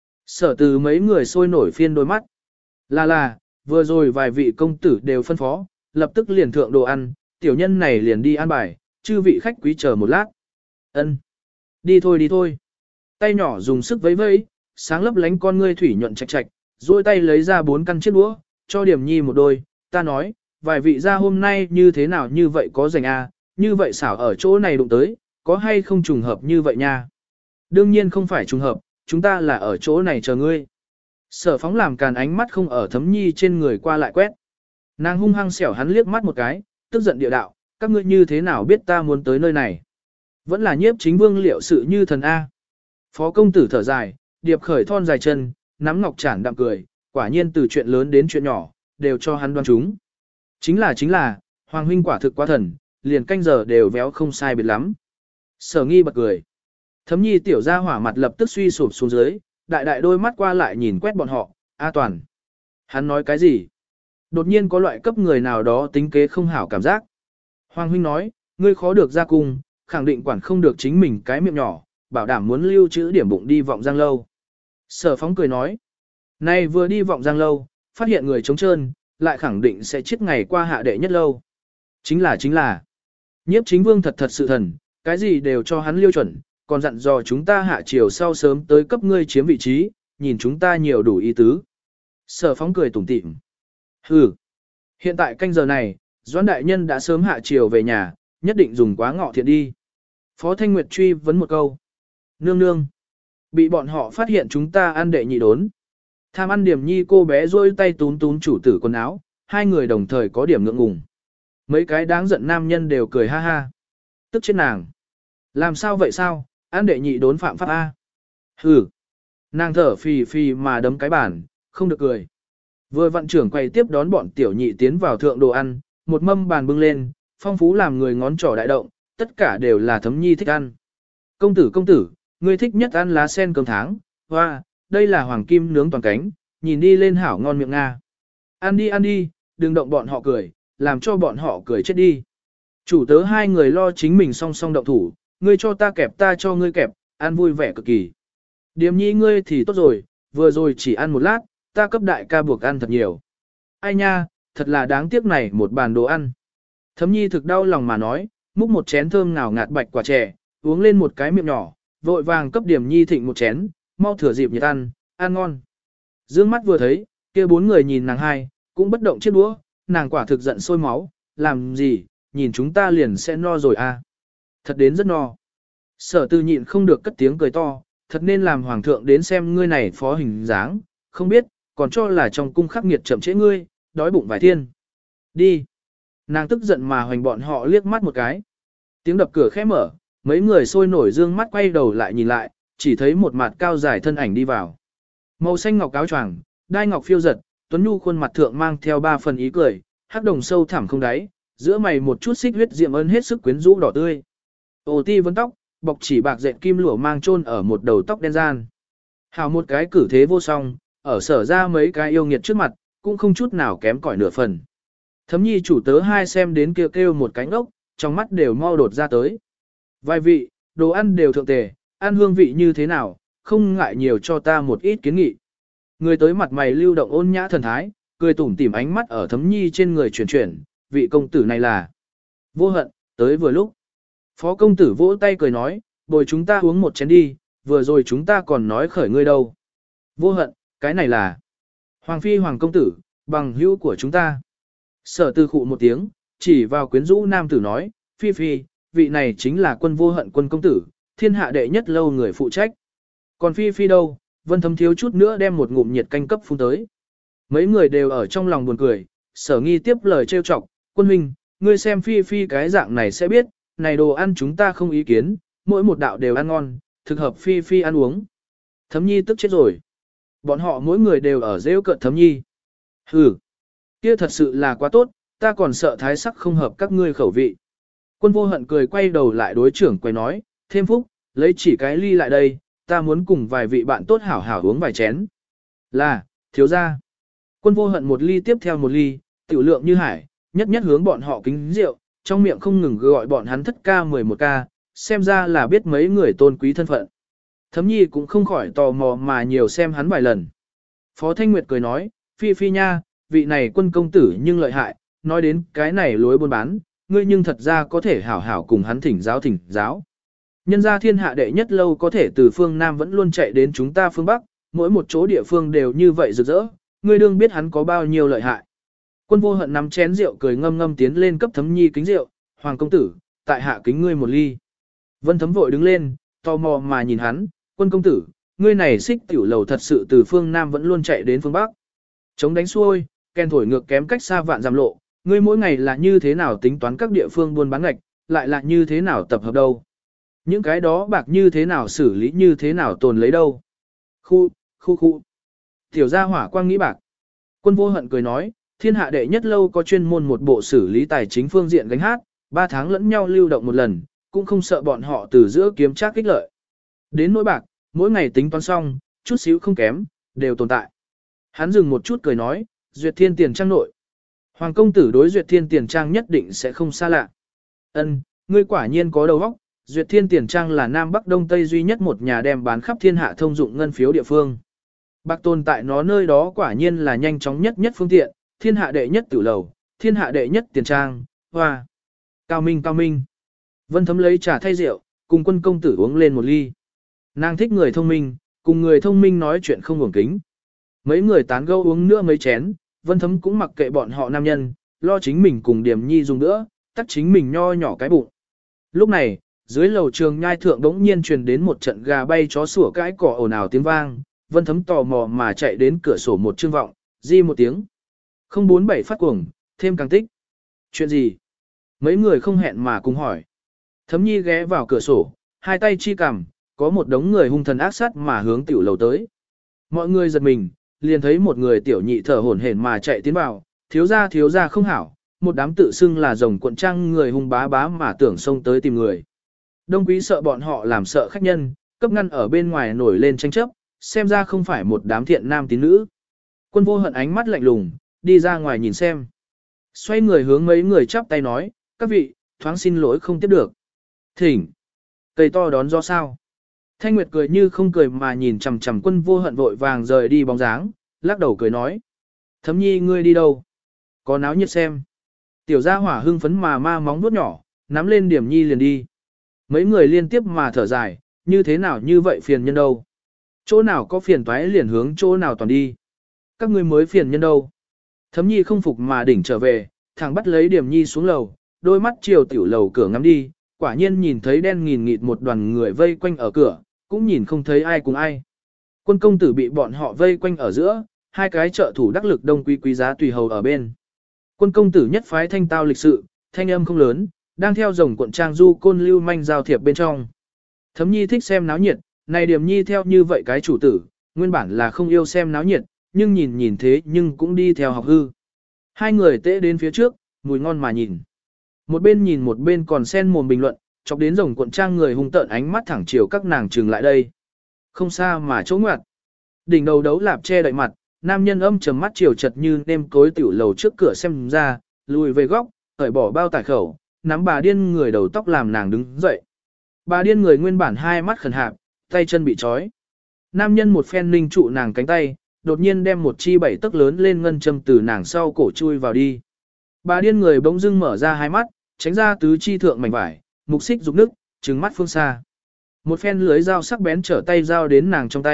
Sở từ mấy người sôi nổi phiên đôi mắt. Là là, vừa rồi vài vị công tử đều phân phó, lập tức liền thượng đồ ăn, tiểu nhân này liền đi ăn bài, chư vị khách quý chờ một lát. Ân, đi thôi đi thôi. Tay nhỏ dùng sức vẫy vẫy, sáng lấp lánh con ngươi thủy nhuận chạch chạch, duỗi tay lấy ra bốn căn chiếc đũa, cho Điểm nhi một đôi, ta nói, vài vị ra hôm nay như thế nào như vậy có dành a, như vậy xảo ở chỗ này đụng tới, có hay không trùng hợp như vậy nha. Đương nhiên không phải trùng hợp, chúng ta là ở chỗ này chờ ngươi. Sở phóng làm càn ánh mắt không ở Thấm nhi trên người qua lại quét. Nàng hung hăng xẻo hắn liếc mắt một cái, tức giận địa đạo, các ngươi như thế nào biết ta muốn tới nơi này. Vẫn là nhiếp chính vương liệu sự như thần A. Phó công tử thở dài, điệp khởi thon dài chân, nắm ngọc chản đạm cười, quả nhiên từ chuyện lớn đến chuyện nhỏ, đều cho hắn đoán chúng. Chính là chính là, hoàng huynh quả thực quá thần, liền canh giờ đều véo không sai biệt lắm. Sở nghi bật cười. Thấm nhi tiểu ra hỏa mặt lập tức suy sụp xuống dưới, đại đại đôi mắt qua lại nhìn quét bọn họ, A toàn. Hắn nói cái gì? Đột nhiên có loại cấp người nào đó tính kế không hảo cảm giác. Hoàng huynh nói, ngươi khó được ra cung, khẳng định quản không được chính mình cái miệng nhỏ, bảo đảm muốn lưu trữ điểm bụng đi vọng giang lâu. Sở phóng cười nói, nay vừa đi vọng giang lâu, phát hiện người trống trơn, lại khẳng định sẽ chết ngày qua hạ đệ nhất lâu. Chính là chính là, nhiếp chính vương thật thật sự thần, cái gì đều cho hắn liêu chuẩn, còn dặn dò chúng ta hạ chiều sau sớm tới cấp ngươi chiếm vị trí, nhìn chúng ta nhiều đủ ý tứ. Sở phóng cười tủm tỉm. Hừ, hiện tại canh giờ này, Doãn đại nhân đã sớm hạ chiều về nhà, nhất định dùng quá ngọ thiện đi. Phó Thanh Nguyệt truy vấn một câu. Nương nương. Bị bọn họ phát hiện chúng ta ăn đệ nhị đốn. Tham ăn Điểm nhi cô bé rôi tay túm túm chủ tử quần áo, hai người đồng thời có điểm ngượng ngùng. Mấy cái đáng giận nam nhân đều cười ha ha. Tức chết nàng. Làm sao vậy sao, ăn đệ nhị đốn phạm pháp A. Hừ. Nàng thở phì phì mà đấm cái bàn, không được cười. Vừa vận trưởng quay tiếp đón bọn tiểu nhị tiến vào thượng đồ ăn, một mâm bàn bưng lên, phong phú làm người ngón trỏ đại động, tất cả đều là Thấm nhi thích ăn. Công tử công tử, ngươi thích nhất ăn lá sen cơm tháng, hoa, đây là hoàng kim nướng toàn cánh, nhìn đi lên hảo ngon miệng Nga. Ăn đi ăn đi, đừng động bọn họ cười, làm cho bọn họ cười chết đi. Chủ tớ hai người lo chính mình song song động thủ, ngươi cho ta kẹp ta cho ngươi kẹp, ăn vui vẻ cực kỳ. Điềm nhi ngươi thì tốt rồi, vừa rồi chỉ ăn một lát, ta cấp đại ca buộc ăn thật nhiều. Ai nha, thật là đáng tiếc này một bàn đồ ăn. Thấm nhi thực đau lòng mà nói, múc một chén thơm ngào ngạt bạch quả chè, uống lên một cái miệng nhỏ, vội vàng cấp Điềm nhi thịnh một chén, mau thừa dịp nhiệt ăn, ăn ngon. Dương mắt vừa thấy, kia bốn người nhìn nàng hai, cũng bất động chiếc đũa, nàng quả thực giận sôi máu, làm gì, nhìn chúng ta liền sẽ no rồi à. Thật đến rất no. Sở tư nhịn không được cất tiếng cười to, thật nên làm hoàng thượng đến xem ngươi này phó hình dáng, không biết, còn cho là trong cung khắc nghiệt chậm trễ ngươi, đói bụng vài thiên. Đi. Nàng tức giận mà hoành bọn họ liếc mắt một cái. Tiếng đập cửa khẽ mở, mấy người sôi nổi dương mắt quay đầu lại nhìn lại, chỉ thấy một mặt cao dài thân ảnh đi vào. Màu xanh ngọc áo choàng, đai ngọc phiêu giật, tuấn nhu khuôn mặt thượng mang theo ba phần ý cười, hắc đồng sâu thẳm không đáy, giữa mày một chút xích huyết diệm ân hết sức quyến rũ đỏ tươi. Ồ ti vấn tóc, bọc chỉ bạc dệt kim lụa mang chôn ở một đầu tóc đen gian. Hào một cái cử thế vô song, ở sở ra mấy cái yêu nghiệt trước mặt, cũng không chút nào kém cỏi nửa phần. Thấm nhi chủ tớ hai xem đến kêu kêu một cánh ốc, trong mắt đều mau đột ra tới. Vài vị, đồ ăn đều thượng tề, ăn hương vị như thế nào, không ngại nhiều cho ta một ít kiến nghị. Người tới mặt mày lưu động ôn nhã thần thái, cười tủm tỉm ánh mắt ở Thấm nhi trên người chuyển chuyển, vị công tử này là Vô Hận, tới vừa lúc. Phó công tử vỗ tay cười nói, bồi chúng ta uống một chén đi, vừa rồi chúng ta còn nói khởi ngươi đâu. Vô hận, cái này là Hoàng phi hoàng công tử, bằng hữu của chúng ta. Sở tư khụ một tiếng, chỉ vào quyến rũ nam tử nói, phi phi, vị này chính là quân vô hận quân công tử, thiên hạ đệ nhất lâu người phụ trách. Còn phi phi đâu, Vân Thấm thiếu chút nữa đem một ngụm nhiệt canh cấp phun tới. Mấy người đều ở trong lòng buồn cười, sở nghi tiếp lời trêu chọc, quân huynh, ngươi xem phi phi cái dạng này sẽ biết, này đồ ăn chúng ta không ý kiến, mỗi một đạo đều ăn ngon, thực hợp phi phi ăn uống. Thấm nhi tức chết rồi. Bọn họ mỗi người đều ở rêu cợt Thấm nhi. Hừ, kia thật sự là quá tốt, ta còn sợ thái sắc không hợp các ngươi khẩu vị. Quân vô hận cười quay đầu lại đối trưởng quay nói, thêm phúc, lấy chỉ cái ly lại đây, ta muốn cùng vài vị bạn tốt hảo hảo uống vài chén. Là, thiếu gia. Quân vô hận một ly tiếp theo một ly, tiểu lượng như hải, nhất nhất hướng bọn họ kính rượu, trong miệng không ngừng gọi bọn hắn thất ca mười một ca, xem ra là biết mấy người tôn quý thân phận. Thấm nhi cũng không khỏi tò mò mà nhiều xem hắn vài lần. Phó Thanh Nguyệt cười nói, phi phi nha, vị này quân công tử nhưng lợi hại, nói đến cái này lối buôn bán, ngươi nhưng thật ra có thể hảo hảo cùng hắn thỉnh giáo thỉnh giáo. Nhân gia thiên hạ đệ nhất lâu có thể từ phương Nam vẫn luôn chạy đến chúng ta phương Bắc, mỗi một chỗ địa phương đều như vậy rực rỡ, ngươi đương biết hắn có bao nhiêu lợi hại. Quân vô hận nắm chén rượu cười ngâm ngâm tiến lên cấp Thấm nhi kính rượu, hoàng công tử, tại hạ kính ngươi một ly. Vân Thấm vội đứng lên, tò mò mà nhìn hắn, quân công tử, ngươi này xích tiểu lầu thật sự từ phương Nam vẫn luôn chạy đến phương Bắc. Chống đánh xuôi, kèn thổi ngược kém cách xa vạn giảm lộ, ngươi mỗi ngày là như thế nào tính toán các địa phương buôn bán ngạch, lại là như thế nào tập hợp đâu. Những cái đó bạc như thế nào xử lý như thế nào tồn lấy đâu. Khu, khu khu. Tiểu gia hỏa quang nghĩ bạc. Quân vô hận cười nói, thiên hạ đệ nhất lâu có chuyên môn một bộ xử lý tài chính phương diện gánh hát, ba tháng lẫn nhau lưu động một lần, cũng không sợ bọn họ từ giữa kiếm trác kích lợi. Đến nỗi bạc, mỗi ngày tính toán xong, chút xíu không kém, đều tồn tại. Hắn dừng một chút cười nói, Duyệt Thiên tiền trang nội. Hoàng công tử đối Duyệt Thiên tiền trang nhất định sẽ không xa lạ. Ân, ngươi quả nhiên có đầu óc. Duyệt Thiên tiền trang là Nam Bắc Đông Tây duy nhất một nhà đem bán khắp thiên hạ thông dụng ngân phiếu địa phương. Bạc tồn tại nó nơi đó quả nhiên là nhanh chóng nhất nhất phương tiện, thiên hạ đệ nhất tử lầu, thiên hạ đệ nhất tiền trang, hoa. Cao minh cao minh. Vân Thấm lấy trà thay rượu, cùng quân công tử uống lên một ly. Nàng thích người thông minh, cùng người thông minh nói chuyện không uổng kính. Mấy người tán gẫu uống nữa mấy chén, Vân Thấm cũng mặc kệ bọn họ nam nhân, lo chính mình cùng Điềm Nhi dùng nữa, tắt chính mình nho nhỏ cái bụng. Lúc này, dưới lầu trường nhai thượng đống nhiên truyền đến một trận gà bay chó sủa cãi cỏ ồn ào tiếng vang, Vân Thấm tò mò mà chạy đến cửa sổ một chương vọng, di một tiếng. không bốn bảy phát cuồng, thêm càng tích. Chuyện gì? Mấy người không hẹn mà cùng hỏi. Thấm Nhi ghé vào cửa sổ, hai tay chi cằm, có một đống người hung thần ác sát mà hướng tiểu lầu tới. Mọi người giật mình, liền thấy một người tiểu nhị thở hổn hển mà chạy tiến vào, thiếu gia thiếu gia không hảo, một đám tự xưng là rồng cuộn trăng người hung bá bá mà tưởng xông tới tìm người. Đông quý sợ bọn họ làm sợ khách nhân, cấp ngăn ở bên ngoài nổi lên tranh chấp, xem ra không phải một đám thiện nam tín nữ. Quân vô hận ánh mắt lạnh lùng, đi ra ngoài nhìn xem. Xoay người hướng mấy người chắp tay nói, các vị, thoáng xin lỗi không tiếp được. Thỉnh. Cây to đón gió sao. Thanh Nguyệt cười như không cười mà nhìn chằm chằm quân vô hận vội vàng rời đi bóng dáng, lắc đầu cười nói. Thấm Nhi ngươi đi đâu? Có náo nhiệt xem. Tiểu gia hỏa hưng phấn mà ma móng nuốt nhỏ, nắm lên Điểm Nhi liền đi. Mấy người liên tiếp mà thở dài, như thế nào như vậy phiền nhân đâu? Chỗ nào có phiền toái liền hướng chỗ nào toàn đi. Các ngươi mới phiền nhân đâu? Thấm Nhi không phục mà đỉnh trở về, thằng bắt lấy Điểm Nhi xuống lầu, đôi mắt chiều tiểu lầu cửa ngắm đi, quả nhiên nhìn thấy đen nghìn nghịt một đoàn người vây quanh ở cửa, cũng nhìn không thấy ai cùng ai. Quân công tử bị bọn họ vây quanh ở giữa, hai cái trợ thủ đắc lực đông quý quý giá tùy hầu ở bên. Quân công tử nhất phái thanh tao lịch sự, thanh âm không lớn, đang theo dòng cuộn trang du côn lưu manh giao thiệp bên trong. Thấm Nhi thích xem náo nhiệt, này Điểm Nhi theo như vậy cái chủ tử, nguyên bản là không yêu xem náo nhiệt, nhưng nhìn nhìn thế nhưng cũng đi theo học hư. Hai người tễ đến phía trước, mùi ngon mà nhìn. Một bên nhìn một bên còn xen mồm bình luận, chọc đến rồng cuộn trang người hung tợn ánh mắt thẳng chiều các nàng trừng lại đây. Không xa mà chỗ ngoặt. Đỉnh đầu đấu lạp che đậy mặt, nam nhân âm trầm mắt chiều chật như nêm cối tiểu lầu trước cửa xem ra, lùi về góc, cởi bỏ bao tải khẩu, nắm bà điên người đầu tóc làm nàng đứng dậy. Bà điên người nguyên bản hai mắt khẩn hạp, tay chân bị trói. Nam nhân một phen ninh trụ nàng cánh tay, đột nhiên đem một chi bảy tấc lớn lên ngân châm từ nàng sau cổ chui vào đi. Bà điên người bỗng dưng mở ra hai mắt, tránh ra tứ chi thượng mảnh vải, mục xích rục nức, trừng mắt phương xa. Một phen lưới dao sắc bén trở tay dao đến nàng trong tay,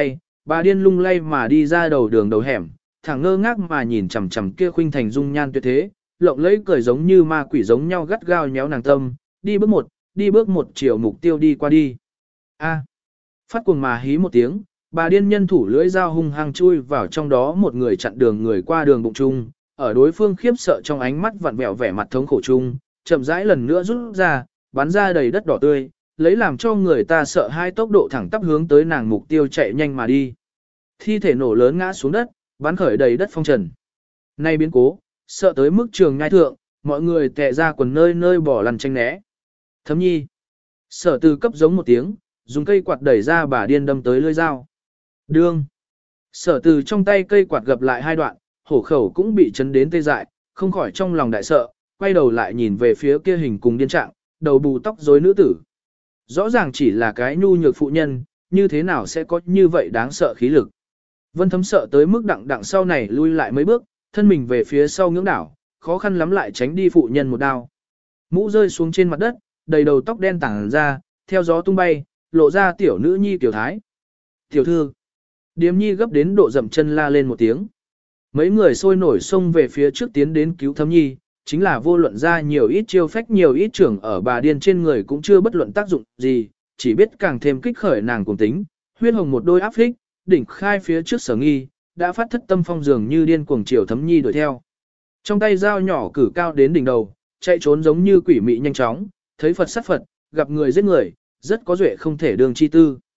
Bà điên lung lay mà đi ra đầu đường đầu hẻm, thẳng ngơ ngác mà nhìn chằm chằm kia khuynh thành dung nhan tuyệt thế, lộng lẫy cười giống như ma quỷ giống nhau gắt gao nhéo nàng tâm, đi bước một, đi bước một chiều mục tiêu đi qua đi. A. Phát cuồng mà hí một tiếng, bà điên nhân thủ lưỡi dao hung hăng chui vào trong đó một người chặn đường người qua đường bụng chung, ở đối phương khiếp sợ trong ánh mắt vặn vẹo vẻ mặt thống khổ chung, chậm rãi lần nữa rút ra, bắn ra đầy đất đỏ tươi, lấy làm cho người ta sợ hai tốc độ thẳng tắp hướng tới nàng mục tiêu chạy nhanh mà đi. Thi thể nổ lớn ngã xuống đất, bắn khởi đầy đất phong trần. Nay biến cố, sợ tới mức trường ngai thượng, mọi người tè ra quần nơi nơi bỏ lăn tranh né. Thấm nhi. Sở từ cấp giống một tiếng, dùng cây quạt đẩy ra bà điên đâm tới lưỡi dao. Đương. Sở từ trong tay cây quạt gập lại hai đoạn, hổ khẩu cũng bị chấn đến tê dại, không khỏi trong lòng đại sợ, quay đầu lại nhìn về phía kia hình cùng điên trạng, đầu bù tóc rối nữ tử. Rõ ràng chỉ là cái nhu nhược phụ nhân, như thế nào sẽ có như vậy đáng sợ khí lực. Vân Thấm sợ tới mức đặng đặng sau này lui lại mấy bước, thân mình về phía sau ngưỡng đảo, khó khăn lắm lại tránh đi phụ nhân một đao. Mũ rơi xuống trên mặt đất, đầy đầu tóc đen tảng ra, theo gió tung bay, lộ ra tiểu nữ nhi tiểu thái. Tiểu thư. Điềm nhi gấp đến độ dậm chân la lên một tiếng. Mấy người sôi nổi xông về phía trước tiến đến cứu Thấm nhi, chính là vô luận ra nhiều ít chiêu phách nhiều ít trưởng ở bà điên trên người cũng chưa bất luận tác dụng gì, chỉ biết càng thêm kích khởi nàng cùng tính, huyết hồng một đôi áp phích, đỉnh khai phía trước Sở Nghi, đã phát thất tâm phong dường như điên cuồng chiều Thấm nhi đuổi theo. Trong tay dao nhỏ cử cao đến đỉnh đầu, chạy trốn giống như quỷ mị nhanh chóng, thấy Phật sát Phật, gặp người giết người, rất có duệ không thể đường chi tư.